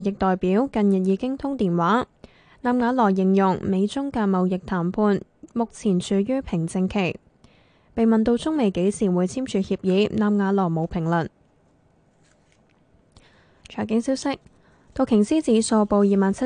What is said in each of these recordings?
亦代表近日已經通電話。納瓦羅形容美中嘅貿易談判目前處於平靜期。被問到中美幾時會簽署協議，納瓦羅冇評論。財經消息，道瓊斯指數報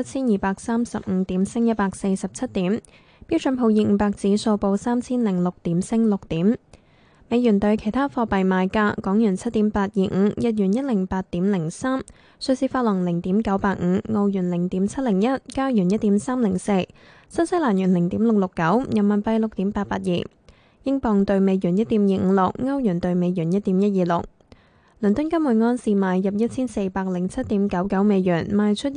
27,235點，升147點；標準普爾500指數報3006點，升6點。美元對其他貨幣賣價：港元7.825，日元108.03，瑞士法郎0.985，澳元0.701，加元1.304，新西蘭元0.669，人民幣6.882，英鎊對美元1.256，歐元對美元1.126。倫敦金每安士買入1407.99美元，賣出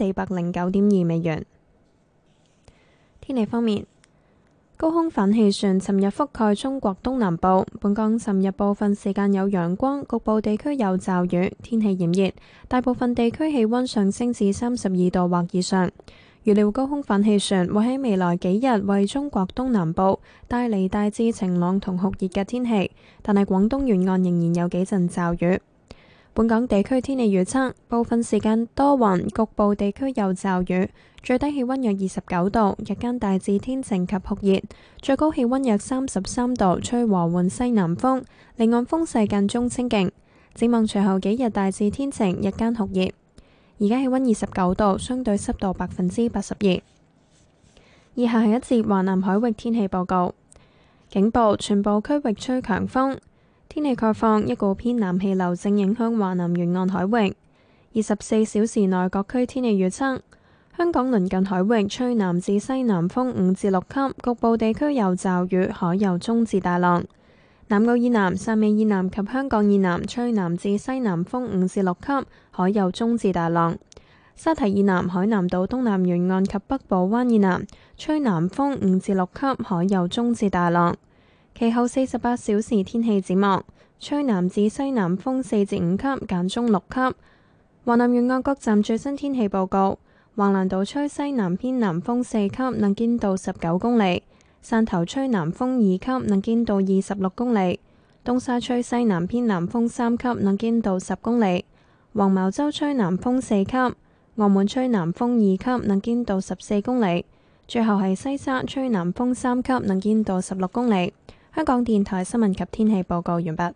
1409.2美元。天氣方面，高空反氣旋尋日覆蓋中國東南部，本港尋日部分時間有陽光，局部地區有驟雨，天氣炎熱，大部分地區氣溫上升至32度或以上。預料高空反氣旋會喺未來幾日為中國東南部帶嚟大致晴朗同酷熱嘅天氣，但係廣東沿岸仍然有幾陣驟雨。本港地區天氣預測，部分時間多雲，局部地區有驟雨，最低氣溫約29度，日間大致天晴及酷熱，最高氣溫約33度，吹和緩西南風，離岸風勢間中清勁。展望隨後幾日大致天晴，日間酷熱。而家氣溫29度，相對濕度82%。以下係一節華南海域天氣報告。警報，全部區域吹強風。天氣概況，一股偏南氣流正影響華南沿岸海域。24小時內各區天氣預測：香港鄰近海域吹南至西南風5至6級，局部地區有驟雨，海有中至大浪。南澳以南、汕尾以南及香港以南吹南至西南風5至6級，海有中至大浪。沙堤以南、海南島東南沿岸及北部灣以南吹南風5至6級，海有中至大浪。其後48小時天氣展望：吹南至西南風4至5級，間中6級。華南沿岸各站最新天氣報告：橫瀾島吹西南偏南風4級，能見度19公里；汕頭吹南風2級，能見度26公里；東沙吹西南偏南風3級，能見度10公里；黃茅洲吹南風4級；澳門吹南風2級，能見度14公里；最後係西沙吹南風3級，能見度16公里。香港電台新聞及天氣報告完畢。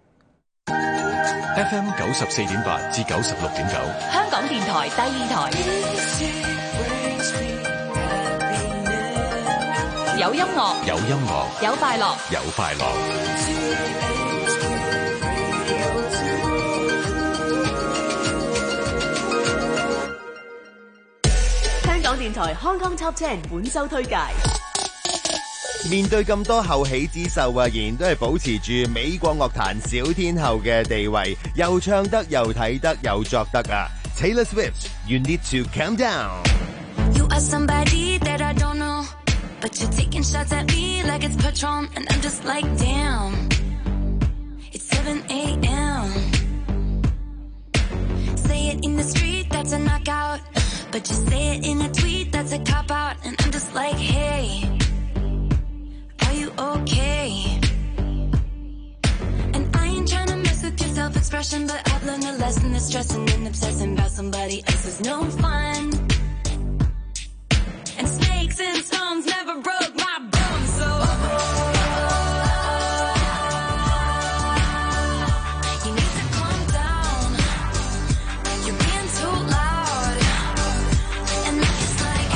FM 94.8至96.9， 香港電台第二台，有音樂， 有音樂， 有快樂， 有快樂。 香港電台 Hong Kong Top 10本周推介。 面對咁多後起之秀啊，仍然都係保持住美國樂壇小天后嘅地位，又唱得又睇得又作得啊 Taylor Swift, You Need to Calm Down. You are somebody that I don't know, but you're taking shots at me like it's Patron, and I'm just like damn. It's 7 a.m. Say it in the street, that's a knockout, but you say it in a tweet, that's a cop out, and I'm just like hey.Are you okay? And I ain't trying to mess with your self-expression, but I've learned a lesson that stressing and obsessing about somebody else is no fun. And snakes and stones never broke my bones, so you need to calm down. You're being too loud, and I'm just like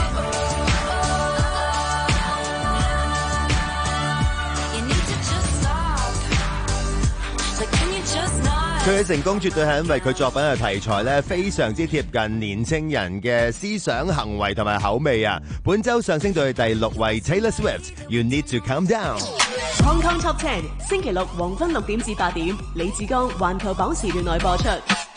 佢嘅成功絕對係因為佢作品嘅題材咧，非常之貼近年青人嘅思想、行為同埋口味啊！本周上升到去第6位 Taylor Swift, You Need to Calm Down。 Hong Kong Top 10星期六黃昏6點至8點，李志剛環球榜時段內播出。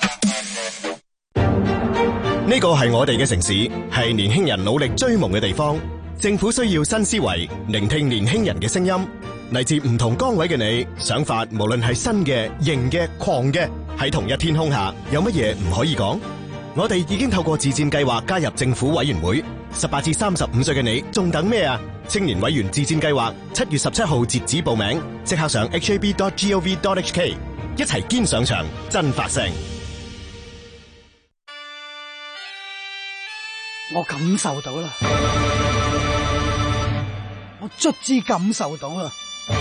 呢個係我哋嘅城市，係年輕人努力追夢嘅地方。政府需要新思維，聆聽年輕人嘅聲音。嚟自唔同崗位嘅你，想法無論係新嘅、型嘅、狂嘅，喺同一天空下，有乜嘢唔可以講？我哋已經透過自薦計劃加入政府委員會。18至35歲嘅你，仲等咩啊？青年委員自薦計劃7月17號截止報名，即刻上 hab.gov.hk， 一齊堅上場，真發聲。 我感受到啦，我卒之感受到啦，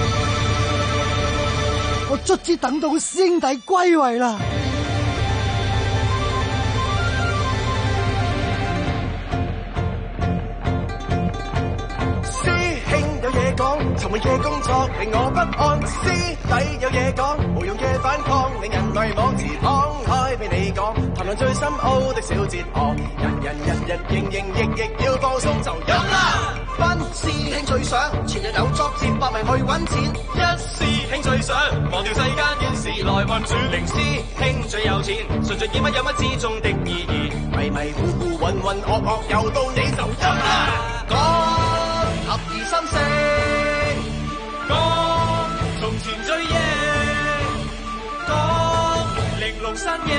我卒之等到師兄弟歸位啦。 尋覓嘅工作令我不安，師弟有嘢講，無用嘅反抗令人迷惘，自敞開俾你講，談論最深奧的小哲學，日營役要放鬆就飲啦。班師兄最想前日有作戰百名去揾錢，一師兄最想忘掉世間怨事來運轉，零師兄最有錢，純粹見乜有乜之中的意義，迷糊渾噩又到你就飲啦。講合二三四。講從前追憶，講玲瓏身影，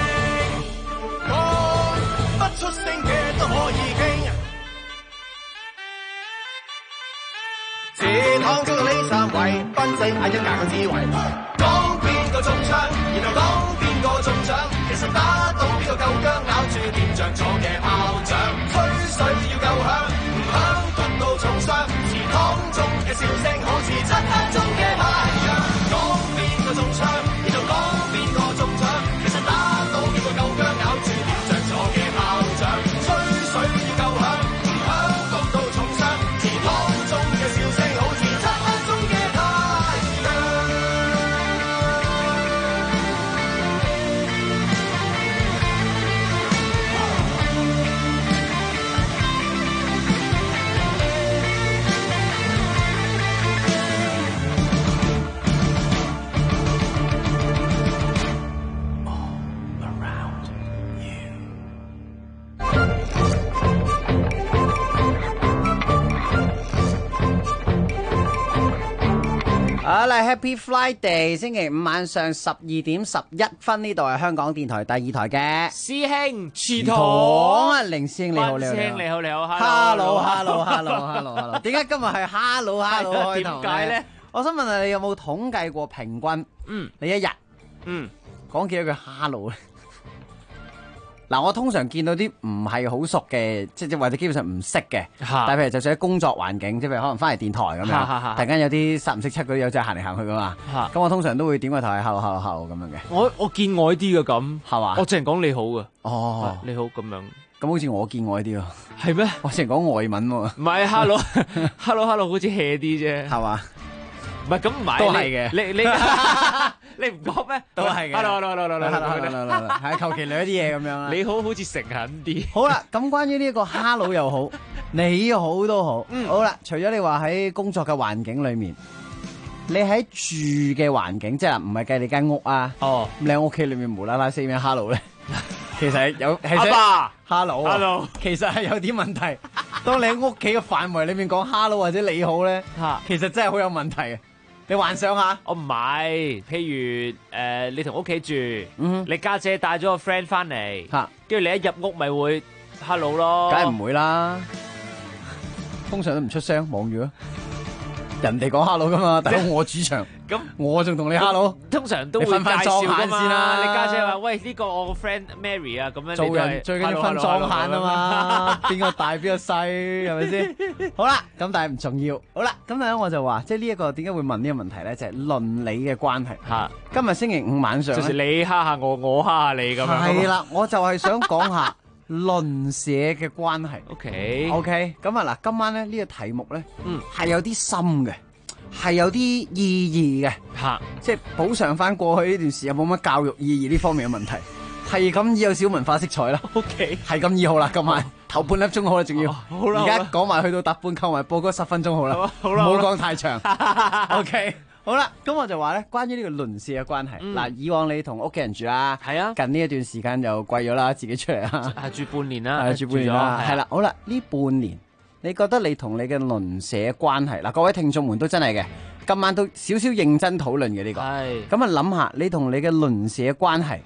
講不出聲嘅都可以傾。前行中嘅呢三位，分析下一屆嘅智慧。講邊個中槍，然後講邊個中獎，其實打到邊個夠薑，咬住電像坐嘅炮仗，吹水要夠響，唔響焗到重傷。祠堂中嘅笑聲好似漆黑中嘅太陽。講邊個中槍，然後講邊個中獎，其實打到邊個夠薑，咬住電像坐嘅炮仗，吹水要夠響，唔響焗到重傷。祠堂中嘅笑聲好似漆黑中嘅太陽。 好啦 ，Happy Friday！ 星期五晚上12:11，呢度係香港電台第二台嘅師兄祠堂啊，凌師兄你好， 師兄你好 ，Hello，點解今日係 Hello 開頭？ 點解咧？ 我想問下你有冇統計過平均？你一日講幾多句 Hello 咧？嗱，我通常見到啲唔係好熟嘅，即係或者基本上唔識嘅，但係譬如就算喺工作環境，即係譬如可能翻嚟電台咁樣，突然間有啲三唔識七嗰啲友仔行嚟行去噶嘛，咁我通常都會點個頭係 hello 咁樣嘅。 我見外啲嘅咁， 係嘛？ 我淨係講你好嘅。 哦， 你好咁樣。 咁好似我見外啲喎。 係咩？ 我淨係講外文喎。 唔係 hello，好似 hea 啲啫。 係嘛？ 唔係咁唔係， 都係嘅。 你唔覺咩？ 都係嘅。hello，係求其嚟一啲嘢咁樣啦。 你好似誠懇啲。 好啦，咁關於呢一個 hello 又好，你好都好。好啦，除咗你話喺工作嘅環境裏面，你喺住嘅環境，即係唔係計你間屋啊？哦，你喺屋企裏面無啦啦 say 咩 hello 咧？其實有阿爸 hello， 其實係有啲問題。當你喺屋企嘅範圍裏面講 hello 或者你好咧，其實真係好有問題嘅。你幻想下， 我唔係，譬如你同屋企住，你家姐帶咗個 friend 翻嚟，跟住你一入屋咪會 hello 咯， 梗係唔會啦，通常都唔出聲，望住咯。人哋講 hello 噶嘛，大佬我主場，咁我仲同你 hello， 通常都會介紹噶嘛。你家姐話：喂，呢個我個 friend Mary 啊，咁樣做人最緊要分裝限啊嘛，邊個大邊個細係咪先？好啦，咁但係唔重要。好啦，咁咧我就話，即係呢一個點解會問呢個問題咧？就係倫理嘅關係。嚇，今日星期五晚上， 就是你蝦下我，我蝦下你咁樣。 係啦，我就係想講下鄰舍嘅關係。OK，咁啊嗱，今晚咧呢個題目咧，係有啲深嘅，係有啲意義嘅，即係補償翻過去呢段時間冇乜教育意義呢方面嘅問題，係咁以有少文化色彩啦。OK， 係咁意好啦，今晚頭半粒鐘好啦，仲要，好啦，而家講埋去到搭半扣埋播嗰10分鐘好啦，好啦，唔好講太長。OK。好啦，咁我就話咧，關於呢個鄰舍嘅關係，嗱，以往你同屋企人住啊，係啊，近呢一段時間就貴咗啦，自己出嚟啊， 係住半年啦， 住半年啦，係啦，好啦，呢半年你覺得你同你嘅鄰舍關係，嗱，各位聽眾們都真係嘅，今晚都少少認真討論嘅呢個，係，咁啊諗下你同你嘅鄰舍關係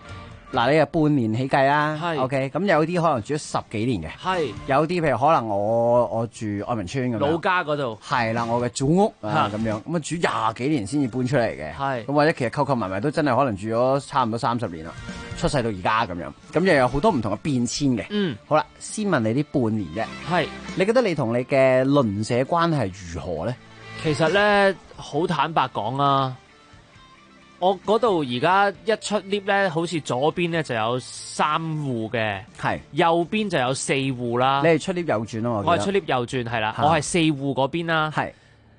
嗱，你係半年起計啦係 ，OK，咁有啲可能住咗10幾年嘅， 係有啲譬如可能我住愛民村咁樣老家嗰度， 係啦，我嘅祖屋啊咁樣，咁啊住20幾年先至搬出嚟嘅， 係咁或者其實扣埋都真係可能住咗差唔多30年啦，出世到而家咁樣，咁又有好多唔同嘅變遷嘅。好啦，先問你呢半年啫， 係你覺得你同你嘅鄰舍關係如何咧？ 其實咧好坦白講啊，我嗰度而家一出 lift 咧，好似左邊咧就有3戶嘅， 係右邊就有4戶啦。 你係出 lift 右轉啊嘛？ 我係出 lift 右轉係啦，我係4戶嗰邊啦。 係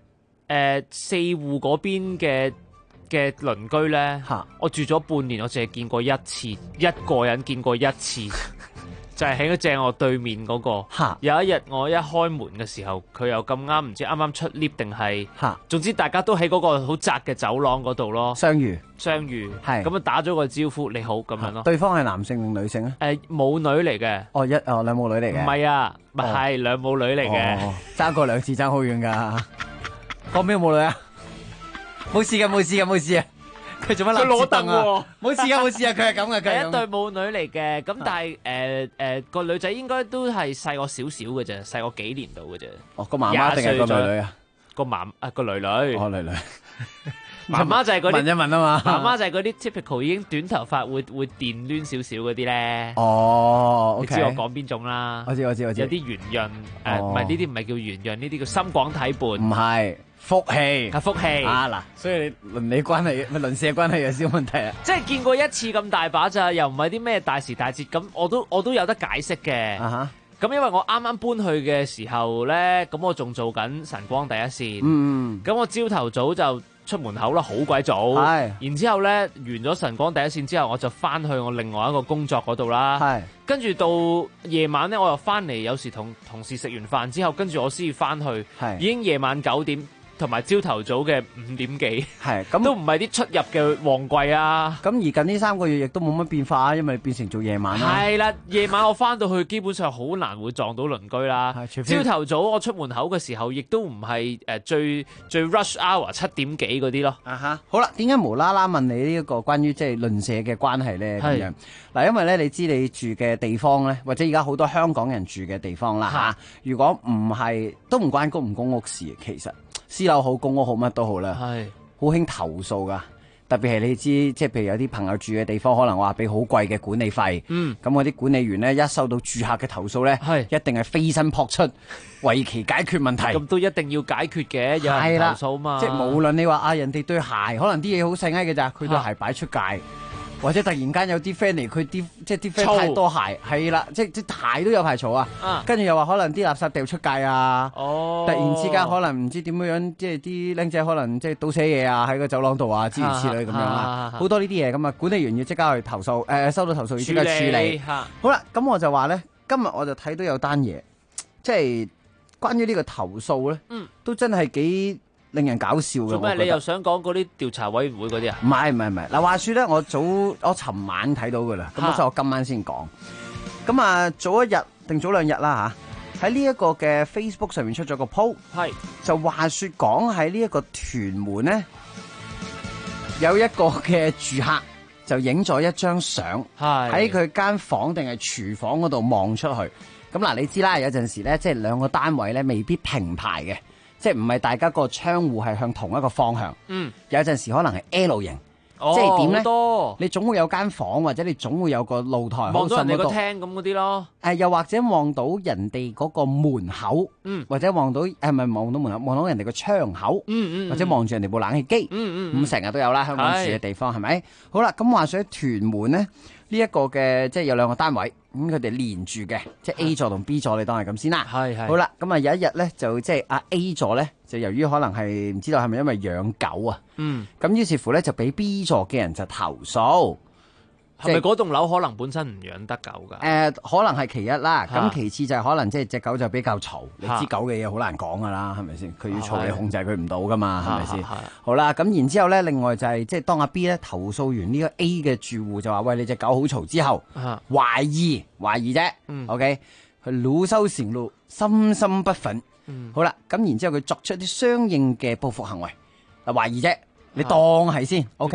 4戶嗰邊嘅鄰居咧，我住咗半年，我淨係見過一次，一個人見過一次。就係喺正我對面嗰個，有一日我一開門嘅時候，佢又咁啱，唔知啱啱出 lift 定係，總之大家都喺嗰個好窄嘅走廊嗰度咯， 相遇， 係咁啊打咗個招呼，你好咁樣咯。 對方係男性定女性啊？ 母女嚟嘅。 兩母女嚟嘅。 唔係啊，係兩母女嚟嘅。 爭過2次，爭好遠㗎。講邊個母女啊？冇事㗎。佢做乜攞凳啊？冇事啊，佢係咁嘅。佢係一對母女嚟嘅，咁但係個女仔應該都係細我少少嘅啫，細我幾年度嘅啫。 哦，個媽媽定係個女女啊？ 個女女。 哦，女女。 媽媽就係嗰啲問一問啊嘛。 媽媽就係嗰啲 typical 已經短頭髮會電攣少少嗰啲咧。 哦， 你知我講邊種啦？ 我知。有啲圓潤唔係呢啲唔係叫圓潤，呢啲叫心廣體胖。 唔係。福氣福氣啊嗱，所以你鄰里關係、鄰舍關係有少問題啊！ 即係見過一次咁大把咋，又唔係啲咩大時大節，咁我都有得解釋嘅。咁因為我啱啱搬去嘅時候咧，咁我仲做緊晨光第一線。咁我朝頭早就出門口啦，好鬼早。然之後咧完咗晨光第一線之後，我就翻去我另外一個工作嗰度啦。跟住到夜晚咧，我又翻嚟，有時同同事食完飯之後，跟住我先至翻去，已經夜晚9點。同埋朝頭早嘅5點幾，咁都唔係啲出入嘅旺季啊！ 咁而近呢3個月亦都冇乜變化，因為變成做夜晚啦。 係啦，夜晚我翻到去基本上好難會撞到鄰居啦。朝頭早我出門口嘅時候，亦都唔係最 rush hour 7點幾嗰啲咯。 好啦，點解無啦啦問你呢一個關於即係鄰舍嘅關係咧？咁樣嗱，因為咧你知你住嘅地方咧，或者而家好多香港人住嘅地方啦嚇，如果唔係都唔關公唔公屋事，其實。私樓好，公屋好，乜都好啦，係好興投訴噶。特別係你知，即係譬如有啲朋友住嘅地方，可能話俾好貴嘅管理費。咁嗰啲管理員咧，一收到住客嘅投訴咧，一定係飛身撲出，為其解決問題。咁都一定要解決嘅，有人投訴嘛。 即係無論你話人哋對鞋，可能啲嘢好細埃嘅咋，佢對鞋擺出界。或者突然間有啲 friend 嚟，佢啲 friend 太多鞋，係啦，即鞋都有排嘈啊！跟住又話可能啲垃圾掉出街啊！突然之間可能唔知點樣，即係啲僆仔可能即係倒瀉嘢啊，喺個走廊度啊，諸如此類咁樣啦，好多呢啲嘢咁啊！管理員要即刻去投訴，收到投訴要即刻處理。好啦，咁我就話咧，今日我就睇到有單嘢，即係關於呢個投訴咧，都真係幾令人搞笑嘅。 做咩？你又想講嗰啲調查委員會嗰啲啊？ 唔係。嗱，話說咧，我尋晚睇到噶啦，咁所以我今晚先講。咁啊，早一日定早2日啦吓，喺呢一個嘅 Facebook 上面出咗個 po， 就話說講喺呢一個屯門咧，有一個嘅住客就影咗一張相，喺佢間房定係廚房嗰度望出去。咁嗱，你知啦，有陣時咧，即係兩個單位咧未必平排嘅。即係唔係大家個窗戶係向同一個方向，有陣時可能係 L 型，即係點咧？你總會有間房，或者你總會有個露台， 望到人哋個廳咁嗰啲咯。 又或者望到人哋嗰個門口，或者望到係咪望到門口，望到人哋個窗口，或者望住人哋部冷氣機，咁成日都有啦。香港住嘅地方係咪？好啦，咁話說喺屯門咧，呢一個嘅即係有2個單位。咁佢哋連住嘅，即係 A 座同 B 座，你當係咁先啦。好啦，咁啊有一日咧，就即係阿 A 座咧，就由於可能係唔知道係咪因為養狗啊，咁於是乎咧就俾 B 座嘅人就投訴。 係咪嗰棟樓可能本身唔養得狗㗎？ 可能係其一啦。咁其次就係可能即係隻狗就比較嘈。你知狗嘅嘢好難講㗎啦，係咪先？佢要嘈你控制佢唔到㗎嘛，係咪先？好啦，咁然之後咧，另外就係即係當阿 B 咧投訴完呢個 A 嘅住戶就話：喂，你隻狗好嘈之後，懷疑啫。OK，佢惱羞成怒，深深不忿。好啦，咁然之後佢作出啲相應嘅報復行為。懷疑啫，你當係先。OK。好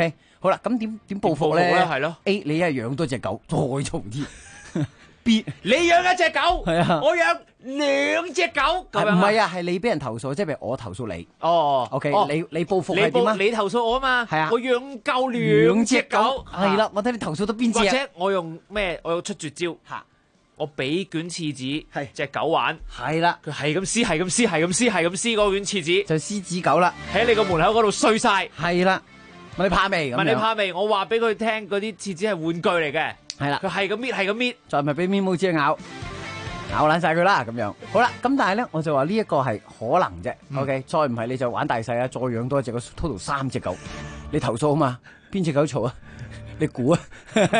好啦，咁點報復咧？ 係咯 A 你係養多隻狗，再嘈啲。B 你養一隻狗， 係啊， 我養2隻狗，咁樣唔係啊？係你俾人投訴，即係譬如我投訴你。 哦 ，OK， 哦你報復係點啊？ 你投訴我啊嘛， 係啊， 我養夠2隻狗， 係啦，我睇你投訴到邊隻。 或者我用咩？我要出絕招，我俾卷廁紙隻狗玩， 係啦， 佢係咁撕，係咁撕，係咁撕，係咁撕嗰卷廁紙， 就獅子狗啦， 喺你個門口嗰度碎晒， 係啦。問你怕未？ 問你怕未？我話俾佢聽，嗰啲廁紙係玩具嚟嘅， 係啦， 佢係咁搣，係咁搣， 再咪俾面冇紙咬爛晒佢啦，咁樣。好啦，咁但係咧，我就話呢一個係可能啫。OK，再唔係你就玩大細啊，再養多一隻個 total 3隻狗，你投訴啊嘛？邊隻狗嘈啊？你估啊？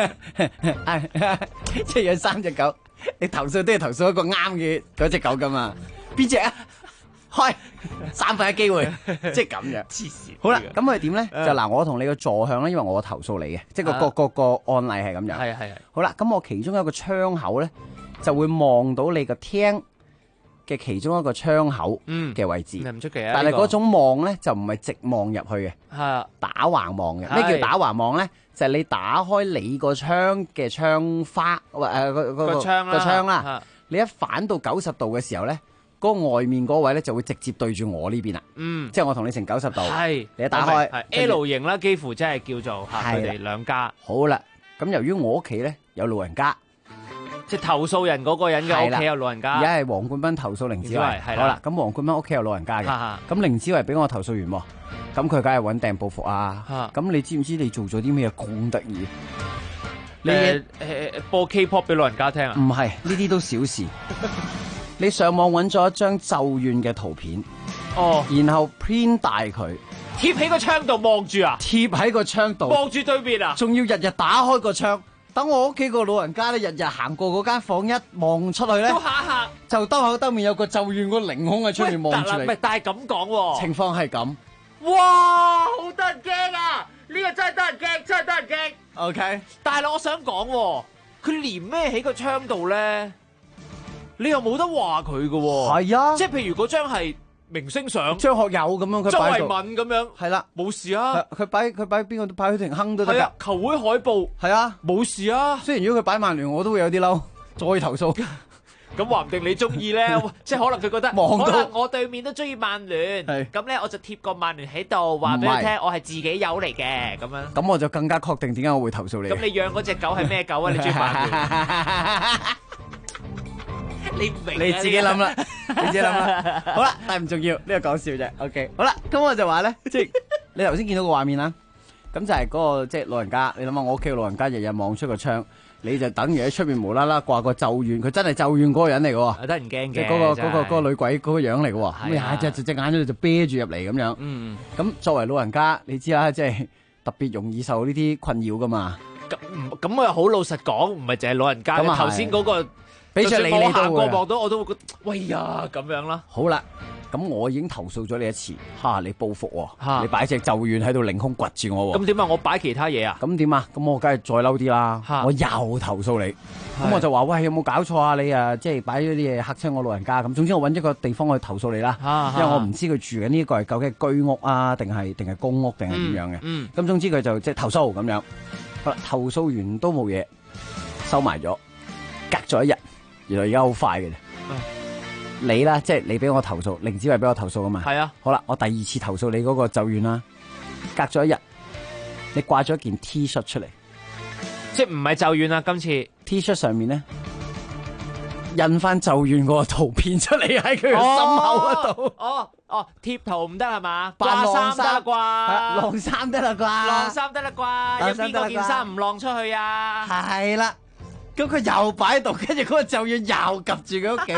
即係養3隻狗，你投訴都係投訴一個啱嘅嗰隻狗噶嘛？邊隻啊？開3分一機會，即係咁樣。 黐線。 好啦，咁佢點咧？就嗱，我同你個坐向咧，因為我投訴你嘅，即係個案例係咁樣。 係。 好啦，咁我其中一個窗口咧，就會望到你個廳嘅其中一個窗口嘅位置。 唔出奇啊！ 但係嗰種望咧，就唔係直望入去嘅， 係打橫望嘅。咩叫打橫望咧？就係你打開你個窗嘅窗花，個窗啦。你一反到90度嘅時候咧，嗰個外面嗰位咧就會直接對住我呢邊啦。即係我同你成90度。 係， 你一打開係 L 型啦，幾乎真係叫做佢哋兩家。 好啦，咁由於我屋企咧有老人家， 即係投訴人嗰個人嘅屋企有老人家。 而家係黃冠斌投訴凌子維，好啦，咁黃冠斌屋企有老人家嘅，咁凌子維俾我投訴完，咁佢梗係揾訂報復啊。咁你知唔知你做咗啲咩咁得意？你播 K-pop 俾老人家聽啊？ 唔係，呢啲都小事。你上網揾咗一張咒怨嘅圖片，然後 print 大佢， 貼喺個窗度望住啊！ 貼喺個窗度望住對面啊！ 仲要日日打開個窗，等我屋企個老人家咧，日日行過嗰間房一望出去咧， 都嚇就兜口兜面有個咒怨個凌空喺出面望住你。 唔係，但係咁講喎， 情況係咁。 哇，好得人驚啊！呢個真係得人驚，真係得人驚。 OK， 但係我想講喎，佢連咩喺個窗度咧？你又冇得話佢㗎喎。係啊，即係譬如嗰張係明星相， 張學友咁樣，佢周擺慧敏咁樣，係啦，冇事啊。 佢擺邊個都擺許廷鏗都得㗎。 球會海報係啊，冇事啊。 雖然如果佢擺曼聯，我都會有啲嬲，再投訴。 咁話唔定你中意咧，即係可能佢覺得，可能我對面都中意曼聯，咁咧我就貼個曼聯喺度，話俾佢聽，我係自己友嚟嘅，咁樣。 咁我就更加確定點解我會投訴你。 咁你養嗰隻狗係咩狗啊？你中意曼聯？你唔明？ 你自己諗啦，你自己諗啦。好啦，但係唔重要，呢個講笑啫。OK，好啦，咁我就話咧，即係你頭先見到個畫面啦，咁就係嗰個即係老人家。你諗下，我屋企個老人家日日望出個窗。你就等於喺出面無啦啦掛個咒怨，佢真係咒怨嗰個人嚟嘅喎， 得人驚嘅， 即係嗰個女鬼嗰個樣嚟嘅喎，咁你隻眼就啤住入嚟咁樣。咁作為老人家，你知啦，即係特別容易受呢啲困擾噶嘛。 咁我好老實講，唔係淨係老人家。頭先嗰個俾出你都會望到我都會覺得，喂呀咁樣啦。 好啦。咁我已經投訴咗你一次，你報復喎，你擺隻咒怨喺度凌空掘住我喎。 咁點啊？我擺其他嘢啊？ 咁點啊？咁我梗係再嬲啲啦，我又投訴你。咁我就話喂，有冇搞錯啊？你即係擺咗啲嘢嚇親我老人家咁。總之我揾一個地方去投訴你啦，因為我唔知佢住緊呢個係究竟係居屋啊，定係公屋定係點樣嘅。咁總之佢就即係投訴咁樣。好啦，投訴完都冇嘢，收埋咗。隔咗一日，原來而家好快嘅啫。你啦，即係你俾我投訴，凌子維俾我投訴啊嘛。係啊。好啦，我第2次投訴你嗰個咒怨啦。隔咗一日，你掛咗一件 T 恤出嚟， 即係唔係咒怨啊？今次 T 恤上面咧印翻咒怨嗰個圖片出嚟喺佢個心口嗰度。 貼圖唔得係嘛？ 掛衫得啦啩？ 晾衫得啦啩？ 晾衫得啦啩？有邊個件衫唔晾出去啊？ 係啦。咁佢又擺喺度，跟住嗰個咒怨又夾住佢屋企。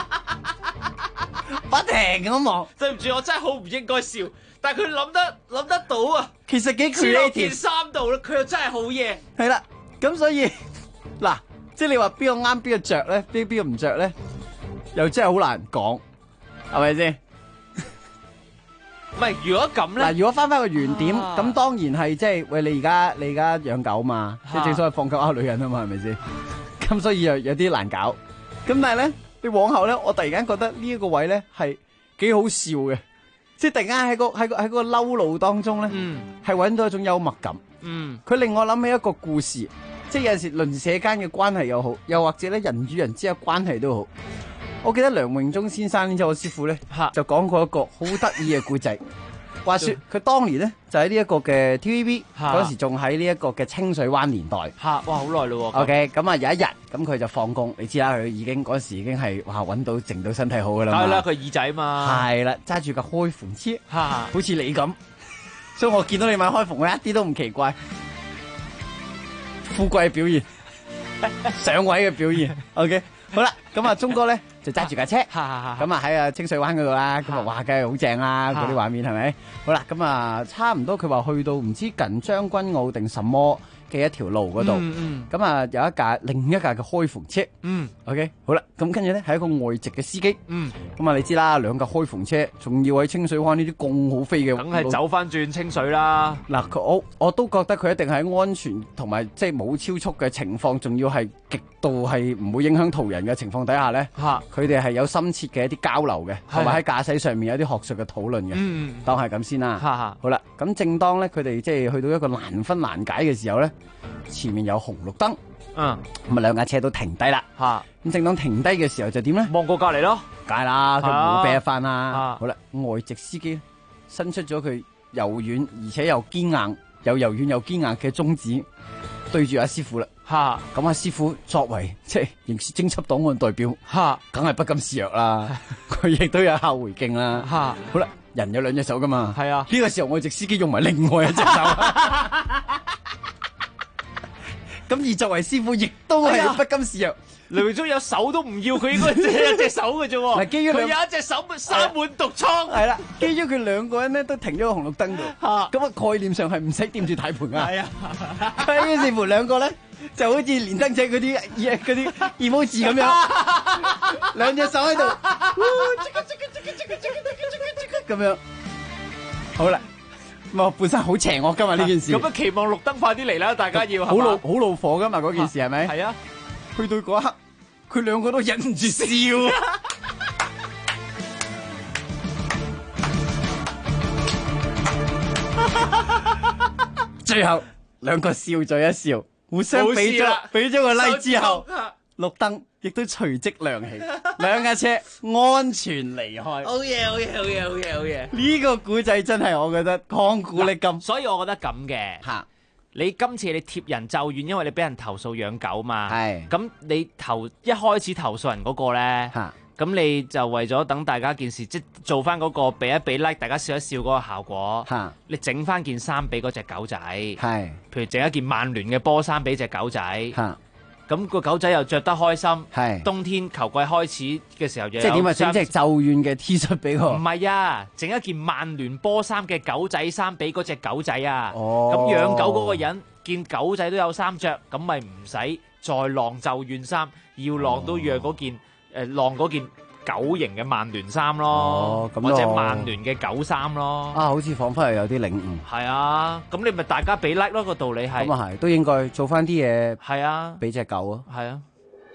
不停咁望， 對唔住，我真係好唔應該笑，但係佢諗得到啊。 其實幾 creative，件衫度咧，佢又真係好嘢。 係啦，咁所以嗱，即係你話邊個啱邊個着咧，邊個唔着咧，又真係好難講，係咪先？ 唔係，如果咁咧， 嗱，如果翻個原點，咁當然係即係喂，你而家養狗嘛，即係正所謂放狗呃女人啊嘛，係咪先？咁所以又有啲難搞。咁但係咧，你往後咧，我突然間覺得呢一個位咧係幾好笑嘅， 即係突然間喺個嬲怒當中咧，係揾到一種幽默感。佢令我諗起一個故事，即係有陣時鄰舍間嘅關係又好，又或者咧人與人之間嘅關係都好。我記得梁榮忠先生即係我師傅咧，就講過一個好得意嘅故仔。話說佢當年咧就喺呢一個嘅 TVB 嗰時仲喺呢一個嘅清水灣年代。哇，好耐咯。OK， 咁啊有一日咁佢就放工，你知啦，佢嗰時已經係揾到靜到身體好噶啦。 係啦，佢耳仔嘛。係啦， 揸住架開篷車，好似你咁。所以我見到你買開篷，我一啲都唔奇怪。富貴嘅表現，上位嘅表現。OK， 好啦，咁啊，鐘哥咧就揸住架車，咁啊喺清水灣嗰度啦，咁啊哇，梗係好正啦，嗰啲畫面係咪？好啦，咁啊差唔多，佢話去到唔知近將軍澳定什麼嘅一條路嗰度，咁啊有另一架嘅開篷車，OK， 好啦，咁跟住咧係一個外籍嘅司機，咁啊你知啦，兩架開篷車，仲要喺清水灣呢啲咁好飛嘅， 梗係走翻轉清水啦。 嗱，我都覺得佢一定喺安全同埋即係冇超速嘅情況，仲要係極度係唔會影響途人嘅情況底下咧，佢哋係有深切嘅一啲交流嘅，同埋喺駕駛上面有啲學術嘅討論嘅，當係咁先啦。好啦，咁正當咧佢哋即係去到一個難分難解嘅時候咧，前面有紅綠燈，咁啊兩架車都停低啦。咁正當停低嘅時候就點咧？ 望過隔離咯， 梗係啦，佢唔會啤翻啦。好啦，外籍司機伸出咗佢柔軟而且又堅硬，又柔軟又堅硬嘅中指對住阿師傅啦。咁阿師傅作為即係刑事偵緝檔案代表，梗係不甘示弱啦。佢亦都有效回敬啦。好啦，人有兩隻手噶嘛。係啊，呢個時候外籍司機用埋另外一隻手。咁而作為師傅亦都係不甘示弱。 梁榮忠有手都唔要，佢應該只係一隻手嘅啫。佢有一隻手生滿毒瘡。 係啦，基於佢兩個人咧都停咗個紅綠燈度，咁啊概念上係唔使掂住軚盤啊。係啊，於是乎兩個咧就好似連登仔嗰啲 emoji 咁樣，兩隻手喺度，咁樣。好啦，我本身好邪惡今日呢件事。 咁啊期望綠燈快啲嚟啦，大家要好怒火噶嘛嗰件事係咪？ 係啊。 去到嗰一刻，佢兩個都忍唔住笑。最後兩個笑咗一笑，互相俾咗個 like 之後，綠燈亦都隨即亮起，兩架車安全離開。 好嘢，好嘢，好嘢，好嘢，好嘢！ 呢個古仔真係我覺得曠古歷今， 所以我覺得咁嘅吓。你今次你貼人咒怨，因為你俾人投訴養狗嘛，咁你一開始投訴人嗰個咧，咁你就為咗等大家件事即做翻嗰個俾一俾 like， 大家笑一笑嗰個效果，你整翻件衫俾嗰隻狗仔，譬如整一件曼聯嘅波衫俾隻狗仔，咁個狗仔又着得開心，冬天球季開始嘅時候又有即係點啊？整隻咒怨嘅 T 恤俾我？唔係啊，整一件曼聯波衫嘅狗仔衫俾嗰隻狗仔啊！咁養狗嗰個人見狗仔都有衫着，咁咪唔使再晾咒怨衫，要晾都要嗰件晾嗰件狗型嘅曼聯衫咯，或者曼聯嘅狗衫咯。 好似彷彿係有啲領悟。係啊，咁你咪大家俾 like 咯，個道理係。 咁啊係，都應該做翻啲嘢。 係啊， 俾隻狗啊。 係啊。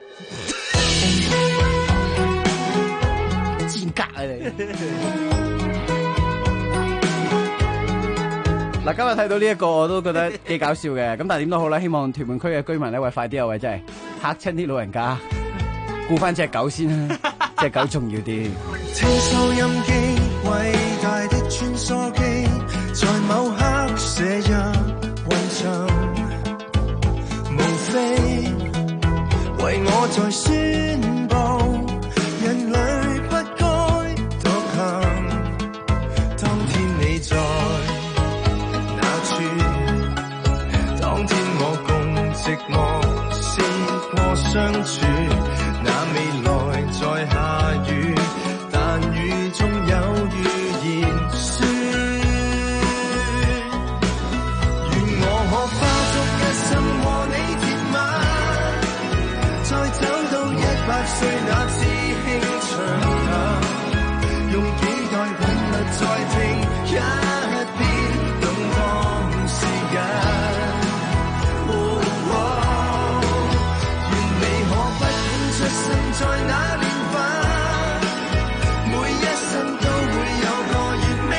賤格啊你！嗱，今日睇到呢一個我都覺得幾搞笑嘅，咁但係點都好啦，希望屯門區嘅居民咧，喂快啲啊喂，真係嚇親啲老人家，顧翻隻狗先啦。隻狗重要啲。 聽收音機，偉大的穿梭機，在某刻寫入雲牆，無非為我在宣佈，人類不該獨行。當天你在哪處？當天我共寂寞試過相處，那未來在下雨，但雨中有預言說，願我可花足一生和你填滿，再走到100歲那知輕長談，用幾代韻律再聽一遍動盪時間。出生在那年份，每一生都會有個月尾。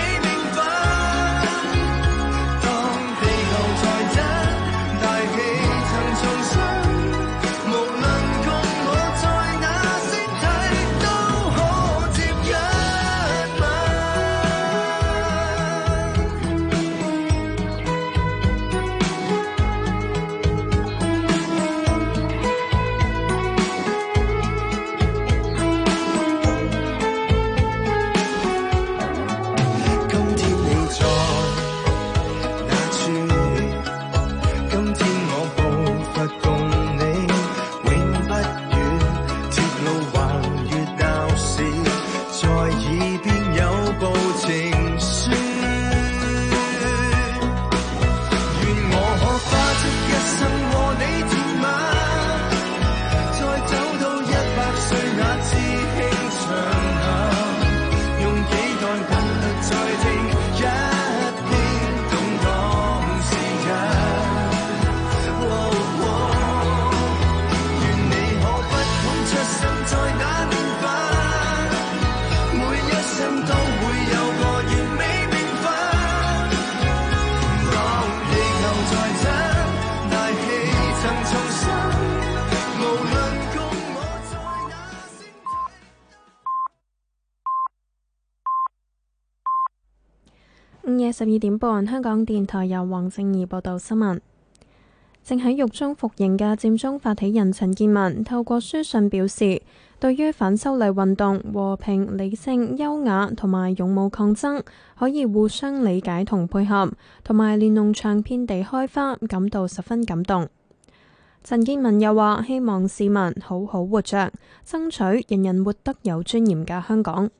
午夜12點半，香港電台由黃正義報道新聞。正喺獄中服刑嘅佔中發起人陳健民透過書信表示，對於反修例運動和平、理性、優雅同埋勇武抗爭可以互相理解同配合，同埋連儂牆遍地開花，感到十分感動。陳健民又話：希望市民好好活着，爭取人人活得有尊嚴嘅香港。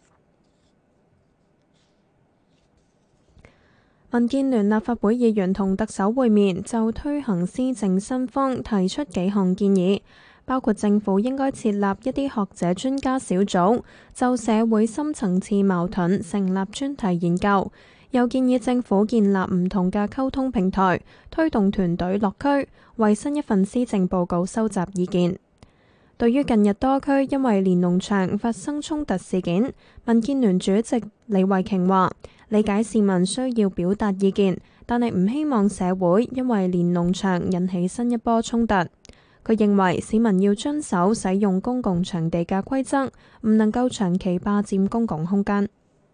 民建聯立法會議員同特首會面，就推行施政新風提出幾項建議，包括政府應該設立一啲學者專家小組，就社會深層次矛盾成立專題研究，又建議政府建立唔同嘅溝通平台，推動團隊落區，為新一份施政報告收集意見。對於近日多區因為連儂牆發生衝突事件，民建聯主席李慧瓊話：理解市民需要表達意見，但係唔希望社會因為連儂牆引起新一波衝突。佢認為市民要遵守使用公共場地嘅規則，唔能夠長期霸佔公共空間。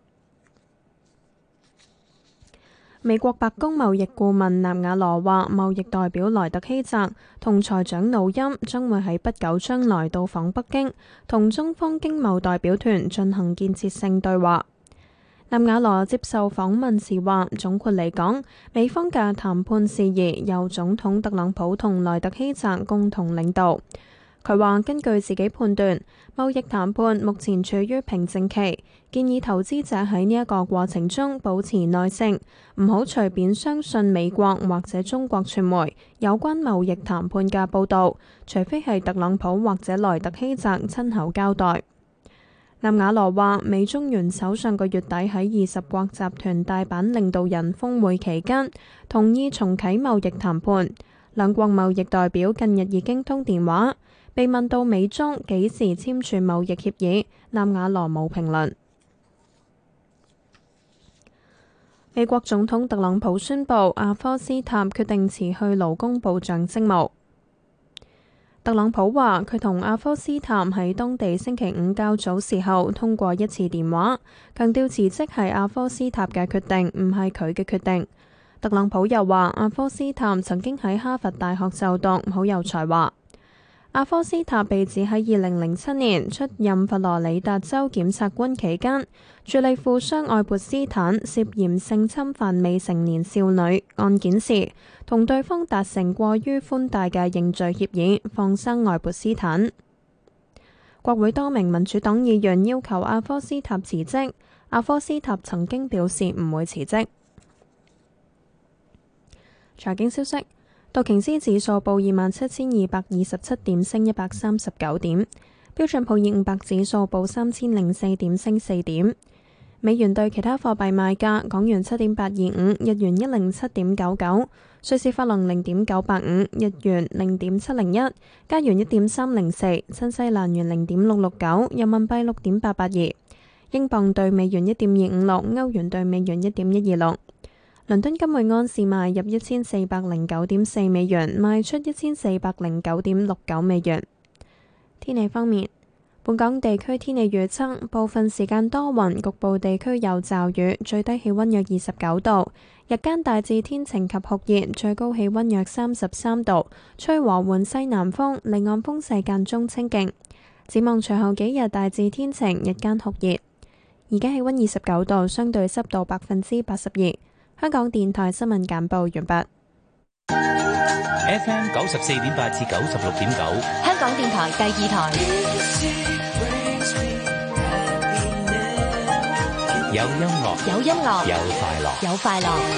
美國白宮貿易顧問納瓦羅話，貿易代表萊特希澤同財長努欽將會喺不久將來到訪北京，同中方經貿代表團進行建設性對話。納瓦羅接受訪問時話，總括嚟講，美方嘅談判事宜由總統特朗普同萊特希澤共同領導。佢話根據自己判斷，貿易談判目前處於平靜期，建議投資者喺呢一個過程中保持耐性，唔好隨便相信美國或者中國傳媒有關貿易談判嘅報導，除非係特朗普或者萊特希澤親口交代。納瓦羅話，美中元首上個月底喺20國集團大阪領導人峰會期間同意重啟貿易談判，兩國貿易代表近日已經通電話。被問到美中幾時簽署貿易協議，納瓦羅冇評論。美國總統特朗普宣布，阿科斯塔決定辭去勞工部長職務。特朗普話，佢同阿科斯塔喺當地星期五較早時候通過一次電話，強調辭職係阿科斯塔嘅決定，唔係佢嘅決定。特朗普又話，阿科斯塔曾經喺哈佛大學就讀，好有才華。阿科斯塔被指喺2007年出任佛羅里達州檢察官期間，處理富商愛潑斯坦涉嫌性侵犯未成年少女案件時，同對方達成過於寬大嘅認罪協議，放生愛潑斯坦。國會多名民主黨議員要求阿科斯塔辭職，阿科斯塔曾經表示唔會辭職。財經消息。道瓊斯指數報27,227點，升139點；標準普爾500指數報3,004點，升4點。美元對其他貨幣賣價：港元7.825，日元107.99，瑞士法郎0.985，日元0.701，加元1.304，新西蘭元0.669，人民幣6.882，英鎊對美元1.256，歐元對美元1.126。倫敦金每安士賣入1409.4美元，賣出1409.69美元。天氣方面，本港地區天氣預測，部分時間多雲，局部地區有驟雨，最低氣溫約29度，日間大致天晴及酷熱，最高氣溫約33度，吹和緩西南風，離岸風勢間中清勁。展望隨後幾日大致天晴，日間酷熱。而家氣溫29度，相對濕度82%。香港電台新聞簡報完畢。 FM 94.8至96.9， 香港電台第二台。 有音樂， 有音樂， 有快樂， 有快樂。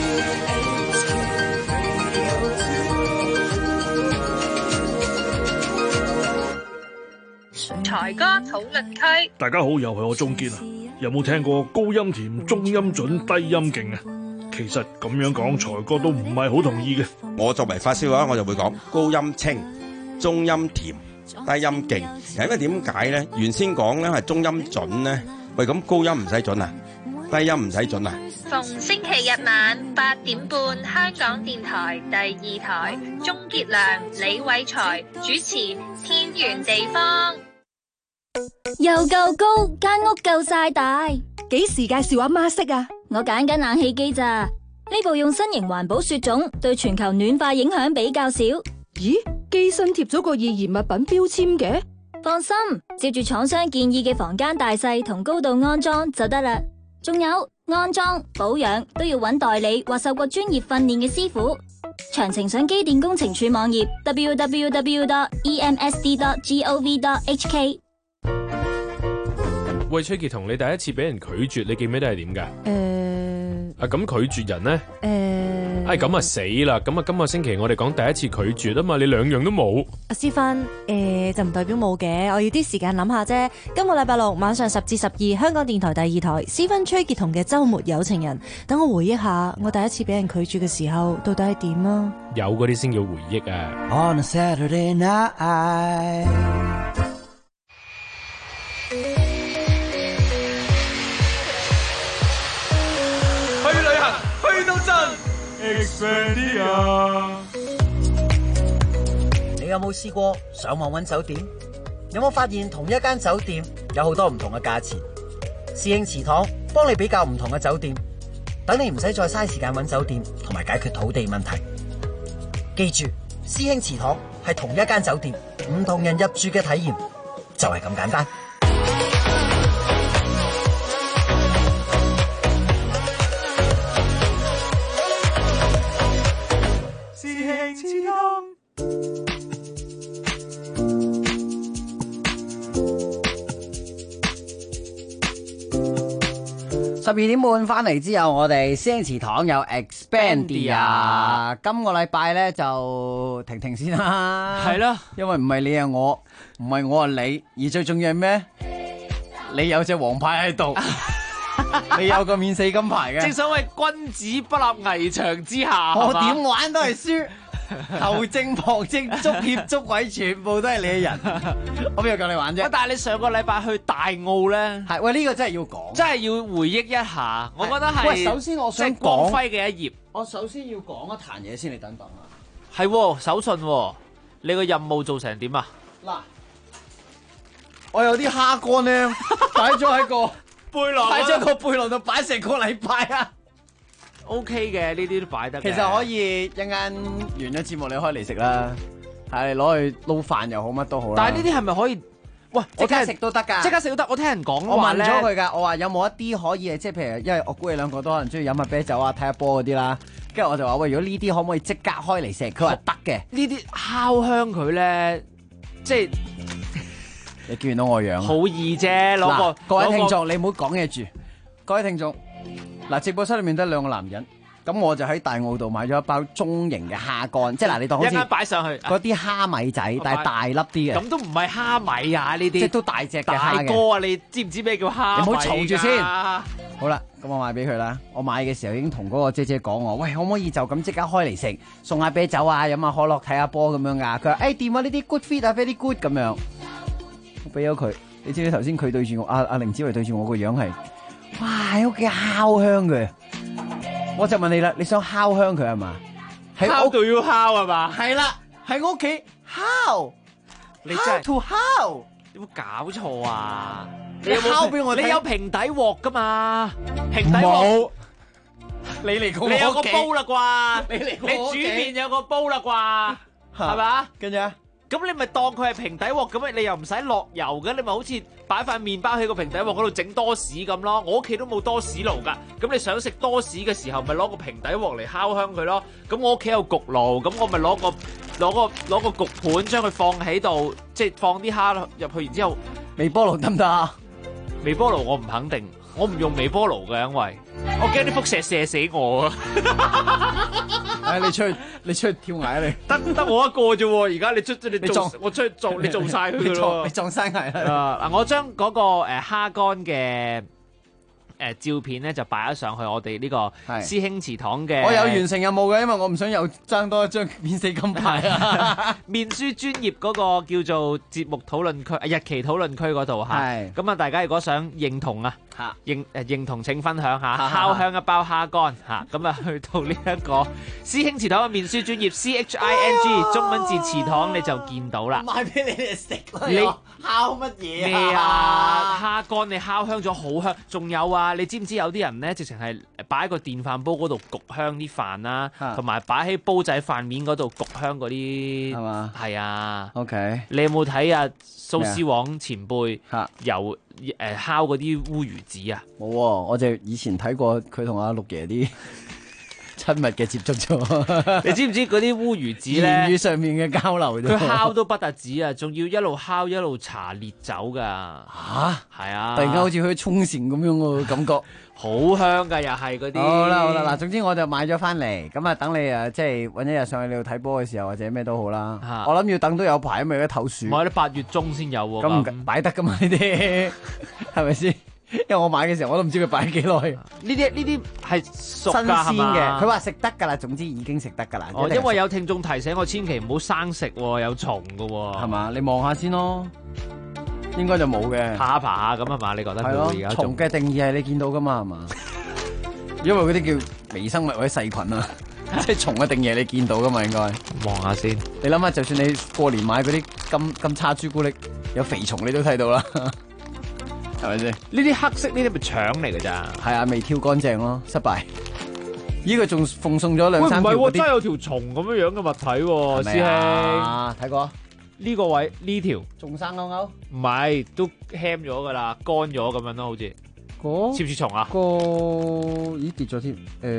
財歌討論區， 大家好，又係我鍾傑啊！有冇聽過高音甜、中音準、低音勁啊？其實咁樣講，財哥都唔係好同意嘅。 我作為發燒嘅話，我就會講高音清、中音甜、低音勁。因為點解咧？原先講咧係中音準咧，喂咁高音唔使準啊，低音唔使準啊。 逢星期日晚8點半，香港電台第二台，鍾傑良、李偉才主持《天圓地方》。 又夠高，間屋夠晒大， 幾時介紹阿媽識啊？ 我揀緊冷氣機咋，呢部用新型環保雪種，對全球暖化影響比較少。 咦，機身貼咗個易燃物品標籤嘅？ 放心，照住廠商建議嘅房間大細同高度安裝就得啦。仲有安裝、保養都要揾代理或受過專業訓練嘅師傅。詳情上機電工程署網頁 www.emsd.gov.hk。 喂，崔潔彤，你第一次俾人拒絕，你記唔記得係點㗎？咁拒絕人呢？咁啊死啦！咁啊，今個星期我哋講第一次拒絕啊嘛，你兩樣都冇。 阿思芬，就唔代表冇嘅，我要啲時間諗下啫。今個禮拜六晚上10至12，香港電台第2台，思芬崔潔彤嘅週末有情人。等我回憶下，我第一次俾人拒絕嘅時候，到底係點啊？ 有嗰啲先叫回憶啊。 On a Saturday night。 你有冇試過上網揾酒店？有冇發現同一間酒店有好多唔同嘅價錢？師兄祠堂幫你比較唔同嘅酒店，等你唔使再嘥時間揾酒店同埋解決土地問題。記住，師兄祠堂係同一間酒店，唔同人入住嘅體驗就係咁簡單。 12點半翻嚟之後，我哋師兄祠堂有 Expandia。今個禮拜咧就停先啦。 係啦， 因為唔係你係我，唔係我係你，而最重要係咩？你有隻黃牌喺度，你有個免死金牌嘅。 正所謂君子不立危牆之下， 我點玩都係輸。球證、旁證、足協、捉鬼，全部都係你嘅人，我邊度夠你玩啫？ 但係你上個禮拜去大澳咧， 係喂呢個真係要講， 真係要回憶一下。我覺得係。 喂，首先我想講光輝嘅一頁。 我首先要講一壇嘢先，你等等啊。 係手信，你個任務做成點啊？ 嗱，我有啲蝦乾咧，擺咗喺個背囊， 擺咗個背囊度擺成個禮拜啊。 OK 嘅，呢啲都擺得。 其實可以一陣間完咗節目，你可以嚟食啦，係攞去撈飯又好，乜都好啦。 但係呢啲係咪可以？喂， 即刻食都得㗎， 即刻食都得。我聽人講， 我問咗佢㗎，我話有冇一啲可以即係譬如，因為我估你兩個都可能中意飲下啤酒啊、睇下波嗰啲啦。跟住我就話喂，如果呢啲可唔可以即刻開嚟食？佢話得嘅。 呢啲烤香佢咧，即係你見到我樣， 好易啫。攞個各位聽眾，你唔好講嘢住。各位聽眾。嗱，直播室裏面得兩個男人，咁我就喺大澳度買咗一包中型嘅蝦乾，即係嗱，你當好似一陣擺上去嗰啲蝦米仔，但係大粒啲嘅。咁都唔係蝦米啊，呢啲即係都大隻嘅蝦嘅。 大哥啊，你知唔知咩叫蝦米？ 你唔好嘈住先。好啦，咁我買俾佢啦。我買嘅時候已經同嗰個姐姐講我，喂，可唔可以就咁即刻開嚟食，送下啤酒啊，飲下可樂，睇下波咁樣噶？佢話誒掂啊，呢啲 good fit 啊 very good 咁樣。我俾咗佢，你知唔知頭先佢對住我阿凌子維對住我個樣係？哇！喺屋企烤香嘅，我就問你啦，你想烤香佢係嘛？ 烤到要烤係嘛？ 係啦，喺屋企烤， 你真係 to 烤， 有冇搞錯啊？ 你烤俾我睇， 你有平底鑊噶嘛？平底鑊冇，你嚟過我屋企， 你有個煲啦啩？ 你嚟過我屋企， 你煮麵有個煲啦啩？係嘛？ 跟住啊？ 咁你咪當佢係平底鑊咁樣，你又唔使落油嘅，你咪好似擺塊麵包喺個平底鑊嗰度整多士咁咯。我屋企都冇多士爐噶，咁你想食多士嘅時候，咪攞個平底鑊嚟烤香佢咯。咁我屋企有焗爐，咁我咪攞個焗盤將佢放喺度，即係放啲蝦入去，然之後微波爐得唔得啊？ 微波爐我唔肯定，我唔用微波爐嘅，因為我驚啲輻射射死我啊！ 唉，你出去跳崖啊！你得我一個啫喎，而家你做我出去做，你做晒佢咯， 你撞山崖啦！ 嗱，我將嗰個蝦乾嘅照片咧就擺咗上去我哋呢個師兄祠堂嘅。 我有完成任務嘅，因為我唔想又爭多一張免死金牌啊！ 面書專頁嗰個叫做節目討論區、日期討論區嗰度嚇。係。咁啊，大家如果想認同啊，認同請分享下，烤香一包蝦乾嚇。咁啊，去到呢一個師兄祠堂嘅面書專頁 CHING 中文字祠堂你就見到啦。 買俾你哋食啦！ 你烤乜嘢啊？ 咩啊？蝦乾你烤香咗好香，仲有啊！ 啊！你知唔知有啲人咧，直情係擺喺個電飯煲嗰度焗香啲飯啦，同埋擺喺煲仔飯面嗰度焗香嗰啲係嘛？係啊。 OK， 你有冇睇啊？蘇絲黃前輩由烤嗰啲烏魚子啊？ 冇喎，我就以前睇過佢同阿六爺啲親密嘅接觸咗。 你知唔知嗰啲烏魚子咧？ 言語上面嘅交流， 佢烤都不特止啊，仲要一路烤一路搽烈酒噶。 吓， 係啊！ 突然間好似去沖繩咁樣個感覺， 好香噶，又係嗰啲。 好啦，嗱，總之我就買咗翻嚟，咁啊等你即係搵一日上去你度睇波嘅時候，或者咩都好啦。我諗要等都有排，因為有得唞暑。 唔係，你8月中先有喎。 咁擺得噶嘛呢啲，係咪先？因為我買嘅時候我都唔知佢擺幾耐。 呢啲係熟㗎， 新鮮嘅，佢話係嘛？ 食得噶啦，總之已經食得噶啦。 哦，因為有聽眾提醒我，千祈唔好生食喎，有蟲㗎喎。 係嘛？你望下先咯，應該就冇嘅。 爬下爬下咁係嘛？你覺得佢係咯會而家？ 蟲嘅定義係你見到噶嘛？係嘛？因為嗰啲叫微生物或者細菌啊，即係蟲嘅定義係你見到噶嘛？應該望下先。 你諗下，就算你過年買嗰啲金叉朱古力，有肥蟲你都睇到啦。係咪先？ 呢啲黑色呢啲咪腸嚟㗎咋？ 係啊，未挑乾淨咯，失敗。呢個仲奉送咗兩三條喂，唔係喎， 嗰啲， 真係有條蟲咁樣嘅物體喎， 係咪師兄。 啊？睇過呢個位呢條仲生勾勾， 唔係都輕咗㗎啦，乾咗咁樣咯，好似似唔似蟲啊？ 咦跌咗添？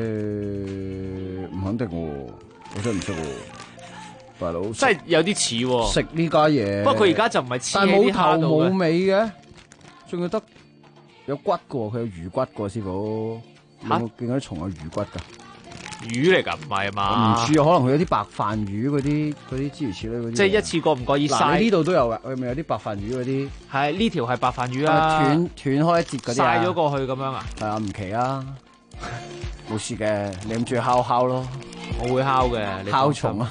唔肯定喎，我真係唔識喎，大佬。 真係有啲似喎。 食呢家嘢， 不過佢而家就唔係黐但係冇喺啲蝦頭度嘅。 冇尾嘅，仲要得有骨嘅喎，佢有魚骨嘅喎，師傅。有冇見到啲蟲有魚骨㗎？ 魚嚟㗎，唔係我嘛？ 唔知啊，可能佢有啲白飯魚嗰啲諸如此類嗰啲。 即係一次過唔覺意嗱， 曬。 你呢度都有㗎，佢咪有啲白飯魚嗰啲？ 係呢條係白飯魚啊， 啊， 斷開一截嗰啲啊曬咗過去咁樣啊？ 係啊，唔奇啊，冇事嘅，你諗住烤咯， 我會烤嘅，你烤放心蟲啊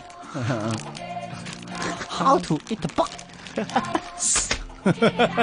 ，How to eat the bug？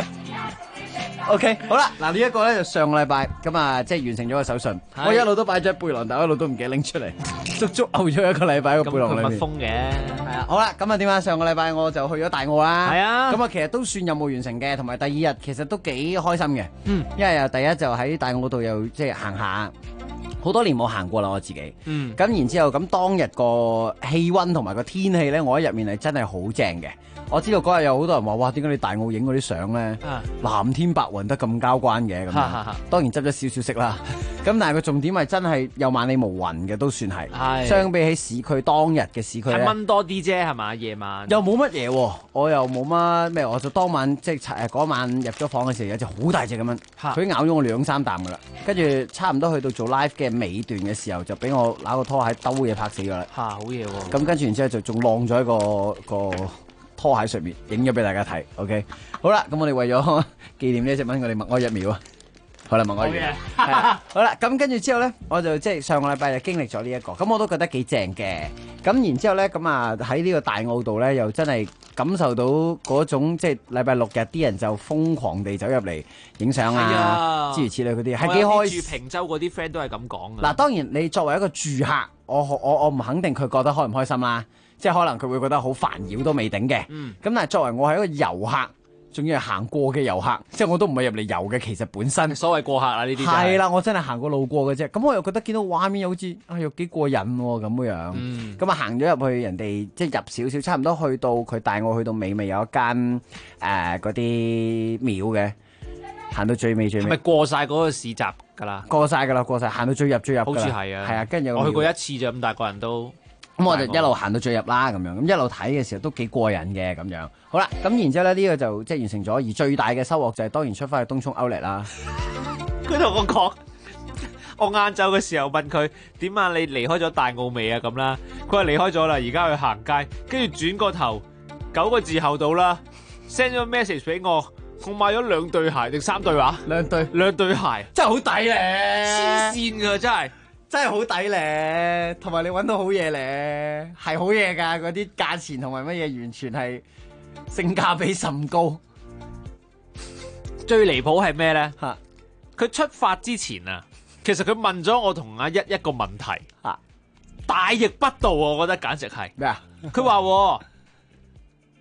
OK， 好啦，嗱呢一個咧就上個禮拜咁啊，即係完成咗個手信。我一路都擺咗喺背囊，但係一路都唔記得拎出嚟，足足漚咗一個禮拜喺個背囊裏面。 密封嘅， 係啊，好啦，咁啊點啊？上個禮拜我就去咗大澳啦。 係啊， 咁啊其實都算任務完成嘅，同埋第二日其實都幾開心嘅。因為又第一就喺大澳嗰度又即係行下。好多年冇行過啦，我自己。咁然之後，咁當日個氣温同埋個天氣咧，我喺入面係真係好正嘅。我知道嗰日有好多人話：哇，點解你大澳影嗰啲相咧，藍天白雲得咁交關嘅咁樣？當然執咗少少色啦。咁但係個重點係真係有萬里無雲嘅，都算係。相比起市區當日嘅市區咧， 係蚊多啲啫，係嘛？夜晚又冇乜嘢喎，我又冇乜咩，我就當晚即係嗰晚入咗房嘅時候，有隻好大隻咁樣，佢咬咗我2-3啖噶啦，跟住差唔多去到做 live 嘅尾段嘅時候，就俾我揦個拖鞋兜嘢拍死咗啦。 好嘢喎！ 咁跟住然之後就仲晾咗喺個拖鞋上面，影咗俾大家睇。OK， 好啦，咁我哋為咗紀念呢隻蚊，我哋默哀1秒啊！好啦，默哀完。係啦，好啦，咁跟住之後咧，我就即係上個禮拜就經歷咗呢一個，咁我都覺得幾正嘅。咁然之後咧，咁啊喺呢個大澳度咧，又真係感受到嗰種即係禮拜六日啲人就瘋狂地走入嚟影相啊，諸如此類嗰啲，係幾開心。 住平洲嗰啲 friend 都係咁講嘅。 嗱，當然你作為一個住客，我唔肯定佢覺得開唔開心啦，即係可能佢會覺得好煩擾都未頂嘅。咁但係作為我係一個遊客。仲要係行過嘅遊客，即係我都唔係入嚟遊嘅，其實本身所謂過客啦呢啲係啦，我真係行過路過嘅啫。咁我又覺得見到畫面又好似又幾過癮喎咁樣。咁啊行咗入去人哋即係入少少，差唔多去到佢帶我去到尾有一間嗰啲廟嘅，行到最尾。 係咪過晒嗰個市集㗎啦？ 過晒㗎啦，過晒，行到最入好似係啊。 係啊，跟住我去過一次就咁大個人都。 咁我就一路行到最入啦，咁樣咁一路睇嘅時候都幾過癮嘅咁樣。好啦，咁然之後咧呢個就即係完成咗，而最大嘅收穫就係當然出翻去東涌 Outlet 啦。 佢同我講，我晏晝嘅時候問佢點啊？你離開咗大澳未啊？咁啦，佢話離開咗啦，而家去行街，跟住轉個頭9個字後到啦 ，send 咗 message 俾我，我買咗2對鞋定3對話 ？2 對鞋， 真係好抵咧！ 黐線㗎真係。 真係好抵咧，同埋你揾到好嘢咧，係好嘢㗎，嗰啲價錢同埋乜嘢完全係性價比甚高。 最離譜係咩咧？佢出發之前啊，其實佢問咗我同阿一個問題，大逆不道啊！我覺得簡直係咩啊？ 佢話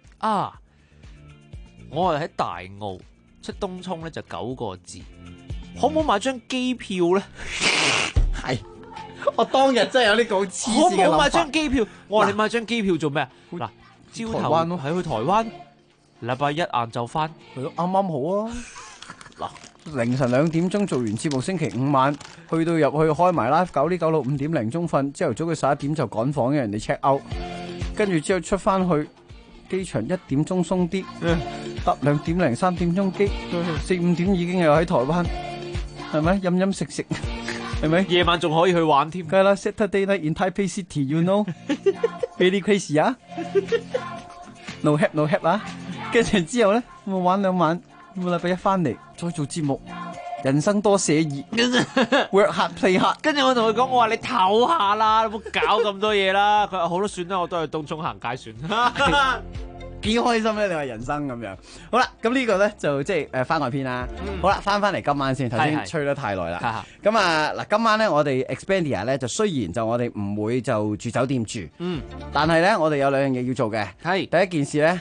我係喺大澳出東涌咧就9個字， 可唔可以買張機票咧？ 係，我當日真係有呢個黐線嘅諗法。 可唔可以買張機票？我話你買張機票做咩啊？嗱，朝頭係去台灣，禮拜一晏晝翻， 係咯，啱啱好啊！嗱，凌晨2點鐘做完節目，星期5晚去到入去開埋 live，搞啲搞到5點零鐘瞓，朝頭早佢11點就趕房，因為人哋 check out， 跟住之後出翻去機場1點鐘鬆啲，搭2點零3點鐘機，4、5點已經又喺台灣，係咪飲飲食食？係咪夜晚仲可以去玩添？ 梗係啦 ，Saturday night in Taipei City，you know，very crazy 啊 ！No help no help 啊！跟住之後咧，我玩2晚，我禮拜一翻嚟再做節目，人生多寫意，work hard play hard。 跟住我同佢講，我話你唞下啦，你唔好搞咁多嘢啦。佢話好啦，算啦，我都去東涌行街算。 幾開心咧！你話人生咁樣，好啦，咁呢個咧就即係番外篇啦。好啦，翻嚟今晚先，頭先吹得太耐啦。咁啊嗱，今晚咧我哋 Expandia 咧就雖然就我哋唔會就住酒店住，但係咧我哋有2樣嘢要做嘅。係第一件事咧，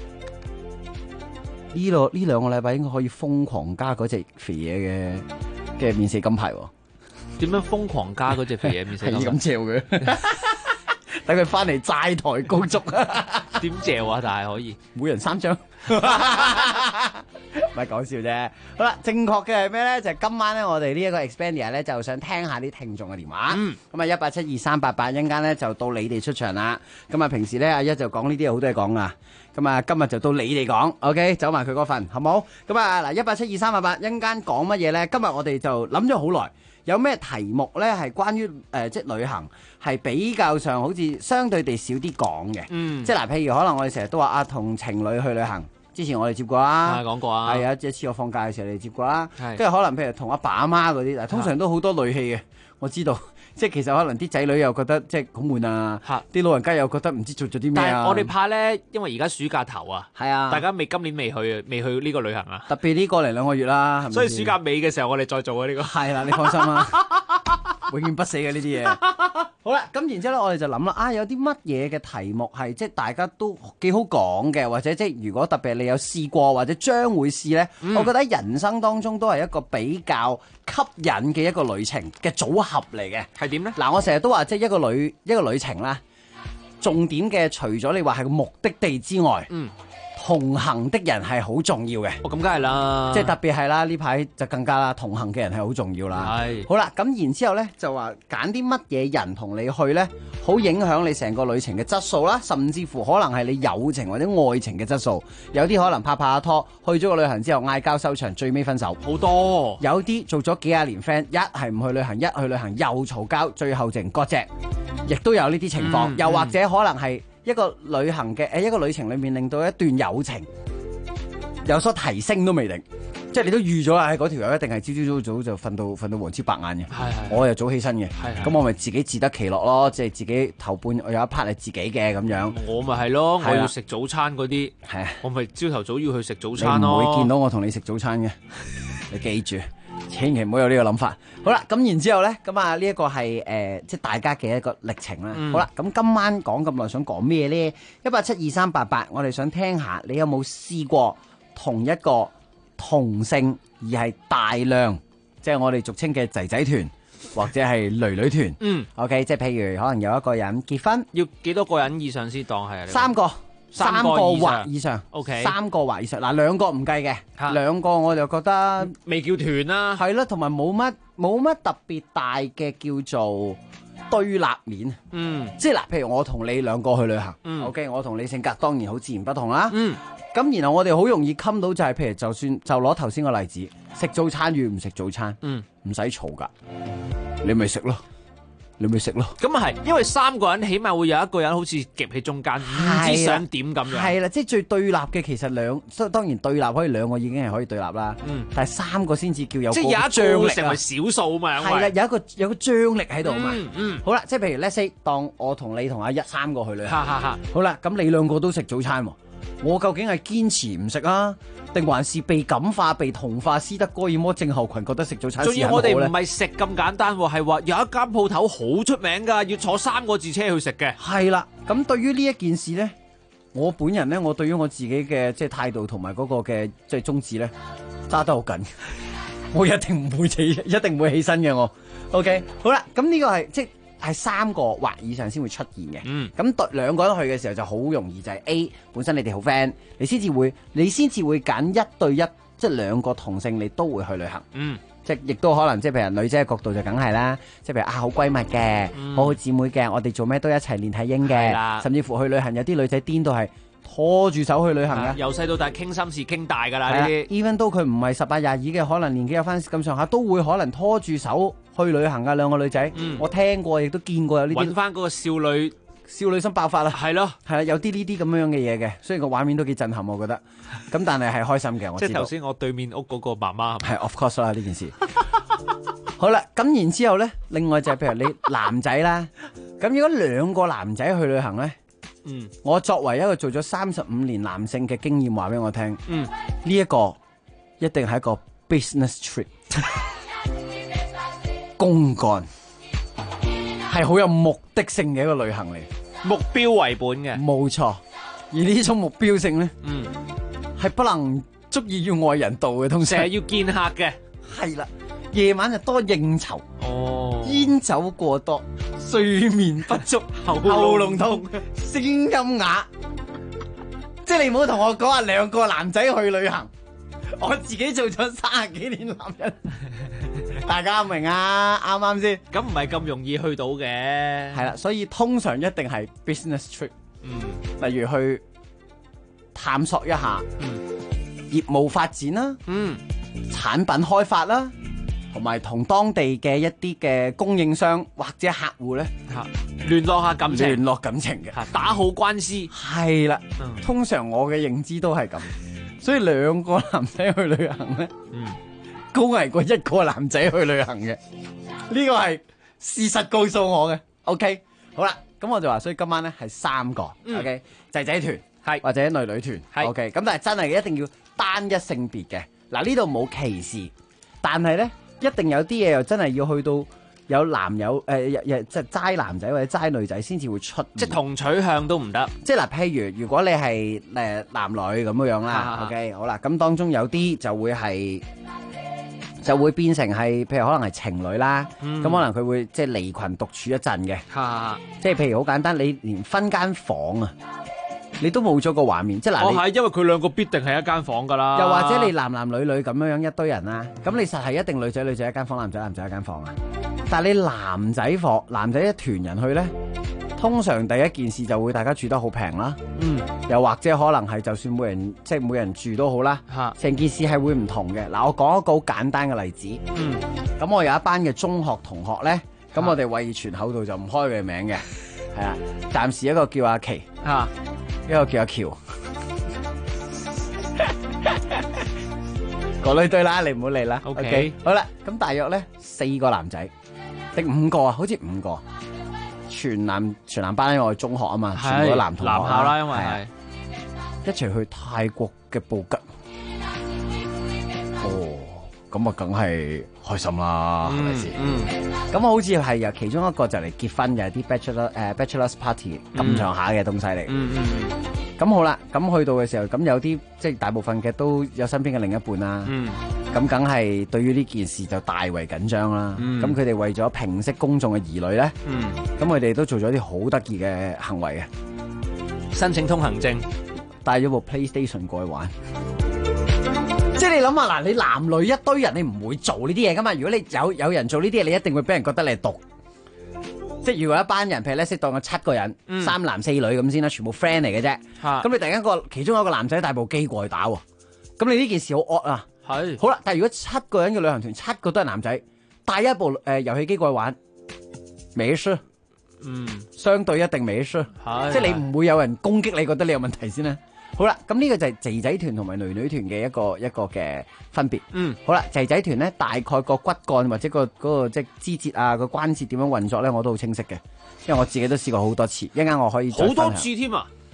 呢2個禮拜應該可以瘋狂加嗰隻肥嘢嘅免死金牌。 點樣瘋狂加嗰隻肥嘢免死金牌？ 係咁嚼佢。等佢翻嚟債台高築， 點借啊？但係可以每人3張，唔係講笑啫。好啦，正確嘅係咩咧？就係今晚咧，我哋呢一個 Expandia 咧，就想聽下啲聽眾嘅電話。咁啊，1872388，一陣間咧就到你哋出場啦。咁啊，平時咧阿一就講呢啲有好多嘢講噶。咁啊，今日就到你哋講 ，OK， 走埋佢嗰份，好冇？咁啊，嗱，1872388，一陣間講乜嘢咧？今日我哋就諗咗好耐。有咩題目咧係關於即係旅行係比較上好似相對地少啲講嘅，即係嗱，譬如可能我哋成日都話啊，同情侶去旅行，之前我哋接過啦， 講過啊， 係啊，一次我放假嘅時候你哋接過啦，跟住可能譬如同阿爸阿媽嗰啲，通常都好多戾氣嘅，我知道。即係其實可能啲仔女又覺得即係好悶啊，啲老人家又覺得唔知做咗啲咩啊。 但係我哋怕咧，因為而家暑假頭啊， 係啊， 大家今年未去呢個旅行啊。 特別呢個嚟2個月啦，係咪？ 所以暑假尾嘅時候我哋再做啊呢個。 係啦，你放心啦，永遠不死嘅呢啲嘢。好啦，咁然之後咧，我哋就諗啦，啊有啲乜嘢嘅題目係即係大家都幾好講嘅，或者即係如果特別你有試過或者將會試咧，我覺得人生當中都係一個比較吸引嘅一個旅程嘅組合嚟嘅。 係點咧？ 嗱，我成日都話即係一個旅程啦，重點嘅除咗你話係個目的地之外，同行的人係好重要嘅。 咁梗係啦， 即係特別係啦，呢排就更加啦，同行嘅人係好重要啦。係好啦，咁然之後咧就話揀啲乜嘢人同你去咧，好影響你成個旅程嘅質素啦，甚至乎可能係你友情或者愛情嘅質素。有啲可能拍下拖，去咗個旅行之後嗌交收場，最尾分手。 好多有啲做咗幾廿年 friend，一係唔去旅行，一去旅行又嘈交，最後淨割席，亦都有呢啲情況。又或者可能係一個旅行嘅一個旅程裏面令到一段友情有所提升都未定，即係你都預咗啦，嗰條友一定係朝早就瞓到黃朝白眼嘅，我又早起身嘅，咁我咪自己自得其樂咯，即係自己頭半我有一 part 係自己嘅咁樣。 我咪係咯，我要食早餐嗰啲，我咪朝頭早要去食早餐咯。 你唔會見到我同你食早餐嘅，你記住。千祈唔好有呢個諗法。好啦，咁然之後咧，咁啊呢一個係即係大家嘅一個歷程啦。好啦，咁今晚講咁耐，想講咩咧？1872388，我哋想聽下你有冇試過同一個同性而係大量，即係我哋俗稱嘅仔仔團或者係女女團。OK， 即係譬如可能有一個人結婚， 要幾多個人以上先當係 ？3個。3個或以上 ，OK， 3個或以上，嗱2個唔計嘅，2個我就覺得未叫團啦， 係咯，同埋冇乜特別大嘅叫做對立面，即係嗱，譬如我同你2個去旅行，OK， 我同你性格當然好自然不同啦，咁然後我哋好容易冚到就係，譬如就攞頭先個例子，食早餐與唔食早餐，唔使嘈噶，你咪食咯。你咪食咯， 咁啊係，因為3個人起碼會有一個人好似夾喺中間，唔知想點咁樣。係啦，即係最對立嘅其實當然對立可以2個已經係可以對立啦，但係3個先至叫有。 即係有一個成為少數嘛。 係啦，有個張力喺度嘛。好啦，即係譬如 let's say 當我同你同阿一3個去旅行，好啦，咁你2個都食早餐喎，我究竟係堅持唔食啊？定還是被感化、被同化，斯德哥爾摩症候群覺得食早餐仲要我哋唔係食咁簡單喎，係話有一間鋪頭好出名㗎，要坐3個字車去食嘅。 係啦，咁對於呢一件事咧，我本人咧，我對於我自己嘅即係態度同埋嗰個嘅即係宗旨咧，揸得好緊。 我一定唔會起身嘅我。OK， 好啦，咁呢個係即係3個或以上先會出現嘅。咁2個人去嘅時候就好容易就係 A 本身你哋好 friend， 你先至會揀1對1，即係2個同性你都會去旅行。即係亦都可能即係譬如女仔嘅角度就梗係啦，即係譬如好閨蜜嘅，好姊妹嘅，我哋做咩都一齊練體英嘅，甚至乎去旅行有啲女仔癲到係拖住手去旅行嘅， 由細到大傾心事傾大㗎啦呢啲。 even 都佢唔係18、22嘅，可能年紀有翻咁上下，都會可能拖住手去旅行㗎。2個女仔，我聽過亦都見過有呢啲。揾翻嗰個少女心爆發啦， 係咯， 係啦，有啲呢啲咁樣嘅嘢嘅，雖然個畫面都幾震撼，我覺得。咁但係開心嘅，我知道。 即係頭先我對面屋嗰個媽媽係 of course 啦呢件事。好啦，咁然之後咧，另外就係譬如你男仔啦，咁如果2個男仔去旅行咧，我作為一個做咗35年男性嘅經驗話俾我聽，呢一個一定係一個 business trip， 公幹。係好有目的性嘅一個旅行嚟， 目標為本嘅， 冇錯。而呢種目標性咧，係不能足以要外人道嘅，通常成日要見客嘅。 係啦，夜晚就多應酬，煙酒過多，睡眠不足，喉嚨痛，聲音啞。即係你唔好同我講話2個男仔去旅行，我自己做咗30幾年男人。大家明啊？啱啱先？ 咁唔係咁容易去到嘅。 係啦，所以通常一定係 business trip。例如去探索一下業務發展啦，產品開發啦，同埋同當地嘅一啲嘅供應商或者客戶咧聯絡下感情， 聯絡感情嘅， 打好關係。 係啦，通常我嘅認知都係咁，所以2個男仔去旅行咧，高危過1個男仔去旅行嘅，呢個係事實告訴我嘅。OK， 好啦，咁我就話，所以今晚咧係3個，OK， 仔仔團係或者女女團，OK， 咁但係真係一定要單一性別嘅。嗱，呢度冇歧視，但係咧一定有啲嘢又真係要去到有男友即係齋男仔或者齋女仔先至會出， 即係同取向都唔得。 即係嗱，譬如果你係男女咁樣啦，OK， 好啦，咁當中有啲就會變成係，譬如可能係情侶啦，咁可能佢會即係離群獨處一陣嘅，即係譬如好簡單，你連分間房啊，你都冇咗個畫面，即係嗱， 係因為佢2個必定係一間房噶啦， 又或者你男男女女咁樣一堆人啦，咁你實係一定女仔女仔一間房，男仔男仔一間房啊，但係你男仔一團人去咧，通常第一件事就會大家住得好平啦，又或者可能係就算每人住都好啦，成件事係會唔同嘅。嗱，我講一個好簡單嘅例子，咁我有一班嘅中學同學咧，咁我哋惠傳口度就唔開佢名嘅，係啊，暫時一個叫阿琪，一個叫阿喬，個女對啦，你唔好理啦。OK， 好啦，咁大約咧4個男仔定5個啊，好似5個。全男班，因為我係中學啊嘛，全部都男同學， 男校啦，因為係一齊去泰國嘅布吉。咁啊，梗係開心啦，係咪先？咁好似係由其中一個就嚟結婚嘅啲 bachelor's party 咁上下嘅東西嚟。咁好啦，咁去到嘅時候，咁有啲即係大部分嘅都有身邊嘅另一半啦。咁梗係對於呢件事就大為緊張啦。咁佢哋為咗平息公眾嘅疑慮咧，咁佢哋都做咗啲好得意嘅行為嘅， 申請通行證， 帶咗部 PlayStation 過去玩。即係你諗下嗱，你男女一堆人，你唔會做呢啲嘢噶嘛？如果你有人做呢啲嘢，你一定會俾人覺得你係毒。即係如果一班人，譬如咧，適當嘅7個人，3男4女咁先啦，全部 friend 嚟嘅啫。咁你突然間其中一個男仔帶部機過去打，咁你呢件事好惡啊！係好啦，但係如果7個人嘅旅行團，7個都係男仔，帶一部遊戲機過去玩，沒事。相對一定沒事。即係你唔會有人攻擊你，覺得你有問題先啦。好啦，咁呢個就係仔仔團同埋女女團嘅一個嘅分別。好啦，仔仔團咧，大概個骨幹或者個即係肢節啊，個關節點樣運作咧，我都好清晰嘅，因為我自己都試過好多次。一陣間我可以再分享好多次添啊！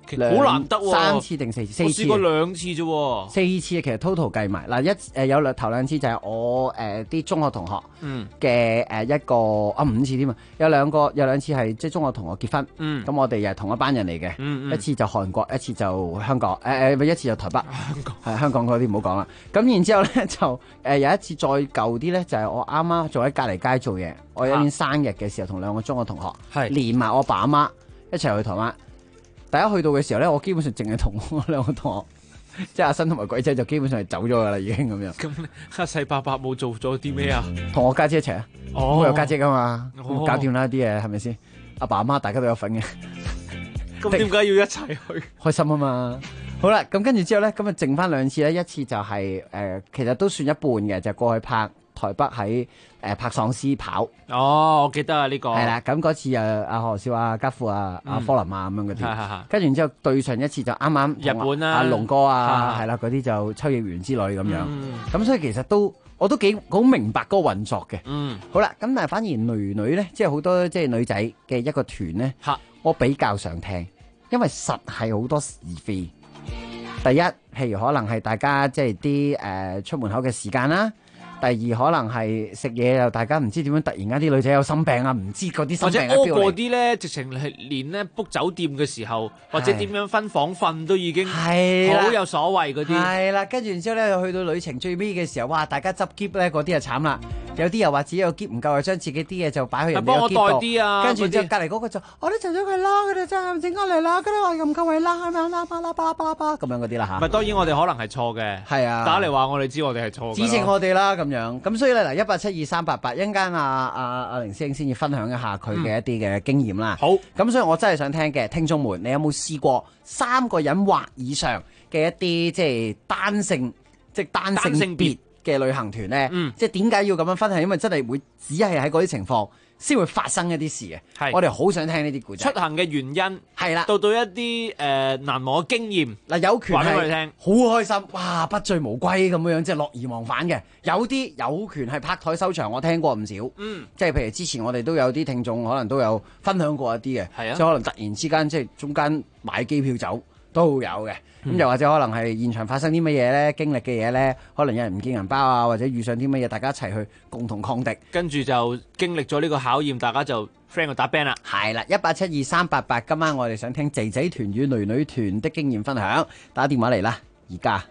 好難得喎 ，3次定4次？4次。 我試過2次啫喎。 4次其實 total 計埋嗱有頭2次就係我啲中學同學嘅一個5次添啊，有2次係即係中學同學結婚，咁我哋又係同一班人嚟嘅，一次就韓國，一次就香港，一次就台北，香港嗰啲唔好講啦。咁然之後咧就有一次再舊啲咧，就係我啱啱仲喺隔離街做嘢，我有一年生日嘅時候，同2個中學同學連埋我爸阿媽一齊去台灣。第一去到嘅時候咧，我基本上淨係同我2個同學，即係阿新同埋鬼仔就基本上係走咗噶啦，已經咁樣。 咁黑細伯伯冇做咗啲咩啊？ 同我家姐一齊啊！我有家姐噶嘛，搞掂啦啲嘢係咪先？阿爸阿媽大家都有份嘅。 咁點解要一齊去？ 開心啊嘛！好啦，咁跟住之後咧，咁啊剩翻2次咧，一次就係其實都算一半嘅，就過去拍台北喺拍喪屍跑。 哦，我記得啊呢個。 係啦，咁嗰次阿何少啊、家父啊、阿科林啊咁樣嗰啲。跟住然之後對上一次就啱啱日本啦， 阿龍哥啊，係啦嗰啲就秋葉原之類咁樣。咁所以其實我都幾好明白嗰個運作嘅。好啦，咁但係反而女咧，即係好多即係女仔嘅一個團咧，我比較常聽，因為實係好多是非。第一，譬如可能係大家即係啲出門口嘅時間啦。第二可能係食嘢又大家唔知點樣，突然間啲女仔有心病啊，唔知嗰啲心病喺邊度嚟。或者屙啲咧，直情係連咧 book 酒店嘅時候，或者點樣分房瞓都已經好有所謂嗰啲。係啦，跟住然之後咧，去到旅程最尾嘅時候，哇！大家執篋咧，嗰啲就慘啦。有啲又話自己個篋唔夠，又將自己啲嘢就擺去人哋個篋度。幫我袋啲啊！跟住之後隔離嗰個就我都盡咗佢啦，佢哋真係整過嚟啦，佢哋話又唔夠位啦，咁樣啦，巴拉巴拉巴拉巴咁樣嗰啲啦嚇。唔係當然我哋可能係錯嘅，係啊，打嚟話我哋知我哋係錯嘅，指正我哋啦咁樣。咁所以咧嗱，1872388一陣間阿凌師兄先至分享一下佢嘅一啲嘅經驗啦。好，咁所以我真係想聽嘅聽眾們，你有冇試過3個人或以上嘅一啲即係單性別嘅旅行團咧？即係點解要咁樣分享？因為真係會只係喺嗰啲情況先會發生一啲事嘅。係，我哋好想聽呢啲故仔。出行嘅原因係啦，到一啲難忘嘅經驗嗱，有權話俾我哋聽，好開心，哇，不醉無歸咁樣，即係樂而忘返嘅。有啲有權係拍台收場，我聽過唔少。即係譬如之前我哋都有啲聽眾可能都有分享過一啲嘅，係啊，即係可能突然之間即係中間買機票走都有嘅。咁又或者可能係現場發生啲乜嘢咧，經歷嘅嘢咧，可能有人唔見銀包啊，或者遇上啲乜嘢，大家一齊去共同抗敵，跟住就經歷咗呢個考驗，大家就 friend 去打 band 啦。係啦，1872388，今晚我哋想聽仔仔團與女女團的經驗分享，打電話嚟啦，而家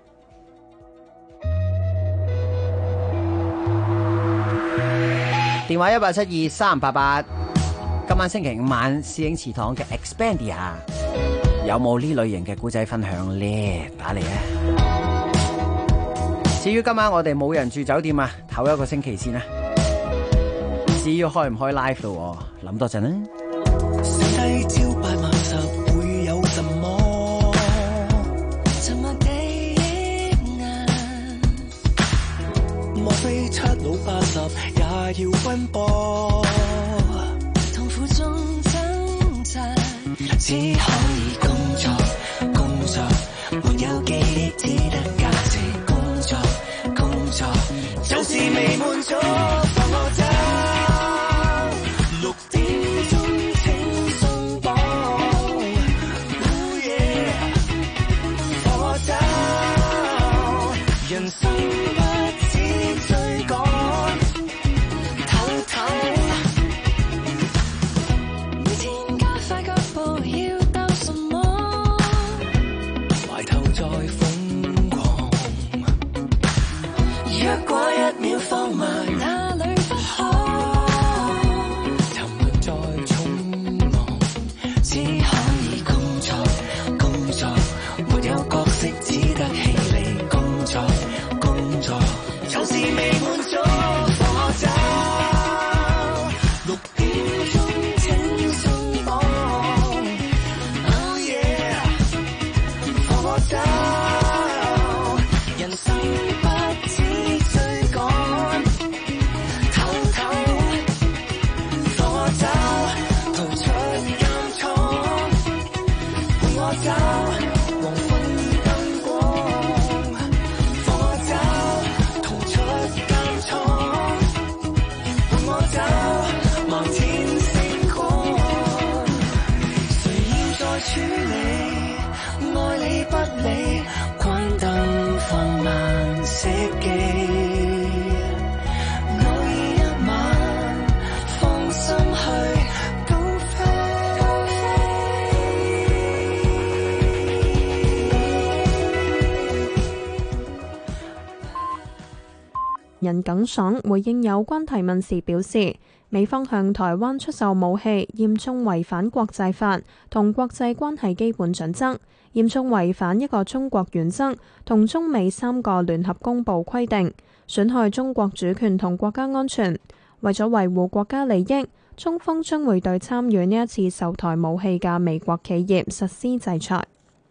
電話1872388，今晚星期5晚攝影祠堂嘅 Expandia。有冇呢類型嘅故仔分享咧？打嚟啊！至於今晚我哋冇人住酒店啊，唞一個星期先啊。至於開唔開 live 咯，諗多陣啦。低招拜萬十會有什麼？沉默地莫非七老八十也要奔波？痛苦中掙扎，只可以工作，沒有記憶只得價值。工作，就是未滿足，放我走。6點鐘請鬆綁，放我走。人生不止追趕，每天加快腳步要到什麼？再瘋狂，若果1秒放慢，哪裏不可？沉默再匆忙，只可以工作，沒有角色只得氣力。工作，就是未滿足，放我走。6點鐘請鬆綁，Oh yeah，放我走。人生不止追趕，放我走，逃出監倉，陪我走，黃昏燈光，放我走，逃出監倉。 人耿爽回應有關提問時表示，美方向台灣出售武器，嚴重違反國際法同國際關係基本準則，嚴重違反一個中國原則同中美3個聯合公報規定，損害中國主權同國家安全。為咗維護國家利益，中方將會對參與呢一次售台武器嘅美國企業實施制裁。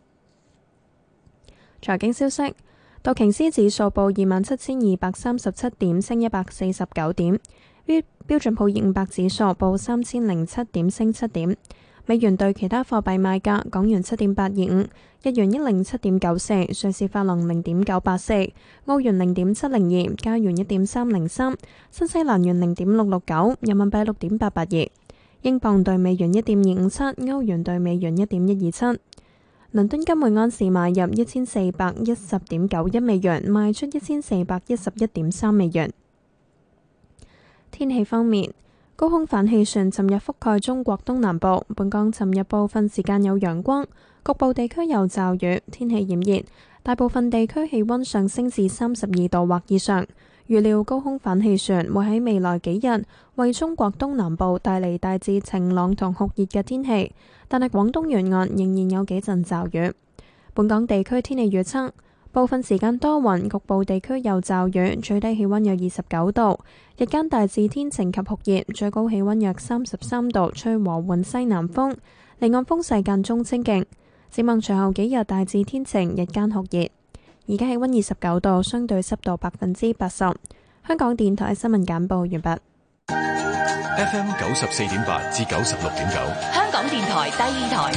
財經消息，道瓊斯指數報27,237點，升149點；標準普爾500指數報3,007點，升7點。美元對其他貨幣賣價：港元7.825，日元107.94，瑞士法郎0.984，澳元0.702，加元1.303，新西蘭元0.669，人民幣6.882，英鎊對美元1.257，歐元對美元1.127。倫敦金每安士買入1410.91美元，賣出1411.3美元。天氣方面，高空反氣旋尋日覆蓋中國東南部，本港尋日部分時間有陽光，局部地區有驟雨，天氣炎熱，大部分地區氣溫上升至32度或以上。預料高空反氣旋會喺未來幾日為中國東南部帶嚟大致晴朗同酷熱嘅天氣，但係廣東沿岸仍然有幾陣驟雨。本港地區天氣預測，部分時間多雲，局部地區有驟雨，最低氣溫約29度，日間大致天晴及酷熱，最高氣溫約33度，吹和緩西南風，離岸風勢間中清勁。展望隨後幾日大致天晴，日間酷熱。而家氣溫29度，相對濕度80%。香港電台新聞簡報完畢。 FM 94.8至96.9， 香港電台第二台，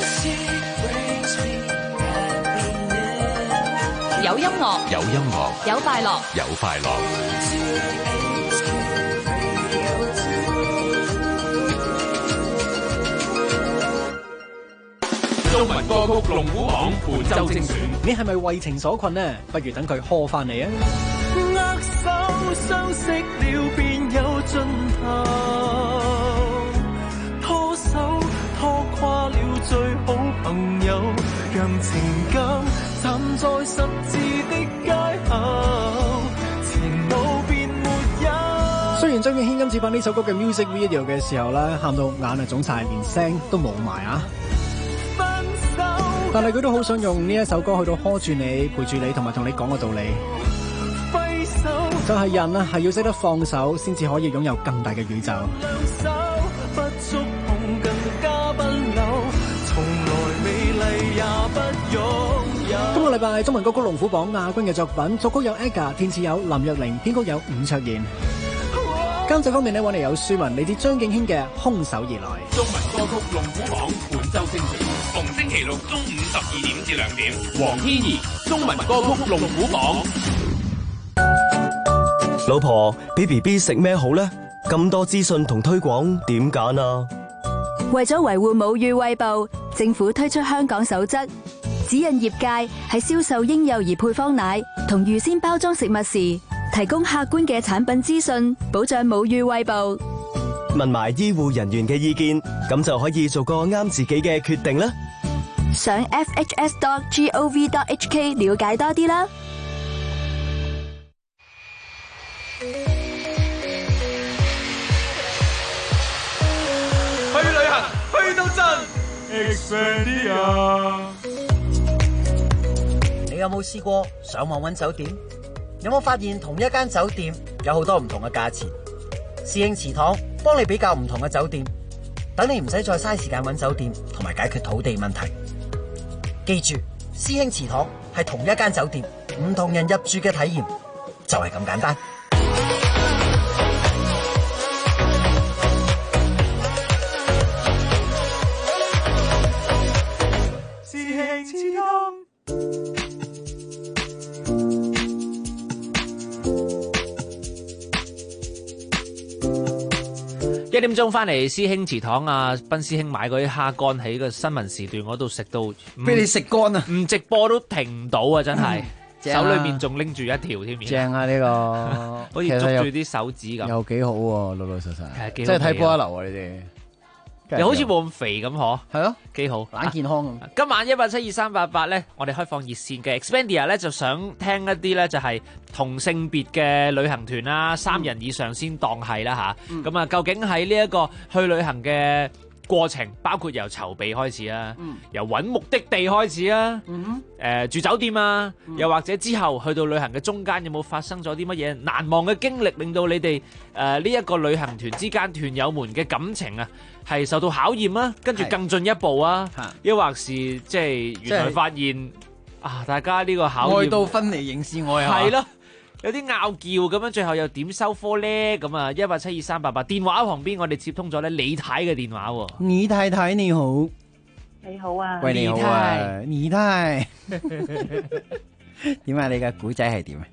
有音樂， 有音樂， 有快樂， 有快樂。中文歌曲龍虎榜本周精選， 你係咪為情所困呢？不如等佢呵翻你啊！ 握手相識了便有盡頭，拖手拖垮了最好朋友，讓情感站在十字的街口，前路便沒有。雖然張敬軒今次拍呢首歌嘅 music video 嘅時候咧，喊到眼啊腫晒，連聲都冇埋啊！但係佢都好想用呢一首歌去到呵住你，陪住你，同埋同你講個道理。就係人啊，係要識得放手，先至可以擁有更大嘅宇宙。今個禮拜中文歌曲龍虎榜亞軍嘅作品，作曲有 AGA， 填詞有林若寧，編曲有伍卓賢。監製方面呢，揾嚟有舒文，嚟自張敬軒嘅《空手而來》。 中文歌曲龍虎榜本周精選，逢星期六中午12點至2點。黃天怡，中文歌曲龍虎榜。 老婆，俾 BB 食咩好呢？咁多資訊同推廣，點揀啊？ 為咗維護母乳餵哺，政府推出香港守則，指引業界喺銷售嬰幼兒配方奶同預先包裝食物時，提供客觀嘅產品資訊，保障母乳餵哺。 問埋醫護人員嘅意見，咁就可以做個啱自己嘅決定啦。 上 fhs.gov.hk 了解多啲啦。 去旅行，去到震 Expedia。 你有冇試過上網揾酒店？有冇發現同一間酒店有好多唔同嘅價錢？師兄祠堂幫你比較唔同嘅酒店，等你唔使再嘥時間揾酒店同埋解決土地問題。記住，師兄祠堂係同一間酒店，唔同人入住嘅體驗就係咁簡單。 師兄祠堂。 1點鐘翻嚟師兄祠堂啊，賓師兄買嗰啲蝦乾喺個新聞時段嗰度食到， 俾你食乾啊！ 唔直播都停唔到啊！真係，手裏面仲拎住一條添， 正啊！呢個好似捉住啲手指咁， 又幾好喎，老老實實， 即係睇波一流啊！你哋又好似冇咁肥咁嗬。 係咯， 幾好， 懶健康咁。 今晚1872388咧，我哋開放熱線嘅 Expedia 咧，就想聽一啲咧就係同性別嘅旅行團啦，3人以上先當係啦吓。咁啊，究竟喺呢一個去旅行嘅過程，包括由籌備開始啊，由揾目的地開始啊，住酒店啊，又或者之後去到旅行嘅中間，有冇發生咗啲乜嘢難忘嘅經歷，令到你哋呢一個旅行團之間團友們嘅感情啊，係受到考驗啊，跟住更進一步啊，抑或是即係原來發現啊，大家呢個考驗愛到分離仍是愛啊， 係咯。有啲拗撬咁樣，最後又點收科咧？咁啊，1872388電話旁邊，我哋接通咗咧李太嘅電話喎。 李太太你好， 你好啊， 喂你好啊，李太，點啊？你嘅古仔係點啊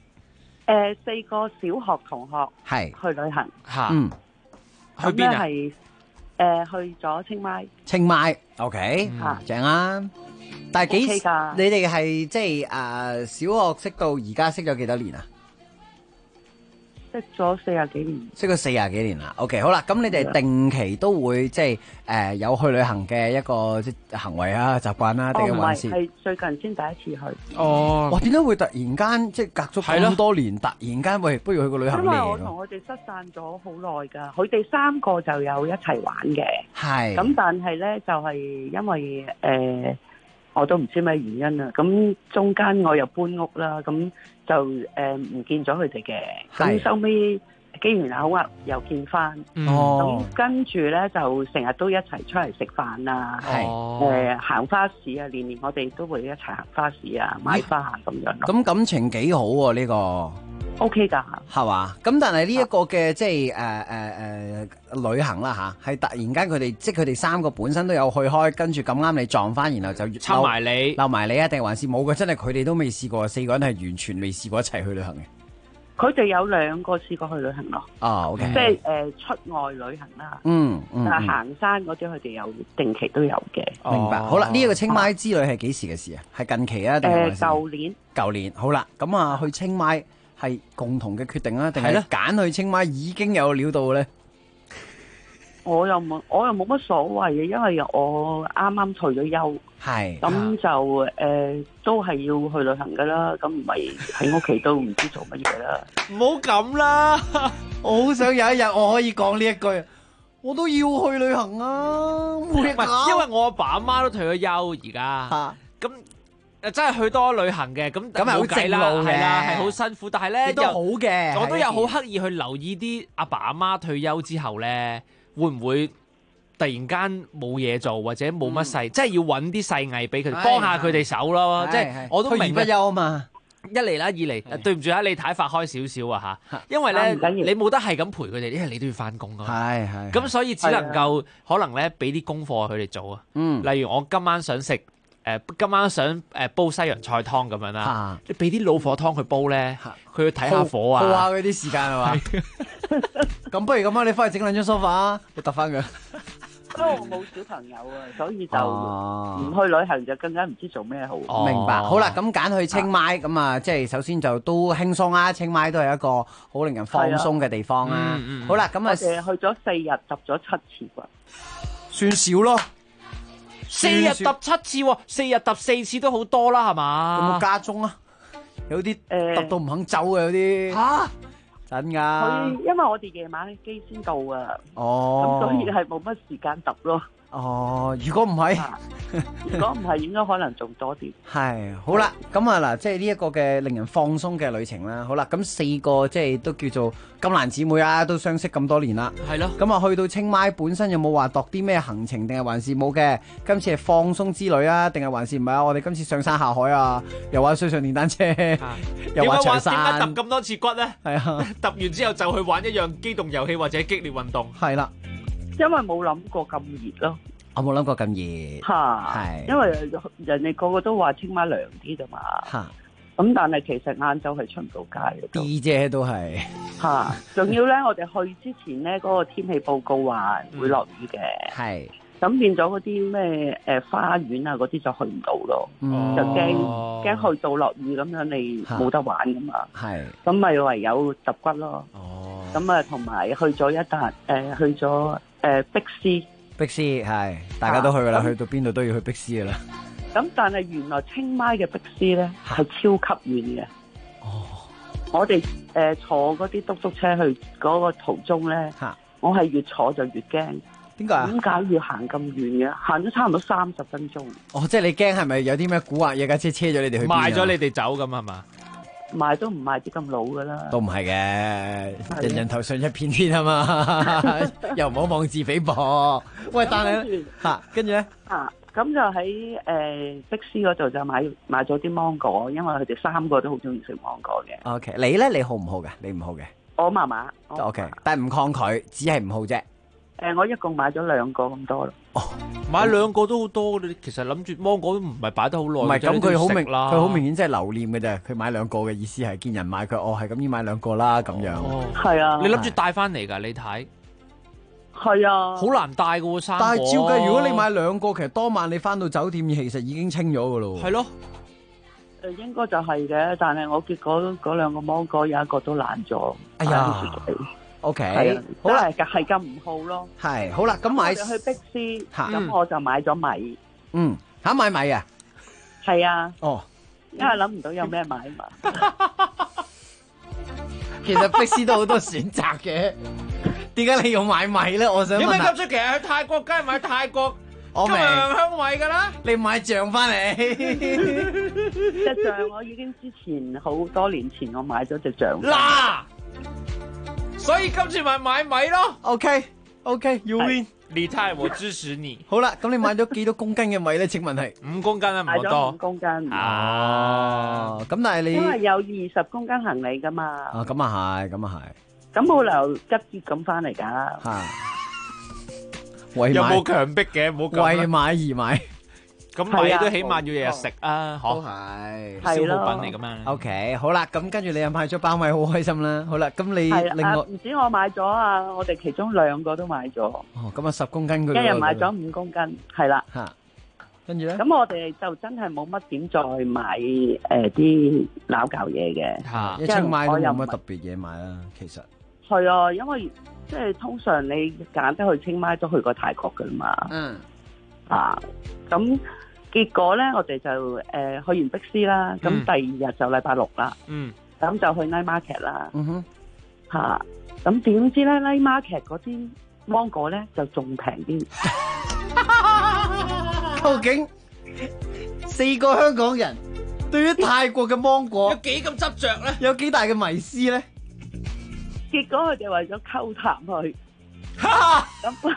？4個小學同學係去旅行， 去邊啊？ 係去咗清邁。 清邁 ，OK，正啊！但係你哋係即係小學識到而家識咗幾多年啊？ 識咗40幾年。 識咗40幾年啦。OK， 好啦，咁你哋定期都會即係有去旅行嘅一個即係行為啊、習慣啦，定係還是？ 係最近先第一次去。 哦，哇！點解會突然間即係隔咗咁多年，突然間喂，不如去個旅行嚟？ 因為我同佢哋失散咗好耐㗎，佢哋3個就有一齊玩嘅。係。咁但係咧就係因為我都唔知咩原因啦，咁中間我又搬屋啦，咁就唔見咗佢哋嘅，咁收尾機緣巧合又見翻，咁跟住咧就成日都一齊出嚟食飯啊，行花市啊，年年我哋都會一齊行花市啊，買花啊咁樣咯。 咁感情幾好喎呢個。 OK 噶， 係嘛？咁但係呢一個嘅即係旅行啦吓，係突然間佢哋即係佢哋3個本身都有去開，跟住咁啱你撞翻，然後就湊埋你， 留埋你啊？定還是冇嘅？真係佢哋都未試過，4個人係完全未試過一齊去旅行嘅。 佢哋有2個試過去旅行咯。 哦 ，OK， 即係出外旅行啦。但係行山嗰啲佢哋有定期都有嘅。 明白。好啦，呢一個清邁之旅係幾時嘅事啊？係近期啊？定係舊年？ 舊年。好啦，咁啊去清邁。係共同嘅決定啊，定係揀去清邁已經有料到咧？ 我又冇乜所謂嘅，因為我啱啱退咗休，係咁就都係要去旅行噶啦，咁唔係喺屋企都唔知做乜嘢啦。 唔好咁啦， 我好想有一日我可以講呢一句，我都要去旅行啊！唔係， 因為我阿爸阿媽都退咗休而家，咁。真係去多旅行嘅，咁係好正路嘅， 係啦，係好辛苦，但係咧都好嘅。 我都有好刻意去留意啲阿爸阿媽退休之後咧，會唔會突然間冇嘢做，或者冇乜細，即係要揾啲細藝俾佢哋幫下佢哋手咯。即係我都明不休啊嘛。 一嚟啦，二嚟對唔住啊，李太發開少少啊嚇，因為咧你冇得係咁陪佢哋，因為你都要翻工啊。係咁所以只能夠可能咧俾啲功課佢哋做啊。例如我今晚想食。今晚想煲西洋菜湯咁樣啦，你俾啲老火湯佢煲咧，佢要睇下火啊， 煲下嗰啲時間係嘛？咁不如咁啊，你翻去整2張梳化，你揼翻佢。 因為我冇小朋友啊，所以就唔去旅行就更加唔知做咩好。 明白。好啦，咁揀去清邁咁啊，即係首先就都輕鬆啊。清邁都係一個好令人放鬆嘅地方啊。好啦，咁啊， 我哋去咗4日，揼咗7次啩， 算少咯。 4日揼7次，4日揼4次都好多啦，係嘛？ 有冇加鐘啊？有啲揼到唔肯走嘅有啲。吓，真噶？ 因為我哋夜晚機先到啊。 哦。 咁所以係冇乜時間揼咯。 哦，如果唔係， 應該可能仲多啲。 係，好啦，咁啊嗱，即係呢一個嘅令人放鬆嘅旅程啦。好啦，咁4個即係都叫做金蘭姊妹啊，都相識咁多年啦。 係咯。 咁啊，去到清邁本身有冇話度啲咩行程，定係還是冇嘅？今次係放鬆之旅啊，定係還是唔係啊？我哋今次上山下海啊，又玩水上電單車，又玩長山。 點解揼咁多次骨咧？ 係啊， 揼完之後就去玩一樣機動遊戲或者激烈運動。 係啦。 因為冇諗過咁熱咯， 我冇諗過咁熱， 係，因為人哋個個都話清邁涼啲啫嘛，咁但係其實晏晝係出唔到街嘅， 啲啫都係， 仲要咧，我哋去之前咧嗰個天氣報告話會落雨嘅，係，咁變咗嗰啲咩花園啊嗰啲就去唔到咯，就驚去到落雨咁樣你冇得玩噶嘛，係，咁咪唯有揼骨咯，咁啊同埋去咗一笪去咗。碧碧斯係，大家都去噶啦，去到邊度都要去碧斯噶啦。 咁但係原來清邁嘅碧斯咧係超級遠嘅。哦，我哋坐嗰啲嘟嘟車去嗰個途中咧，我係越坐就越驚。 點解啊？ 點解要行咁遠嘅？行咗差唔多30分鐘。 哦，即係你驚係咪有啲咩蠱惑嘢架車車咗你哋去邊啊？ 賣咗你哋走咁係嘛？ 賣都唔賣啲咁老噶啦。 都唔係嘅，人人頭上一片天啊嘛，又唔好妄自菲薄。喂，但係跟住咧咁就喺碧斯嗰度就買咗啲芒果，因為佢哋3個都好中意食芒果嘅。 OK， 你咧你好唔好嘅？你唔好嘅。 我麻麻。 OK， 但係唔抗拒，只係唔好啫。 我一共買咗2個咁多咯。 哦，買2個都好多。你其實諗住芒果都唔係擺得好耐。 唔係咁，佢好明顯即係留念嘅啫。佢買2個嘅意思係見人買佢，係咁要買2個啦咁樣。 係啊。 你諗住帶翻嚟㗎？你睇。 係啊。 好難帶㗎喎，3個。 但係照計，如果你買2個，其實當晚你翻到酒店其實已經清咗㗎咯。 係咯。 應該就係嘅，但係我結果嗰2個芒果有1個都爛咗。 哎呀。OK， 好啦， 係咁唔好咯。 係好啦，咁買去碧斯，咁我就買咗米。 買米啊？ 係啊。 哦， 因為諗唔到有咩買嘛。 其實碧斯都好多選擇嘅，點解你要買米咧？我想問。 點解咁出奇啊？去泰國梗係買泰國我明香米噶啦。 你買醬翻嚟。 隻醬我已經之前好多年前我買咗隻醬。 嗱。所以今次咪買米咯。 OK，you win。 你猜我支持你。 好啦，咁你買咗幾多公斤嘅米咧？請問係 5公斤啊，唔好多。 買咗5公斤。 哦，咁但係你因為有20公斤行李噶嘛。 啊，咁啊係。 咁冇理由急接咁翻嚟噶。 有冇強迫嘅？唔好為買而買。 咁米都起碼要日日食啊， 都係消耗品嚟噶嘛。 OK， 好啦，咁跟住你又買咗包米，好開心啦。好啦，咁你另外唔止我買咗啊，我哋其中2個都買咗。 哦，咁啊10公斤佢。 一人買咗5公斤，係啦。 跟住咧？ 咁我哋就真係冇乜點再買啲撈教嘢嘅。 一清邁都冇乜特別嘢買啦，其實。 係啊，因為即係通常你揀得去清邁都去過泰國噶啦嘛。咁結果咧，我哋就去完碧斯啦，咁第2日就禮拜6啦，咁就去 Night Market 啦，咁點知咧 Night Market 嗰啲芒果咧就仲平啲。 究竟4個香港人對於泰國嘅芒果有幾咁執着咧？ 有幾大嘅迷思咧？ 結果佢哋為咗溝淡去，咁。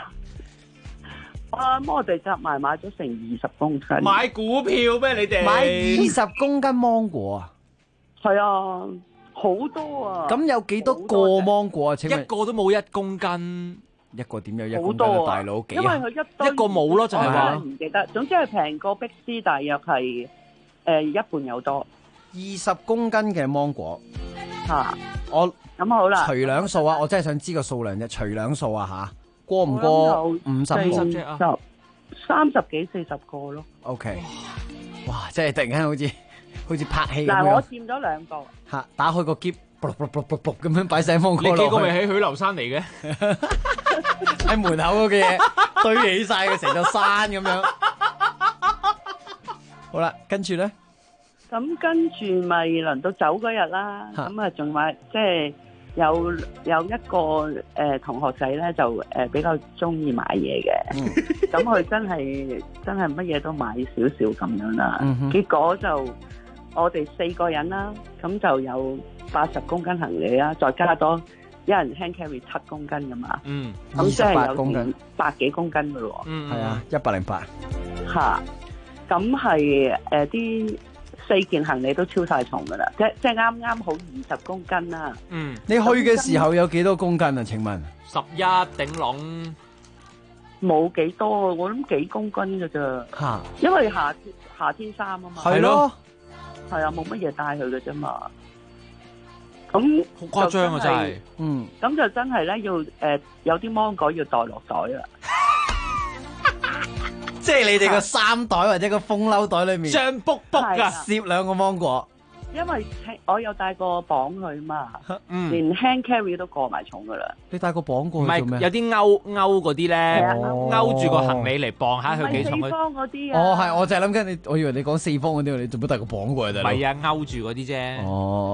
我哋夾埋買咗成20公斤。 買股票咩？你哋買20公斤芒果啊？ 係啊，好多啊！ 咁有幾多個芒果啊？請問一個都冇1公斤， 一個點有1公斤啊？大佬幾？ 因為佢一個冇咯，就係話唔記得。總之係平過碧斯，大約係一半有多。 20公斤嘅芒果我咁好啦， 除兩數啊！我真係想知個數量啫，除兩數啊吓。過唔過50隻啊 ？30幾40個咯。 OK， 哇！真係突然間好似拍戲咁樣。 我佔咗2個。 打開個篋，咁樣擺晒芒果落去。 你幾個未喺許留山嚟嘅？ 喺門口嗰嘅嘢堆起晒嘅成座山咁樣。好啦，跟住咧。 咁跟住咪輪到走嗰日啦。咁啊，仲買即係。有一個同學仔咧就比較中意買嘢嘅，咁佢真係乜嘢都買少少咁樣啦。結果就我哋4個人啦，咁就有80公斤行李啦，再加多一人 hand carry 7公斤㗎嘛。咁即係有100幾公斤㗎咯。 係啊，108。 咁係啲。4件行李都超晒重噶啦，即係啱啱好20公斤啦。 你去嘅時候有幾多公斤啊？請問 11頂籠， 冇幾多，我諗幾公斤噶咋。因為夏天衫啊嘛。 係咯， 係啊，冇乜嘢帶去噶啫嘛。咁好誇張啊，真係。 咁就真係咧，要有啲芒果要袋落袋啦。 即係你哋個衫袋或者個風褸袋裏面， 脹卜卜噶， 攝2個芒果。 因為我有帶個磅去嘛，連 hand carry 都過埋重噶啦。 你帶個磅過去做咩？ 有啲勾嗰啲咧，勾住個行李嚟磅下佢幾重。 四方嗰啲啊。 係，我就係諗緊你，我以為你講四方嗰啲，你做乜帶個磅過去？ 唔係啊，勾住嗰啲啫。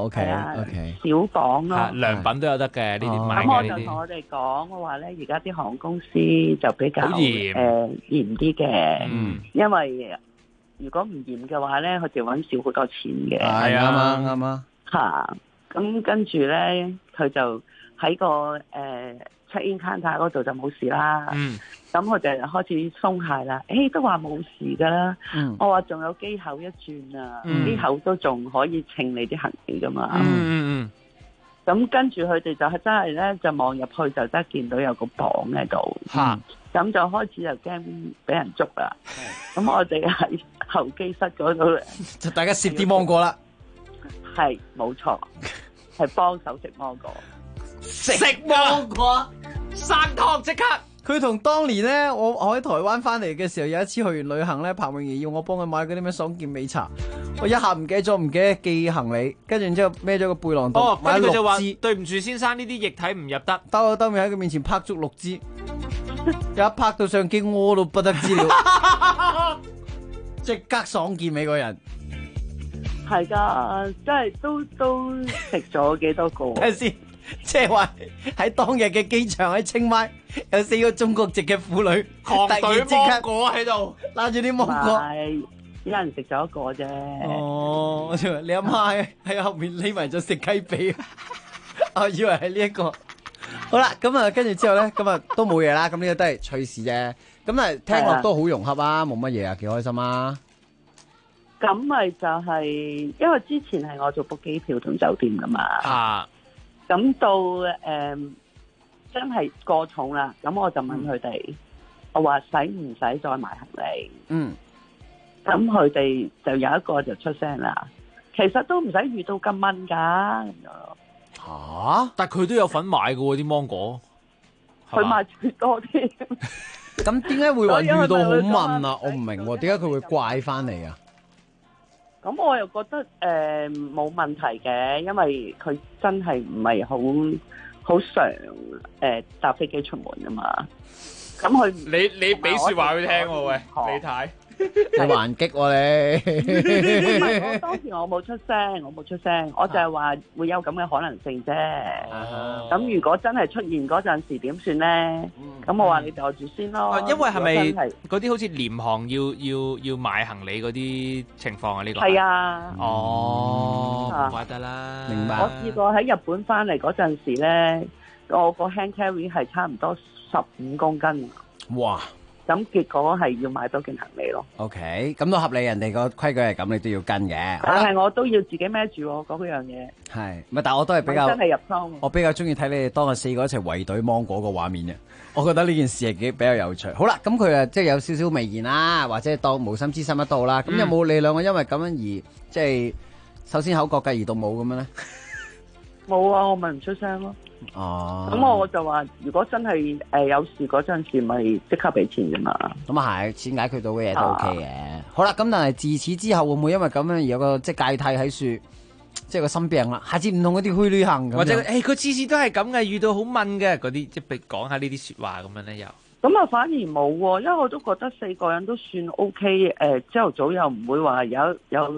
OK， 小磅咯。 良品都有得嘅呢啲買嘅呢啲。 咁我就同我哋講，我話咧，而家啲航空公司就比較嚴啲嘅，因為如果唔嚴嘅話咧，佢哋揾少好多錢嘅。 係啱啊。 嚇，咁跟住咧，佢就喺個check-in counter 嗰度就冇事啦。咁我就開始鬆懈啦。都話冇事噶啦。我話仲有機口一轉啊，機口都仲可以稱你啲行李噶嘛。咁跟住佢哋就係真係咧，就望入去就真係見到有個磅喺度。咁就開始就驚俾人捉啦。咁我哋喺候機室嗰度就大家攝啲芒果啦。 係冇錯，係幫手食芒果。 食芒果，生湯即刻。 佢同當年咧，我喺台灣翻嚟嘅時候，有一次去完旅行咧，彭穎儀要我幫佢買嗰啲咩爽健美茶，我一下唔記得寄行李，跟住然之後孭咗個背囊度，買佢就話 6支。 對唔住先生，呢啲液體唔入得。 兜面喺佢面前拍足6支，有一拍到相機屙到不得之了，即刻爽健美個人。 係㗎，真係都食咗幾多個。 睇下先。即係話喺當日嘅機場喺清邁有4個中國籍嘅婦女狂隊芒果喺度， 拉住啲芒果， 一人食咗一個啫。 你阿媽喺後面匿埋咗食雞髀，我以為係呢一個。好啦，咁啊，跟住之後咧，咁啊都冇嘢啦，咁呢個都係趣事啫。咁啊，聽落都好融洽啊，冇乜嘢啊，幾開心啊。 咁咪就係因為之前係我做 book 機票同酒店噶嘛。咁到真係過重啦，咁我就問佢哋，我話使唔使再買行李？咁佢哋就有一個就出聲啦，其實都唔使預到咁蚊㗎咁樣。 但係佢都有份買嘅喎啲芒果， 佢買最多啲。 咁點解會話預到好蚊啊？我唔明喎，點解佢會怪翻嚟啊？ 咁我又覺得冇問題嘅，因為佢真係唔係好常搭飛機出門啊嘛。咁佢你俾説話佢聽喎，喂，李太， 你還擊喎你。 我當時我冇出聲，我就係話會有咁嘅可能性啫。咁如果真係出現嗰陣時點算咧？咁我話你袋住先咯。 因為係咪嗰啲好似廉航要買行李嗰啲情況啊？呢個係啊。 唔怪得啦。 明白。我試過喺日本翻嚟嗰陣時咧，我個 hand carry 係差唔多15公斤。 哇！ 咁結果係要買多件行李咯。 OK，咁都合理，人哋個規矩係咁，你都要跟嘅。 但係我都要自己孭住嗰樣嘢。 係，但係我都係比較真係入倉。 我比較中意睇你哋當日4個一齊圍隊芒果個畫面嘅。我覺得呢件事係比較有趣。好啦，咁佢即係有少少微言啦，或者當無心之心一到啦。咁有冇你兩個因為咁樣而即係首先口角繼而到冇咁樣咧？ 冇啊，我咪唔出聲咯。咁我就話，如果真係有事嗰陣時，咪即刻俾錢啫嘛。 咁啊係，錢解決到嘅嘢都 OK 嘅。好啦，咁但係自此之後會唔會因為咁樣而有個即係芥蒂喺樹，即係個心病啦？下次唔同嗰啲去旅行咁樣， 或者佢次次都係咁嘅，遇到好問嘅嗰啲，即係講下呢啲説話咁樣咧又。 咁啊，反而冇喎，因為我都覺得4個人都算 OK。朝頭早又唔會話有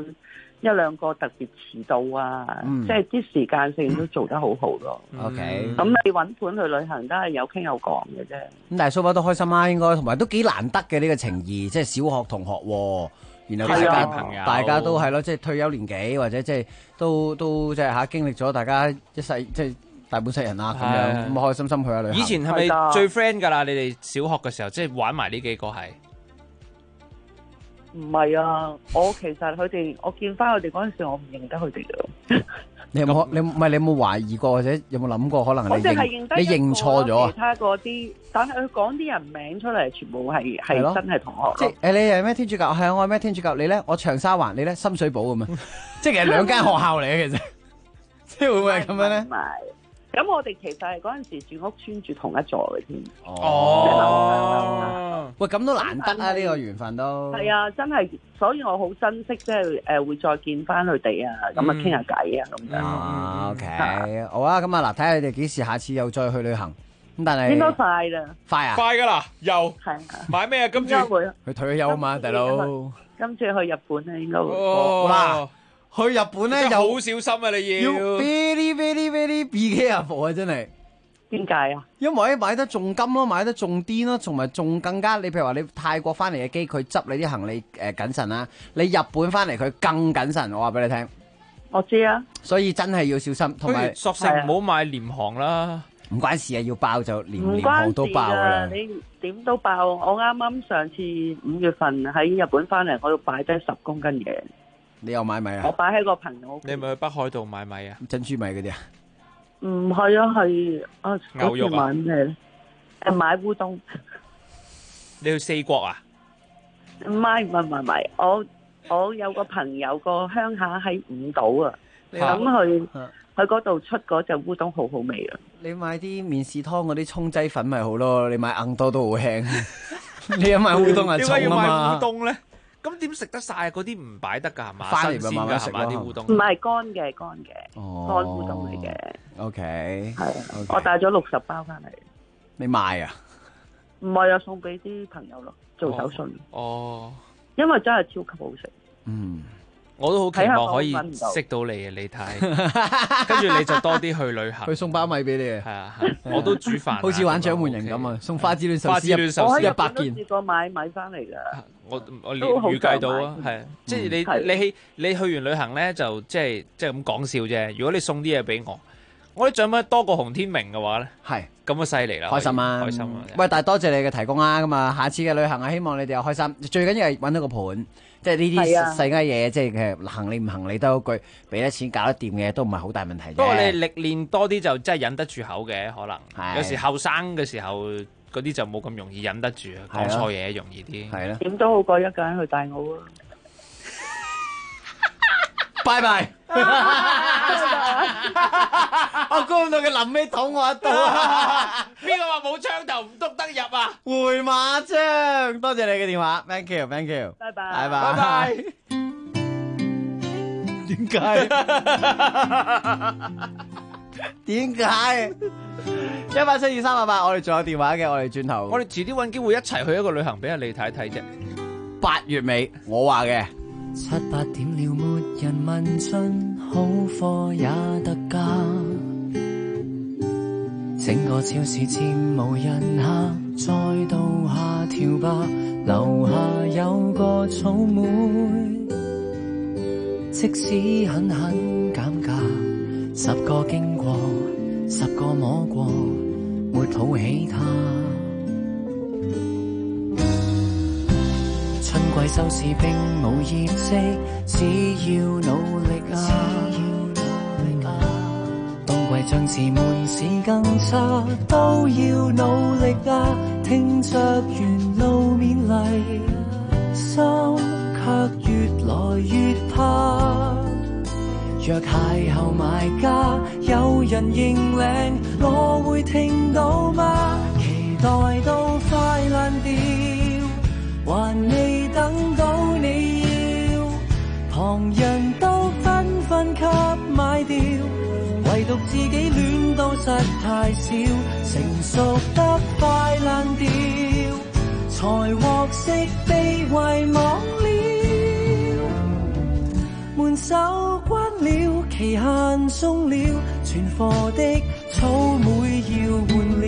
1-2個特別遲到啊，即係啲時間性都做得好好咯。 OK， 咁你揾盤去旅行都係有傾有講嘅啫。 咁但係蘇爸都開心啦，應該同埋都幾難得嘅呢個情誼，即係小學同學，然後大家都係咯，即係退休年紀或者即係都即係經歷咗大家一世即係大半世人啦咁樣，咁開開心心去下旅行。 以前係咪最 friend 㗎啦？你哋小學嘅時候即係玩埋呢幾個係？ 唔係啊，我其實佢哋，我見翻佢哋嗰陣時，我唔認得佢哋㗎。 你有冇懷疑過，或者有冇諗過可能你認錯咗啊？ 其他嗰啲，但係佢講啲人名出嚟，全部係真係同學。 即係你係咩天主教？係啊，我係咩天主教？你咧，我長沙灣，你咧深水埗咁樣。即係其實2間學校嚟嘅，其實。即係會唔會係咁樣咧？ 咁我哋其實係嗰陣時住屋村住同一座嘅添。 哦，喂，咁都難得啊！呢個緣分都係啊，真係，所以我好珍惜，即係會再見翻佢哋啊，咁啊傾下偈啊咁樣。 OK，好啊，咁啊嗱，睇下你哋幾時下次又再去旅行。咁但係應該快啦， 快啊， 快噶啦，又係買咩啊？今次去退休啊嘛，大佬。 今次去日本咧，應該會。 哇！去日本咧又好小心啊！你要 very be careful 啊！真係點解啊？ 因為買得重金咯，買得重癲咯，同埋仲更加你譬如話你泰國翻嚟嘅機，佢執你啲行李謹慎啦。你日本翻嚟佢更謹慎，我話俾你聽。 我知啊。 所以真係要小心，同埋索性唔好買廉航啦。 唔關事啊，要爆就連廉航都爆噶啦。 你點都爆！我啱啱上次5月份喺日本翻嚟，我要擺低10公斤嘢。你又買米啊？ 我擺喺個朋友屋企。 你係咪去北海道買米啊？ 珍珠米嗰啲啊？ 唔係啊，係啊。 牛肉啊？ 買咩咧？買烏冬。 你去四國啊？ 唔係，我有個朋友個鄉下喺五島啊，咁去嗰度出嗰隻烏冬好好味啊！ 你買啲面試湯嗰啲沖劑粉咪好咯，你買硬多都好輕。你一買烏冬係重啊嘛？點解要買烏冬咧？咁點食得晒？嗰啲唔擺得㗎係嘛？ 翻嚟咪慢慢食咯。 唔係乾嘅，乾烏冬嚟嘅。 OK，係我帶咗60包翻嚟。 你賣啊？ 唔係啊，送俾啲朋友咯，做手信。 哦， 因為真係超級好食。 我都好期望可以識到你啊，李太。跟住你就多啲去旅行。 佢送包米俾你啊！ 係啊，我都煮飯。 好似玩掌門人咁啊，送花枝亂壽司100件。我試過買米翻嚟㗎。 我預計到啊，係即係你去完旅行咧，就即係咁講笑啫。如果你送啲嘢俾我啲獎品多過洪天明嘅話咧， 係咁啊犀利啦！ 開心啊！ 開心啊！ 喂，但係多謝你嘅提供啊！咁啊，下次嘅旅行啊，希望你哋又開心。最緊要係揾到個盤，即係呢啲細嘅嘢，即係行李唔行李都嗰句，俾得錢搞得掂嘅都唔係好大問題啫。 不過你歷練多啲就真係忍得住口嘅，可能有時後生嘅時候嗰啲就冇咁容易忍得住，講錯嘢容易啲。 係咯， 點都好過一個人去大澳啊！ 拜拜！我估唔到佢臨尾捅我一刀啊！ 邊個話冇槍頭唔篤得入啊？ 回馬槍，多謝你嘅電話 ，thank you，thank you， 拜拜， 拜拜。點解？點解？1872388，我哋仲有電話嘅，我哋轉頭。 我哋遲啲揾機會一齊去一個旅行俾阿李太睇啫。 8月尾，我話嘅。 7、8點了，沒人問津，好貨也特價。整個超市漸無人客，再度下調吧。樓下有個草莓，即使狠狠減價，10個經過，10個摸過，沒抱起它。春季收市並無業績，只要努力啊！冬季將至悶市更差，都要努力啊！聽着沿路勉勵，心卻越來越怕。若邂逅買家，有人認領，我會聽到嗎？期待到快爛掉，還未等到你要，旁人都紛紛給買掉，唯獨自己戀到實太少，成熟得快爛掉，才獲悉被遺忘了，門手關了，期限終了，存貨的草莓要換了。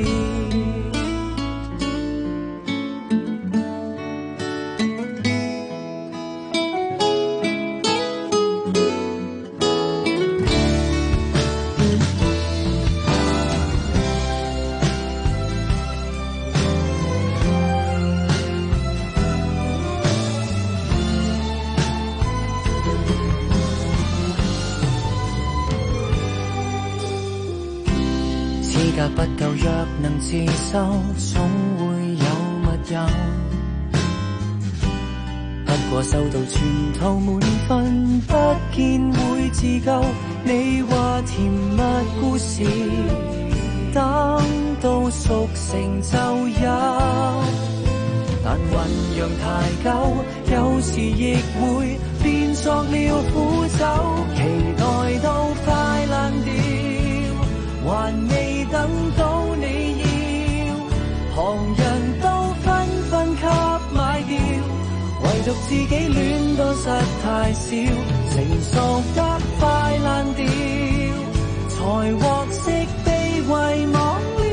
不夠，若能自修，總會有密友。不過過受到全頭滿分，不見會自救。你話甜蜜故事，等到熟成就有。但醖釀太久，有時亦會變作了苦酒。期待到快爛掉，還未等到你要，旁人都紛紛給買掉，唯獨自己戀得實太少，成熟得快爛掉，才獲悉被遺忘了，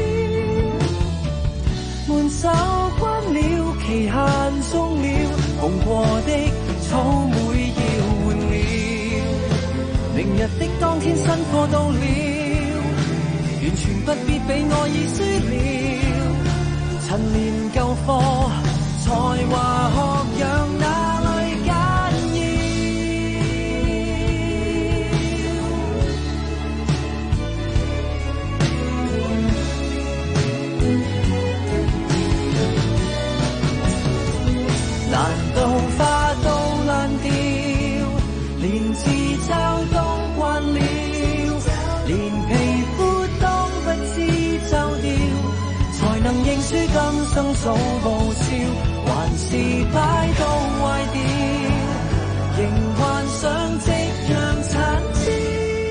門守關了，期限終了，紅過的草莓要換了，明日的當天新貨到了，完全不必比我已輸了，陳年舊貨才華學養哪裏緊要，難道花都爛掉，連自嘲都慣了，連皮膚都不知皺掉，才能認輸今生早報銷，還是擺到壞掉，仍幻想夕陽殘焦。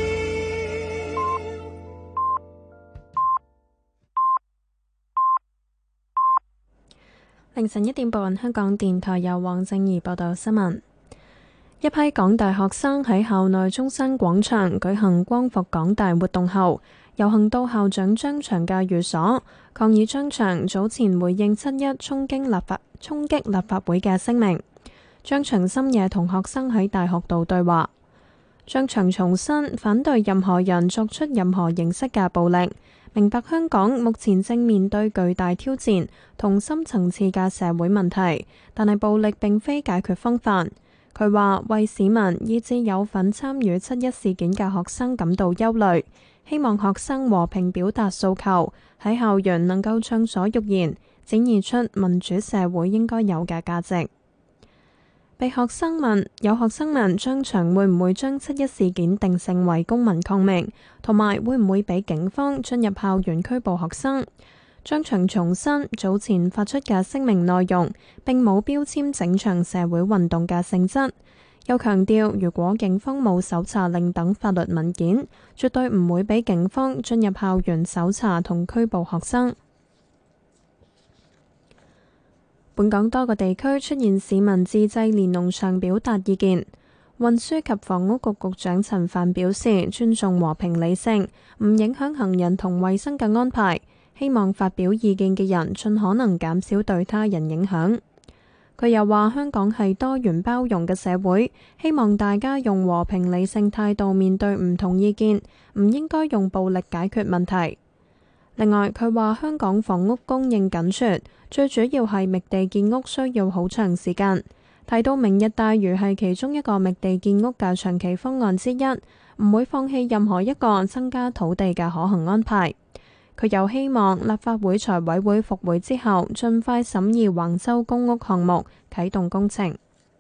凌晨1點半，香港電台由黃正儀報道新聞。一批港大學生喺校內中山廣場舉行光復港大活動後，遊行到校長張翔嘅寓所，抗議張翔早前回應7·1衝擊立法會嘅聲明。張翔深夜同學生喺大學度對話。張翔重申反對任何人作出任何形式嘅暴力，明白香港目前正面對巨大挑戰同深層次嘅社會問題，但係暴力並非解決方法。佢話為市民以至有份參與7·1事件嘅學生感到憂慮，希望學生和平表達訴求，喺校園能夠暢所欲言，展現出民主社會應該有嘅價值。有學生問張翔會唔會將7·1事件定性為公民抗命，同埋會唔會俾警方進入校園拘捕學生。張翔重申早前發出嘅聲明內容並冇標籤整場社會運動嘅性質，又強調如果警方冇搜查令等法律文件，絕對唔會俾警方進入校園搜查同拘捕學生。本港多個地區出現市民自製連儂牆表達意見。運輸及房屋局局長陳帆表示，尊重和平理性，唔影響行人同衛生嘅安排，希望發表意見嘅人盡可能減少對他人影響。佢又話香港係多元包容嘅社會，希望大家用和平理性態度面對唔同意見，唔應該用暴力解決問題。另外，佢話香港房屋供應緊絀，最主要係覓地建屋需要好長時間。提到明日大嶼係其中一個覓地建屋嘅長期方案之一，唔會放棄任何一個增加土地嘅可行安排。佢又希望立法會財委會復會之後，盡快審議橫洲公屋項目，啟動工程。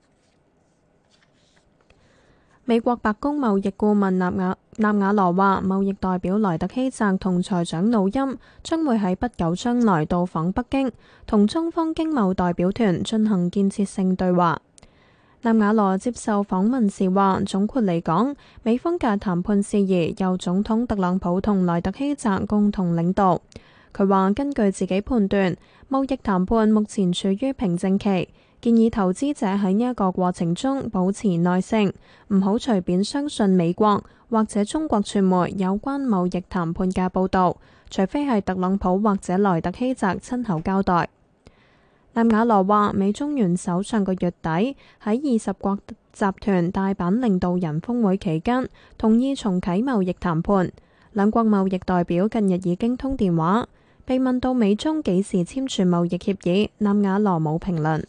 美國白宮貿易顧問納瓦羅話，貿易代表萊特希澤同財長努欽將會喺不久將來到訪北京，同中方經貿代表團進行建設性對話。納瓦羅接受訪問時話，總括嚟講，美方嘅談判事宜由總統特朗普同萊特希澤共同領導。佢話根據自己判斷，貿易談判目前處於平靜期，建議投資者喺呢一個過程中保持耐性，唔好隨便相信美國或者中國傳媒有關貿易談判嘅報導，除非係特朗普或者萊特希澤親口交代。納瓦羅話，美中元首上個月底喺20國集團大阪領導人峰會期間同意重啟貿易談判，兩國貿易代表近日已經通電話。被問到美中幾時簽署貿易協議，納瓦羅冇評論。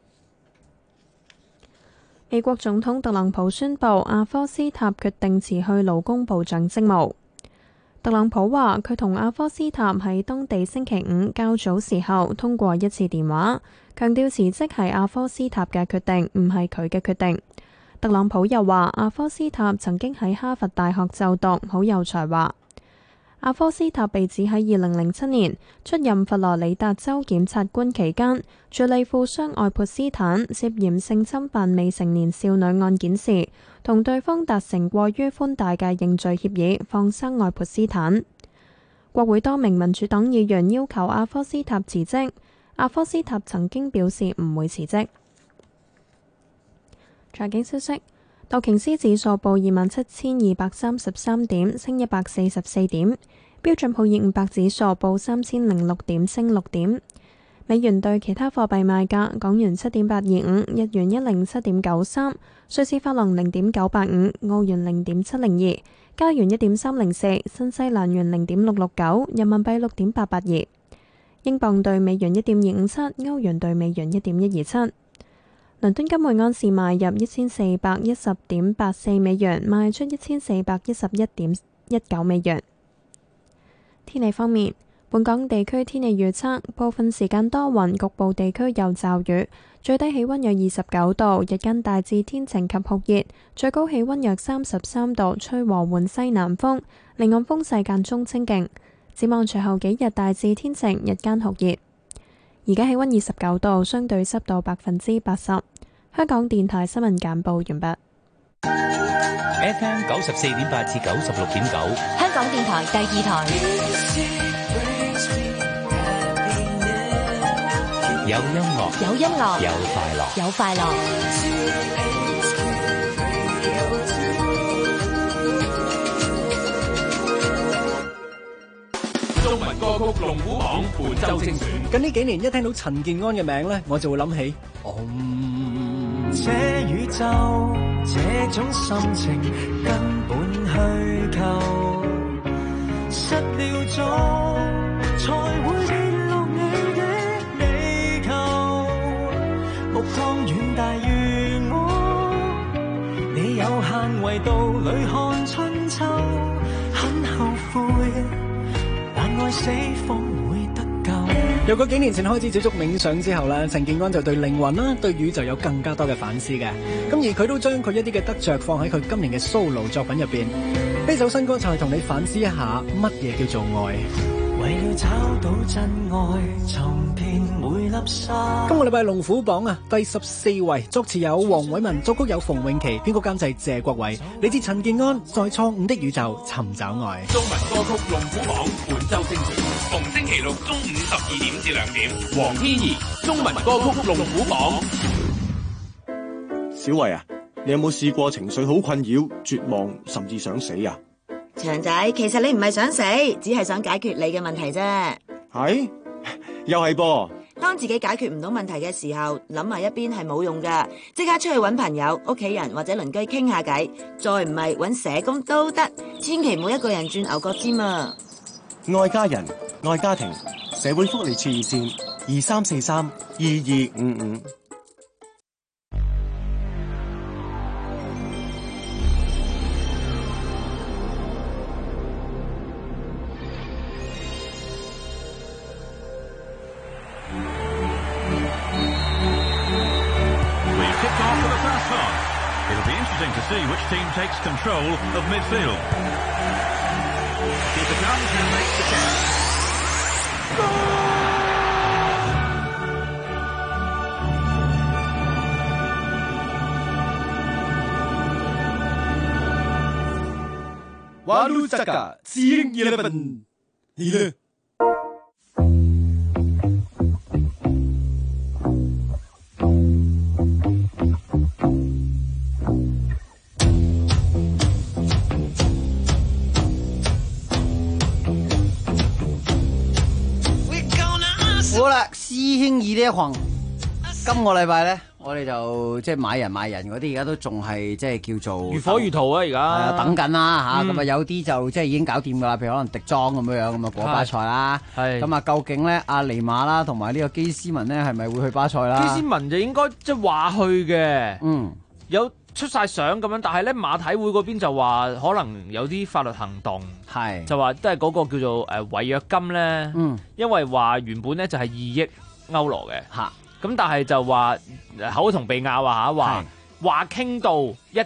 美國總統特朗普宣布阿科斯塔決定辭去勞工部長職務。 特朗普話佢同阿科斯塔喺當地星期五較早時候通過一次電話，強調辭職係阿科斯塔嘅決定，唔係佢嘅決定。特朗普又話阿科斯塔曾經喺哈佛大學就讀，好有才華。阿科斯塔被指喺2007年出任佛羅里達州檢察官期間，處理富商愛潑斯坦涉嫌性侵犯未成年少女案件時，同對方達成過於寬大嘅認罪協議，放生愛潑斯坦。國會多名民主黨議員要求阿科斯塔辭職，阿科斯塔曾經表示唔會辭職。財經消息。道瓊斯指數報27,233點，升144點。標準普爾500指數報3006點，升6點。美元對其他貨幣賣價：港元7.825，日元107.93，瑞士法郎0.985，澳元0.702，加元1.304，新西蘭元0.669，人民幣6.882。英鎊對美元1.257，歐元對美元1.127。倫敦金每盎司賣入1410.84美元，賣出1411.19美元。天氣方面，本港地區天氣預測，部分時間多雲，局部地區有驟雨，最低氣溫約29度，日間大致天晴及酷熱，最高氣溫約33度，吹和緩西南風，離岸風勢間中清勁。展望隨後幾日大致天晴，日間酷熱。而家氣溫29度，相對濕度80%。香港電台新聞簡報完畢。 FM 94.8至96.9， 香港電台第二台。 有音樂， 有音樂， 有快樂， 有快樂。 中文歌曲龍虎榜本周精選。 近呢幾年一聽到陳健安嘅名呢，我就會諗起這宇宙這種心情根本虛構，失了蹤才會跌落你的地球，木湯遠大如我，你有限維度裏看春秋，很後悔但愛死方會得救。 由佢幾年前開始接觸冥想之後咧，陳健安就對靈魂啦、對宇宙有更加多嘅反思嘅。咁而佢都將佢一啲嘅得着放喺佢今年嘅 solo 作品入邊。呢首新歌就係同你反思一下乜嘢叫做愛。 為了找到真愛，尋遍每粒沙。 今個禮拜龍虎榜啊，第14位，作詞有黃偉文，作曲有馮詠琪，編曲監製謝國偉。你知陳健安在錯誤的宇宙尋找愛。 中文歌曲龍虎榜本周精選，逢星期六中午12點至2點。黃天怡中文歌曲龍虎榜。 小慧啊，你有冇試過情緒好困擾、絕望，甚至想死啊？ 長仔，其實你唔係想死，只係想解決你嘅問題啫。 係？又係噃。 當自己解決唔到問題嘅時候，諗埋一邊係冇用噶，即刻出去搵朋友、屋企人或者鄰居傾下偈，再唔係搵社工都得，千祈唔好一個人轉牛角尖啊！ 愛家人、愛家庭，社會福利處熱線23432255。 To see which team takes control of midfield. Keeper comes and makes the catch. Walu Saka, Seeing 11. 你呢？ 好啦，師兄二呢一行，今個禮拜咧，我哋就即係買人嗰啲，而家都仲係即係叫做如火如荼啊！而家等緊啦嚇，咁啊有啲就即係已經搞掂噶啦，譬如可能迪莊咁樣咁啊過巴塞啦。係咁啊，究竟咧阿尼馬啦同埋呢個基斯文咧係咪會去巴塞啦？ 基斯文就應該即係話去嘅。有出晒相咁樣，但係咧馬體會嗰邊就話可能有啲法律行動，就話都係嗰個叫做違約金咧，因為話原本咧就係2億歐羅嘅，咁但係就話口同鼻拗話傾到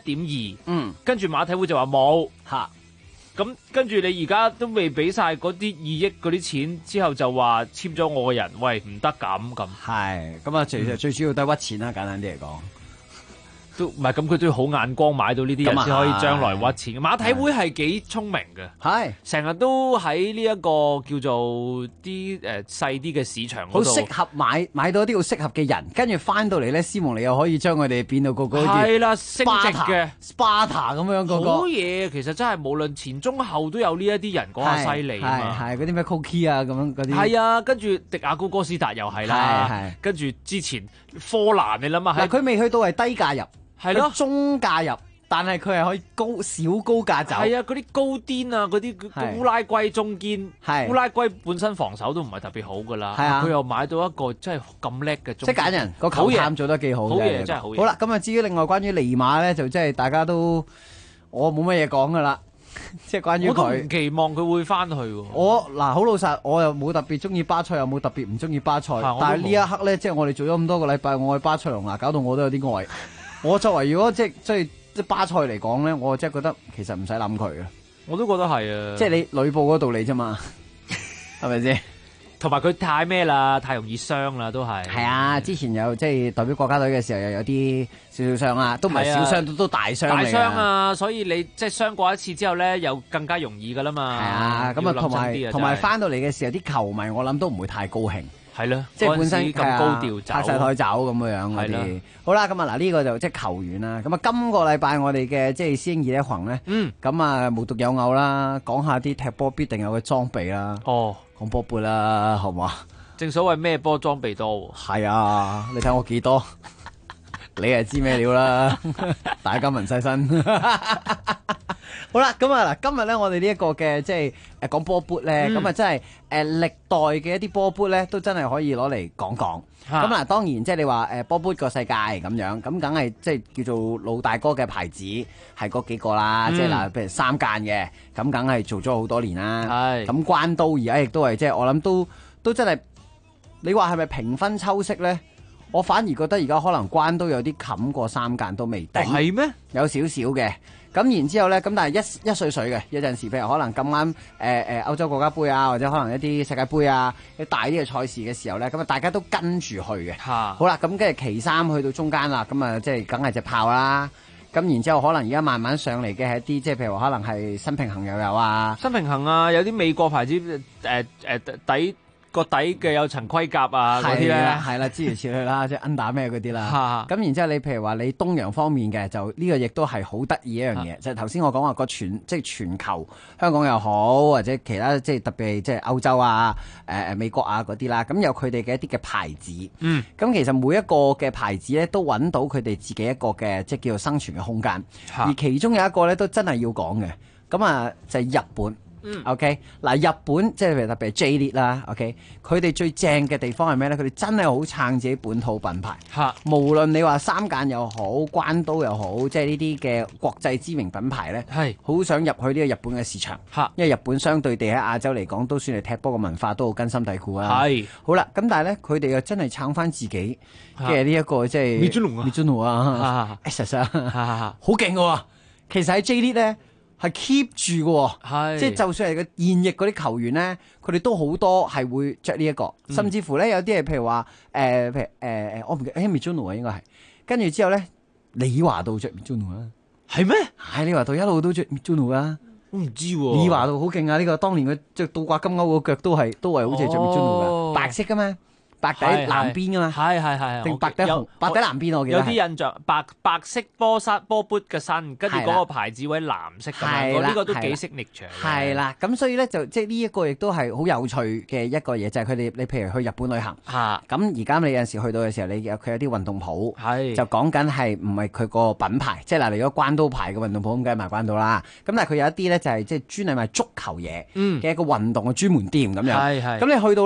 1.2，跟住馬體會就話冇，咁跟住你而家都未俾晒嗰啲2億嗰啲錢，之後就話簽咗我個人，喂唔得咁， 咁啊，其實最主要都係屈錢啦，簡單啲嚟講。 都唔係咁，佢都要好眼光買到呢啲人先可以將來屈錢。馬體會係幾聰明嘅，成日都喺呢一個叫做啲細啲嘅市場嗰度， 好適合買到啲好適合嘅人，跟住翻到嚟咧，斯蒙尼又可以將佢哋變到個係啦升值嘅 Sparta 咁樣個好嘢。其實真係無論前中後都有呢一啲人講下犀利啊嘛， 係嗰啲咩 Cookie 啊咁樣嗰啲， 係啊，跟住迪亞高哥斯達又係啦，跟住之前科蘭你諗下， 佢未去到係低價入。 係咯， 中價入，但係佢係可以小高價走。 係啊，嗰啲高顛啊，嗰啲烏拉圭中堅，烏拉圭本身防守都唔係特別好噶啦。係啊，佢又買到一個真係咁叻嘅中堅。即係揀人個球探做得幾好。好嘢，真係好嘢。好啦，咁啊，至於另外關於尼馬咧，就即係大家都我冇乜嘢講噶啦。即係關於佢，我都唔期望佢會翻去。 我嗱好老實，我又冇特別中意巴塞，又冇特別唔中意巴塞。但係呢一刻咧，即係我哋做咗咁多個禮拜，我愛巴塞隆拿，搞到我都有啲愛。我作為如果即係巴塞嚟講咧，我真係覺得其實唔使諗佢嘅。 我都覺得係啊， 即係你呂布嗰道理啫嘛，係咪先？ 同埋佢太咩啦，太容易傷啦，都係。係啊，之前有即係代表國家隊嘅時候，又有啲少傷啊，都唔係少傷，都大傷。 大傷啊！所以你即係傷過一次之後咧，又更加容易噶啦嘛。 係啊，咁啊同埋翻到嚟嘅時候，啲球迷我諗都唔會太高興。 係咯， 即係本身咁高調走， 拍晒台走咁樣嗰啲。好啦，咁啊嗱，呢個就即係球員啦。咁啊，今個禮拜我哋嘅即係師兄二一群咧，咁啊無獨有偶啦，講下啲踢波必定有嘅裝備啦。講波缽啦，好嘛？ 正所謂咩波裝備多。 係啊，你睇我幾多，你係知咩料啦？大家聞細身。好啦，咁啊嗱，今日咧我哋呢一個嘅即係講波缽咧，咁啊真係歷代嘅一啲波缽咧，都真係可以攞嚟講講。咁嗱，當然即係你話波缽個世界咁樣，咁梗係即係叫做老大哥嘅牌子係嗰幾個啦。即係嗱，譬如三間嘅，咁梗係做咗好多年啦。係咁關刀而家亦都係即係我諗都真係，你話係咪平分秋色咧？我反而覺得而家可能關刀有啲冚過三間都未定。 係咩？ 有少少嘅。咁然之後咧，咁但係一歲水嘅，有陣時譬如可能咁啱歐洲國家杯啊，或者可能一啲世界盃啊，啲大啲嘅賽事嘅時候咧，咁啊大家都跟住去嘅。好啦，咁跟住其三去到中間啦，咁啊即係梗係隻炮啦。咁然之後可能而家慢慢上嚟嘅係一啲即係譬如話可能係新平衡又有啊， 新平衡啊，有啲美國牌子底。個底嘅有層盔甲啊，嗰啲咧係啦，諸如此類啦，即係 under 咩嗰啲啦。咁然之後你譬如話你東洋方面嘅，就呢個亦都係好得意一樣嘢。就係頭先我講話個即係全球香港又好，或者其他即係特別即係歐洲啊、美國啊嗰啲啦，咁有佢哋嘅一啲嘅牌子。咁其實每一個嘅牌子咧都揾到佢哋自己一個嘅即係叫做生存嘅空間。而其中有一個咧都真係要講嘅，咁啊就係日本。OK 嗱，日本即係譬如特別係 J-League 啦 ，OK 佢哋最正嘅地方係咩咧？佢哋真係好撐自己本土品牌，無論你話三間又好，關刀又好，即係呢啲嘅國際知名品牌咧，係好想入去呢個日本嘅市場，因為日本相對地喺亞洲嚟講都算係踢波嘅文化都好根深蒂固啦。係好啦，咁但係咧佢哋又真係撐翻自己嘅呢一個即係 Mizuno 啊 ，Asics 啊，好勁嘅。其實喺 J-League 咧。係 keep 住嘅，即係就算係個現役嗰啲球員咧，佢哋都好多係會着呢一個，甚至乎咧有啲係譬如話譬如我唔記得 Mizuno 啊應該係，跟住之後咧李華道着 Mizuno 啊，係咩？係李華道一路都着 Mizuno 啊，我唔知喎。李華道好勁啊！呢個當年佢着倒掛金鈎個腳都係好似着 Mizuno 嘅，白色噶嘛。白底藍邊噶嘛，係定白底紅白底藍邊我記得有啲印象，白色波缽嘅身，跟住嗰個牌子位藍色咁樣，呢個都幾識力場。 係啦，咁所以咧就即係呢一個亦都係好有趣嘅一個嘢，就係佢哋你譬如去日本旅行，咁而家你有陣時去到嘅時候，佢有啲運動鋪，就講緊係唔係佢個品牌，即係嗱，如果關刀牌嘅運動鋪咁梗係賣關刀啦，咁但係佢有一啲咧就係即係專係賣足球嘢嘅一個運動嘅專門店咁樣，咁你去到咧。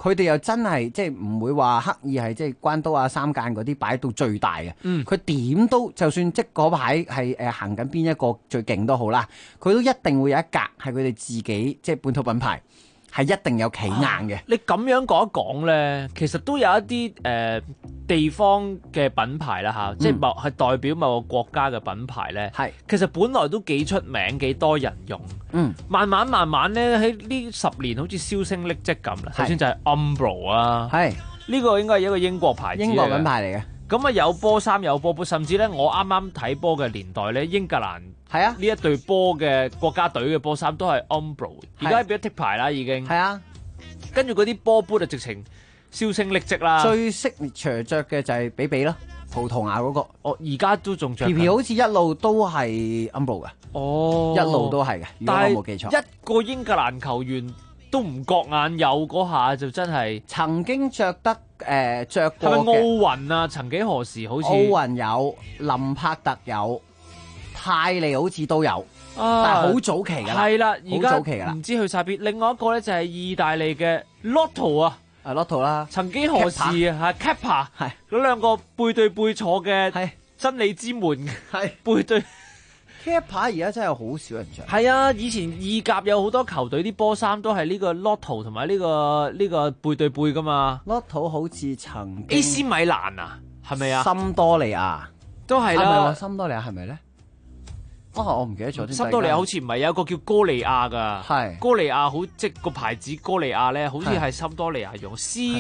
佢哋又真係即係唔會話刻意係即係關刀啊、三間嗰啲擺到最大嘅。佢點都就算即嗰排係行緊邊一個最勁都好啦，佢都一定會有一格係佢哋自己即係本土品牌。係一定有企硬嘅。 你咁樣講一講咧，其實都有一啲地方嘅品牌啦嚇，即係代表某個國家嘅品牌咧。係其實本來都幾出名，幾多人用。慢慢咧喺呢10年好似銷聲匿跡咁啦。首先就係 Umbro 啊，係呢個應該係一個英國牌子， 英國品牌嚟嘅。 咁啊有波衫有波波，甚至咧我啱啱睇波嘅年代咧，英格蘭係啊呢一隊波嘅國家隊嘅波衫都係 Umbro， 而家變咗剔牌啦已經。係啊，跟住嗰啲波杯就直情銷聲匿跡啦。最 signature着嘅就係比比咯，葡萄牙嗰個。 哦，而家都仲着。 皮皮好似一路都係 Umbro 嘅。哦，一路都係嘅，如果我冇記錯。 一個英格蘭球員都唔覺眼有嗰下就真係曾經着得着過嘅。 係咪奧運啊？曾幾何時好似奧運有，林柏特有，泰利好似都有，但係好早期㗎啦。 係啦，而家好早期㗎啦， 唔知去晒邊。另外一個咧就係意大利嘅 Lotto 啊 ，Lotto 啦。 曾幾何時啊，Kappa 係嗰兩個背對背坐嘅真理之門係背對。 Kappa 而家真係好少人着。 係啊，以前意甲有好多球隊啲波衫都係呢個 Lotto 同埋呢個背對背噶嘛。 Lotto 好似曾經 AC 米蘭啊，係咪啊？ 森多利亞都係啦。 森多利亞係咪咧？我唔記得咗。 森多利亞好似唔係有一個叫哥利亞噶，係哥利亞好即個牌子哥利亞咧，好似係森多利亞用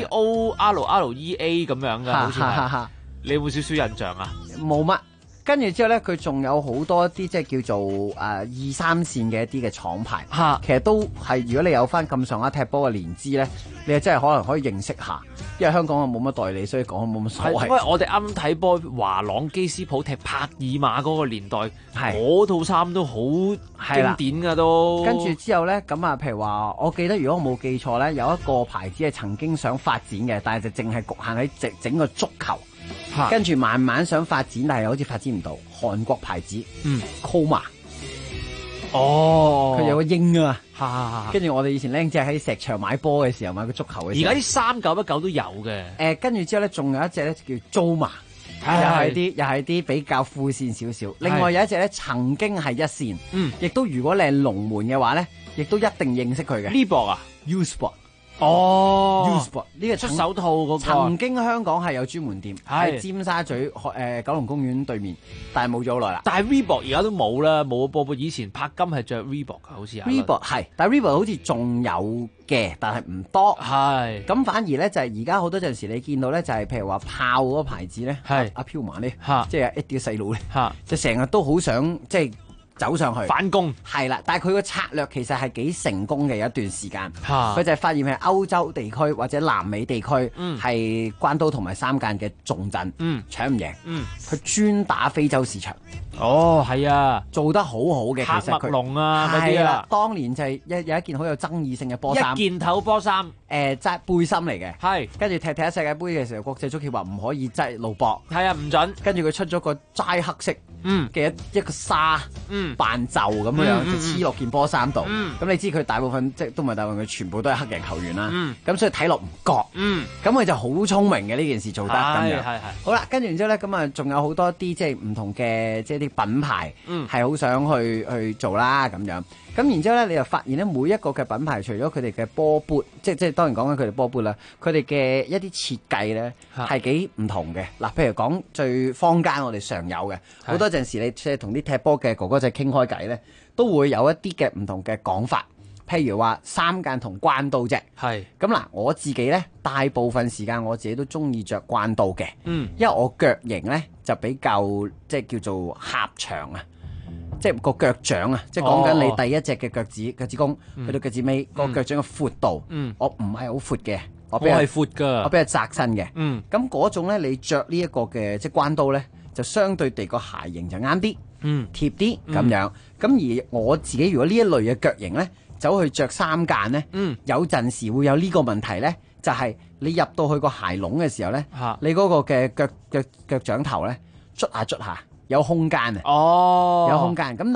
COLLEA 咁樣噶，好似係。你有冇少少印象啊？ 冇乜。跟住之後咧，佢仲有好多啲即係叫做2、3線嘅一啲嘅廠牌，其實都係如果你有翻咁上下踢波嘅年資咧，你係真係可能可以認識下，因為香港冇乜代理，所以講冇乜所謂。 因為我哋啱啱睇波華朗基斯普踢帕爾馬嗰個年代，嗰套衫都好經典噶都。 跟住之後咧，咁啊，譬如話，我記得如果我冇記錯咧，有一個牌子係曾經想發展嘅，但係就淨係局限喺整個足球。跟住慢慢想發展，但係好似發展唔到。韓國牌子，Koma， 哦， 佢有個鷹啊，跟住我哋以前僆仔喺石場買波嘅時候買個足球嘅時候， 而家啲3919都有嘅。 跟住之後咧，仲有一隻咧叫 Zoma， 又係啲比較副線少少。另外有一隻咧曾經係一線，亦都如果你係龍門嘅話咧，亦都一定認識佢嘅。 Reebok 啊 ，U-Sport。 Usport 呢個出手套嗰個， 曾經香港係有專門店喺尖沙咀九龍公園對面，但係冇咗好耐啦。 但係 Reebok 而家都冇啦，冇播。以前柏金係着 Reebok 嘅，好似有。 Reebok 係，但係 Reebok 好似仲有嘅，但係唔多。係咁反而咧就係而家好多陣時你見到咧就係譬如話炮嗰個牌子咧，係阿飄馬咧，即係一啲細佬咧，就成日都好想即係走上去反攻， 係啦，但係佢個策略其實係幾成功嘅，有一段時間，佢就係發現係歐洲地區或者南美地區係關刀同埋三間嘅重鎮，搶唔贏，佢專打非洲市場。 哦，係啊， 做得好好嘅，其實佢龍啊嗰啲啊， 當年就係有一件好有爭議性嘅波衫， 一件頭波衫， 紮背心嚟嘅， 係跟住踢世界盃嘅時候，國際足協話唔可以擠露膊， 係啊唔準， 跟住佢出咗個齋黑色嘅一個紗，扮袖咁樣就黐落件波衫度，咁你知佢大部分即係都唔係大部分，佢全部都係黑人球員啦，咁所以睇落唔覺，咁佢就好聰明嘅呢件事做得咁樣，係好啦，跟住然之後咧，咁啊仲有好多啲即係唔同嘅即係啲品牌，係好想去做啦咁樣，咁然之後咧你就發現咧每一個嘅品牌，除咗佢哋嘅波杯，即係當然講緊佢哋波杯啦，佢哋嘅一啲設計咧係幾唔同嘅。嗱，譬如講最坊間我哋常有嘅，好多陣時你即係同啲踢波嘅哥哥仔傾開偈咧，都會有一啲嘅唔同嘅講法。譬如話三間同關刀啫，係咁嗱，我自己咧大部分時間我自己都中意着關刀嘅，因為我腳型咧就比較即係叫做狹長啊，即係個腳掌啊，即係講緊你第一隻嘅腳趾公去到腳趾尾個腳掌嘅闊度，我唔係好闊嘅，我係闊㗎，我比較窄身嘅，咁嗰種咧你着呢一個嘅即係關刀咧，就相對地個鞋型就啱啲，貼啲咁樣，咁而我自己如果呢一類嘅腳型咧，走去着三間咧，有陣時會有呢個問題咧，就係你入到去個鞋籠嘅時候咧，你嗰個嘅腳掌頭咧捽下有空間啊，有空間咁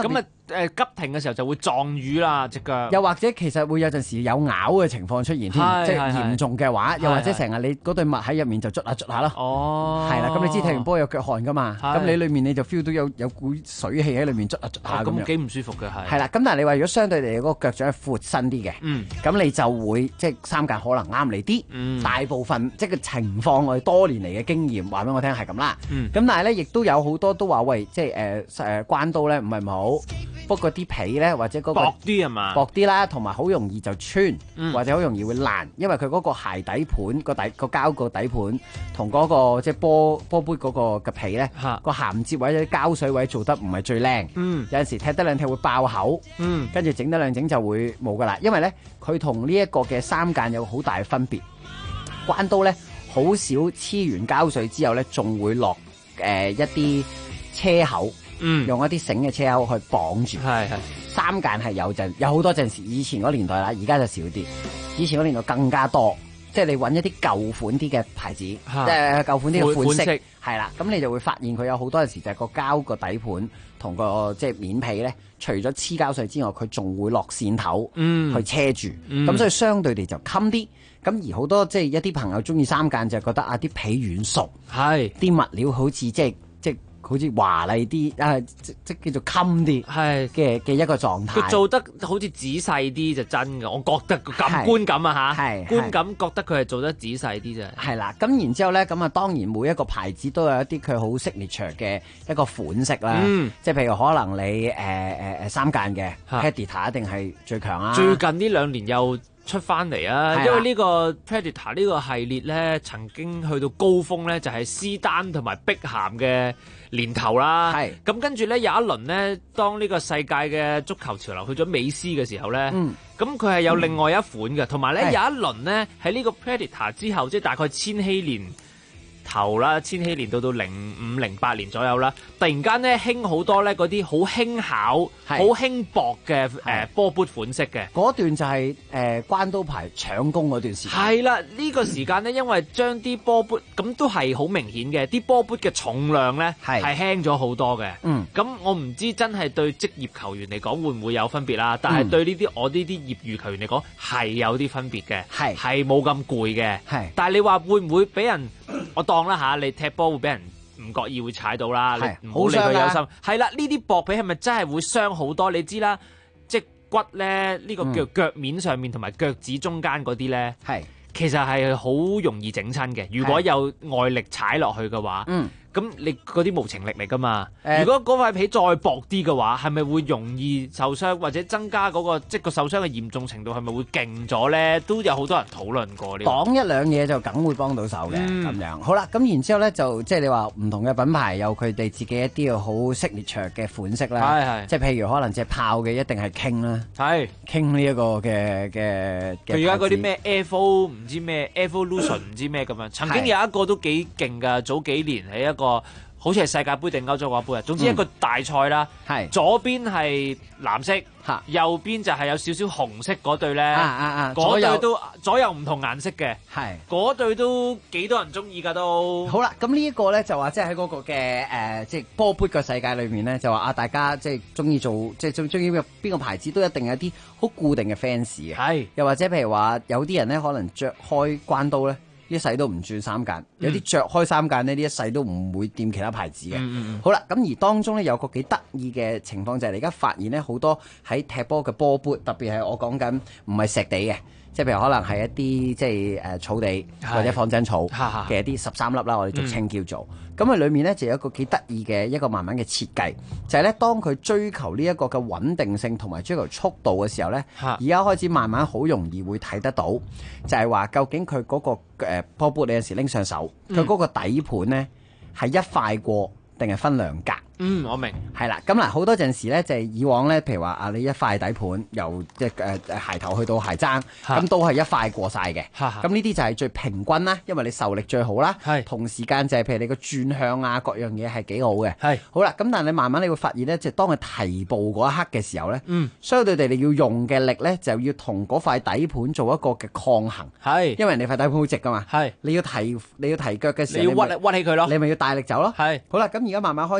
急停嘅時候就會撞瘀啦隻腳。 又或者其實會有陣時有咬嘅情況出現添，即係嚴重嘅話，又或者成日你嗰對襪喺入面就捽下捽下咯。 哦， 係啦，咁你知踢完波有腳汗噶嘛？咁你裏面你就 feel 到有股水氣喺裏面捽下捽下咁樣。 咁幾唔舒服嘅係。 係啦，咁但係你話如果相對嚟嗰個腳掌係闊身啲嘅，咁你就會即係三間可能啱你啲。大部分即係個情況，我哋多年嚟嘅經驗話俾我聽係咁啦。咁但係咧，亦都有好多都話喂，即係關刀咧唔係唔好，不過啲皮咧或者嗰個薄啲係嘛？ 薄啲啦，同埋好容易就穿，或者好容易會爛，因為佢嗰個鞋底盤個膠個底盤同嗰個即係波杯嗰個嘅皮咧，個銜接位或者膠水位做得唔係最靚。有陣時踢得兩踢會爆口，跟住整得兩整就會冇噶啦。因為咧佢同呢一個嘅三間有好大嘅分別。關刀咧好少黐完膠水之後咧，仲會落一啲車口，用一啲繩嘅車口去綁住。係三間係有好多陣時，以前嗰年代啦，而家就少啲。以前嗰年代更加多，即係你揾一啲舊款啲嘅牌子，即係舊款啲嘅款式，係啦，咁你就會發現佢有好多陣時就係個膠個底盤同個即係面皮咧，除咗黐膠水之外，佢仲會落線頭去車住，咁所以相對地就襟啲。咁而好多即係一啲朋友中意三間就覺得啊啲皮軟熟，係啲物料好似即係好似華麗啲，即叫做襟啲，係嘅一個狀態。 佢做得好似仔細啲就真嘅，我覺得個觀感啊嚇，觀感覺得佢係做得仔細啲啫。 係啦，咁然之後咧，咁啊當然每一個牌子都有一啲佢好signature嘅一個款式啦。即係譬如可能你三間嘅 Predator 一定係最強啊。 最近呢2年又出翻嚟啊！因為呢個 Predator 呢個系列咧，曾經去到高峰咧，就係斯丹同埋碧咸嘅年頭啦。係咁跟住咧有一輪咧，當呢個世界嘅足球潮流去咗美斯嘅時候咧，咁佢係有另外一款嘅，同埋咧有一輪咧喺呢個 Predator 之後，即係大概千禧年頭啦，千禧年到05、08年左右啦，突然間咧興好多咧嗰啲好輕巧、好輕薄嘅波杯款式嘅。 嗰段就係關刀牌搶攻嗰段時間。 係啦，呢個時間咧，因為將啲波杯咁都係好明顯嘅，啲波杯嘅重量咧係輕咗好多嘅。咁我唔知真係對職業球員嚟講會唔會有分別啦，但係對呢啲我呢啲業餘球員嚟講係有啲分別嘅，係冇咁攰嘅。但係你話會唔會俾人我當啦嚇，你踢波會俾人唔覺意會踩到啦，你唔好理佢有心。係啦，呢啲薄皮係咪真係會傷好多？你知啦，即骨咧呢個叫腳面上面同埋腳趾中間嗰啲咧，其實係好容易整親嘅。如果有外力踩落去嘅話，咁你嗰啲無情力嚟㗎嘛？如果嗰塊皮再薄啲嘅話，係咪會容易受傷，或者增加嗰個即個受傷嘅嚴重程度係咪會勁咗咧？都有好多人討論過呢個。 講一兩嘢就梗會幫到手嘅咁樣。好啦，咁然之後咧就即係你話唔同嘅品牌有佢哋自己一啲好signature嘅款式啦。即係譬如可能隻炮嘅一定係King啦，King呢一個嘅。 佢而家嗰啲咩 Evo 唔知咩 Evolution 唔知咩咁樣，曾經有一個都幾勁㗎，早幾年喺一個好似係世界盃定歐洲國盃啊，總之一個大賽啦，左邊係藍色，右邊就係有少少紅色嗰對咧，嗰對都左右唔同顏色嘅，嗰對都幾多人中意㗎都。 好啦，咁呢一個咧就話即係喺嗰個嘅即係波杯嘅世界裏面咧，就話啊大家即係中意做即係中意邊個牌子都一定有啲好固定嘅 fans 嘅，又或者譬如話有啲人咧可能着開關刀咧，一世都唔轉三間，有啲着開三間呢，呢一世都唔會掂其他牌子嘅。好啦，咁而當中咧有個幾得意嘅情況就係你而家發現咧好多喺踢波嘅波杯，特別係我講緊唔係石地嘅，即係譬如可能係一啲即係草地或者仿真草嘅一啲13粒啦，我哋俗稱叫做。咁佢裏面咧就有一個幾得意嘅一個慢慢嘅設計，就係咧當佢追求呢一個嘅穩定性同埋追求速度嘅時候咧，而家開始慢慢好容易會睇得到，就係話究竟佢嗰個波杯你有時拎上手，佢嗰個底盤咧係一塊過定係分兩格？ 我明。 係啦，咁嗱好多陣時咧就係以往咧，譬如話啊，你一塊底盤由即係鞋頭去到鞋踭，咁都係一塊過晒嘅。咁呢啲就係最平均啦，因為你受力最好啦。同時間就係譬如你個轉向啊，各樣嘢係幾好嘅。好啦，咁但係你慢慢你會發現咧，即係當佢提步嗰一刻嘅時候咧，相對地你要用嘅力咧就要同嗰塊底盤做一個嘅抗衡。因為你塊底盤好直噶嘛。你要提腳嘅時候， 你要屈起佢咯。 你咪要大力走咯。好啦，咁而家慢慢開始就係所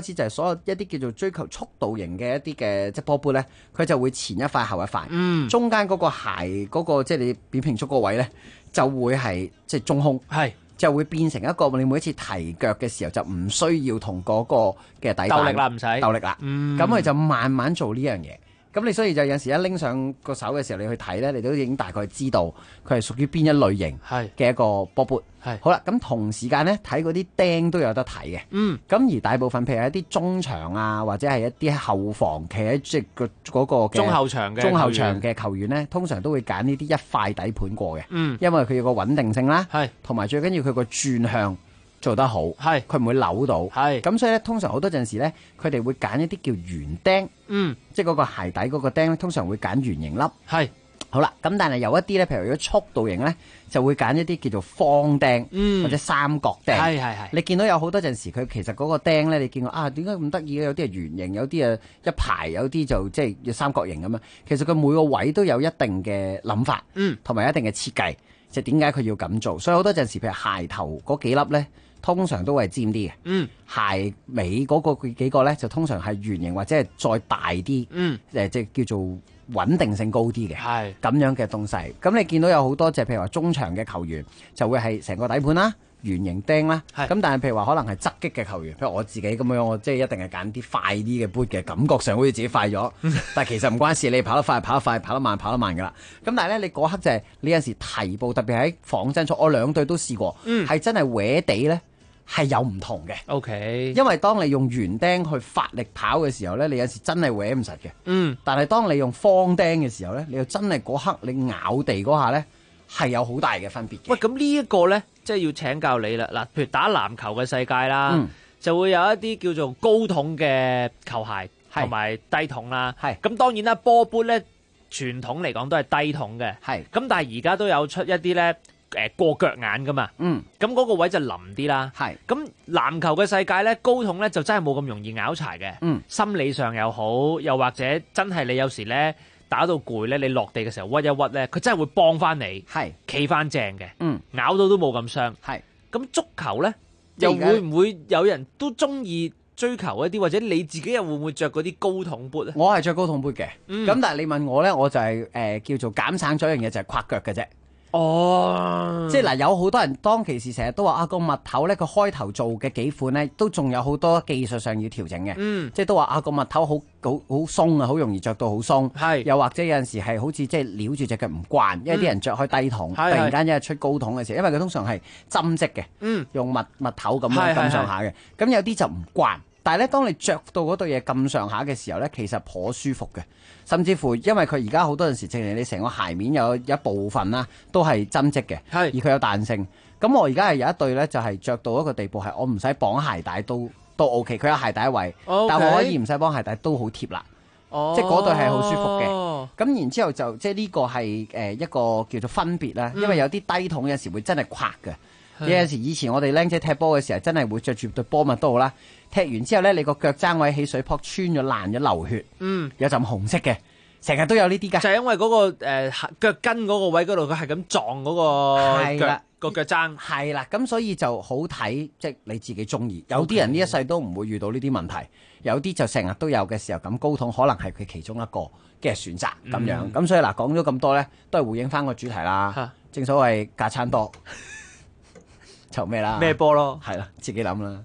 所有一啲叫做追求速度型嘅一啲嘅即係波杯咧，佢就會前一塊後一塊，中間嗰個鞋嗰個即係你扁平足嗰個位咧，就會係即係中空，就會變成一個你每一次提腳嘅時候就唔需要同嗰個嘅底板鬥力啦，唔使鬥力啦，咁佢就慢慢做呢樣嘢。咁你所以就有陣時一拎上個手嘅時候，你去睇咧，你都已經大概知道佢係屬於邊一類型嘅一個波杯。好啦，咁同時間咧睇嗰啲釘都有得睇嘅。咁而大部分譬如一啲中場啊，或者係一啲後防企喺即係嗰個中後場嘅球員咧，通常都會揀呢啲一塊底盤過嘅。因為佢有個穩定性啦，同埋最緊要佢個轉向做得好，佢唔會扭到，咁所以咧，通常好多陣時咧，佢哋會揀一啲叫圓釘，即係嗰個鞋底嗰個釘咧，通常會揀圓形粒，好啦，咁但係有一啲咧，譬如如果速度型咧，就會揀一啲叫做方釘，或者三角釘，你見到有好多陣時，佢其實嗰個釘咧，你見過啊？點解咁得意嘅？有啲係圓形，有啲啊一排，有啲就即係要三角形咁樣。其實佢每個位都有一定嘅諗法，同埋一定嘅設計，即係點解佢要咁做？所以好多陣時，譬如鞋頭嗰幾粒咧，通常都係尖啲嘅，鞋尾嗰個幾個咧就通常係圓形或者係再大啲，即係叫做穩定性高啲嘅，咁樣嘅東西。咁你見到有好多隻譬如話中場嘅球員就會係成個底盤啦、圓形釘啦，咁但係譬如話可能係側擊嘅球員，譬如我自己咁樣，我即係一定係揀啲快啲嘅杯嘅，感覺上好似自己快咗，但係其實唔關事，你跑得快跑得快，跑得慢跑得慢噶啦。咁但係咧，你嗰刻就係你有時提步，特別喺仿真賽，我兩隊都試過，係真係搲地咧。係有唔同嘅，OK，因為當你用圓釘去發力跑嘅時候咧，你有時真係搲唔實嘅，但係當你用方釘嘅時候咧，你又真係嗰刻你咬地嗰下咧係有好大嘅分別嘅。喂，咁呢一個咧，即係要請教你啦。嗱，譬如打籃球嘅世界啦，就會有一啲叫做高筒嘅球鞋同埋低筒啦。咁當然啦，波杯咧傳統嚟講都係低筒嘅。咁但係而家都有出一啲咧。過腳眼噶嘛，咁嗰個位就腍啲啦。咁籃球嘅世界咧，高筒咧就真係冇咁容易拗柴嘅。心理上又好，又或者真係你有時咧打到攰咧，你落地嘅時候屈一屈咧，佢真係會幫翻你，企翻正嘅，拗到都冇咁傷。咁足球咧，又會唔會有人都中意追求一啲，或者你自己又會唔會着嗰啲高筒 boot 咧？我係着高筒 boot 嘅，咁但係你問我咧，我就係叫做減省咗一樣嘢，就係跨腳嘅啫。即係嗱，有好多人當其時成日都話啊，個襪頭咧，佢開頭做嘅幾款咧，都仲有好多技術上要調整嘅。即係都話啊，個襪頭好鬆啊，好容易着到好鬆。又或者有陣時係好似即係撩住隻腳唔慣，因為啲人着開低筒，突然間一日出高筒嘅時候，因為佢通常係針織嘅，用襪頭咁上下嘅。咁有啲就唔慣，但係咧，當你着到嗰對嘢咁上下嘅時候咧，其實頗舒服嘅。甚至乎，因為佢而家好多陣時，正如你成個鞋面有一部分啦，都係針織嘅，而佢有彈性。咁我而家係有一對咧，就係着到一個地步，係我唔使綁鞋帶都 OK。佢有鞋帶位，但我可以唔使綁鞋帶都好貼啦。即係嗰對係好舒服嘅。咁然之後就即係呢個係一個叫做分別啦。因為有啲低筒有時會真係垮嘅。有陣時以前我哋僆仔踢波嘅時候，真係會着住對波襪都好啦。踢完之後咧，你個腳踭位起水泡穿咗爛咗流血，有陣紅色嘅，成日都有呢啲㗎。就係因為嗰個腳跟嗰個位嗰度，佢係咁撞嗰個腳踭。係啦，咁所以就好睇，即係你自己中意。有啲人呢一世都唔會遇到呢啲問題，有啲就成日都有嘅時候，咁高筒可能係佢其中一個嘅選擇咁樣。咁所以嗱，講咗咁多咧，都係回應翻個主題啦。正所謂架撐多，籌咩啦？咩波咯？係啦，自己諗啦。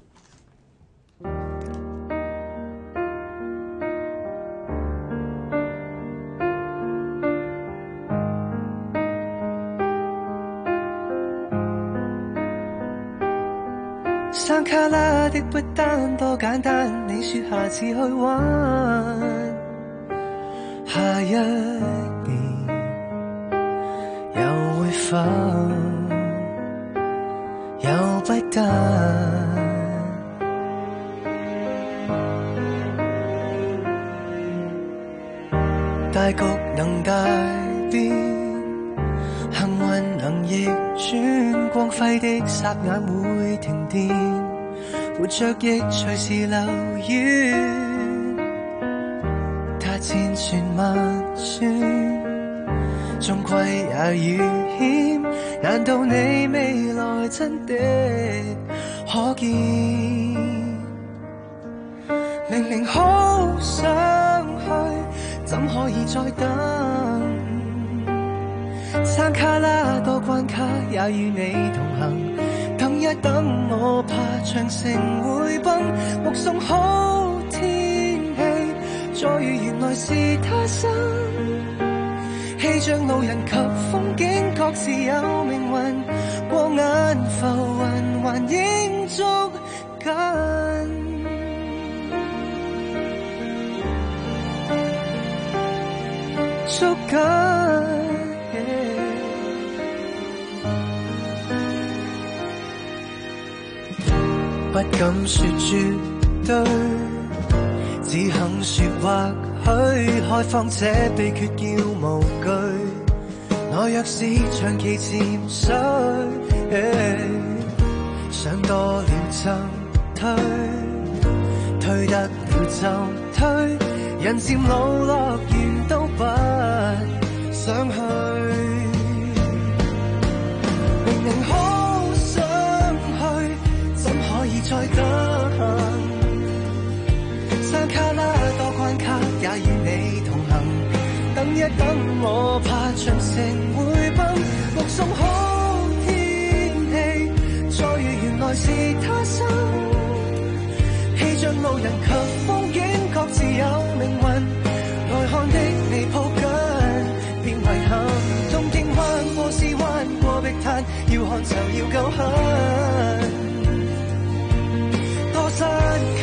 山卡拉的不單多簡單，你說下次去玩，下一年又會否又不得？大局能改變，幸運能逆轉，光輝的霎眼會停電，活着亦隨時流遠，他千算萬算，終歸也遇險，難道你未來真的可見？ 明明好想去，怎可以再等？山卡拉多關卡，也與你同行。等一等，我怕長城會崩。目送好天氣，再遇原來是他生。氣象路人及風景各自有命運，過眼浮雲還應捉緊。捉緊。不敢說絕對，只肯說或許開放這秘訣叫無懼。我若是長期潛水，想多了就推，推得了就推，人漸老樂園都不想去。明明好想去，怎可以再等？山卡拉多關卡，也與你同行。等一等，我怕長城會崩。目送好天氣，再遇原來是他生。氣象路人及風景各自有命運，來看的你抱緊，變遺憾。東京灣波斯灣過碧灘，要看就要夠狠。多山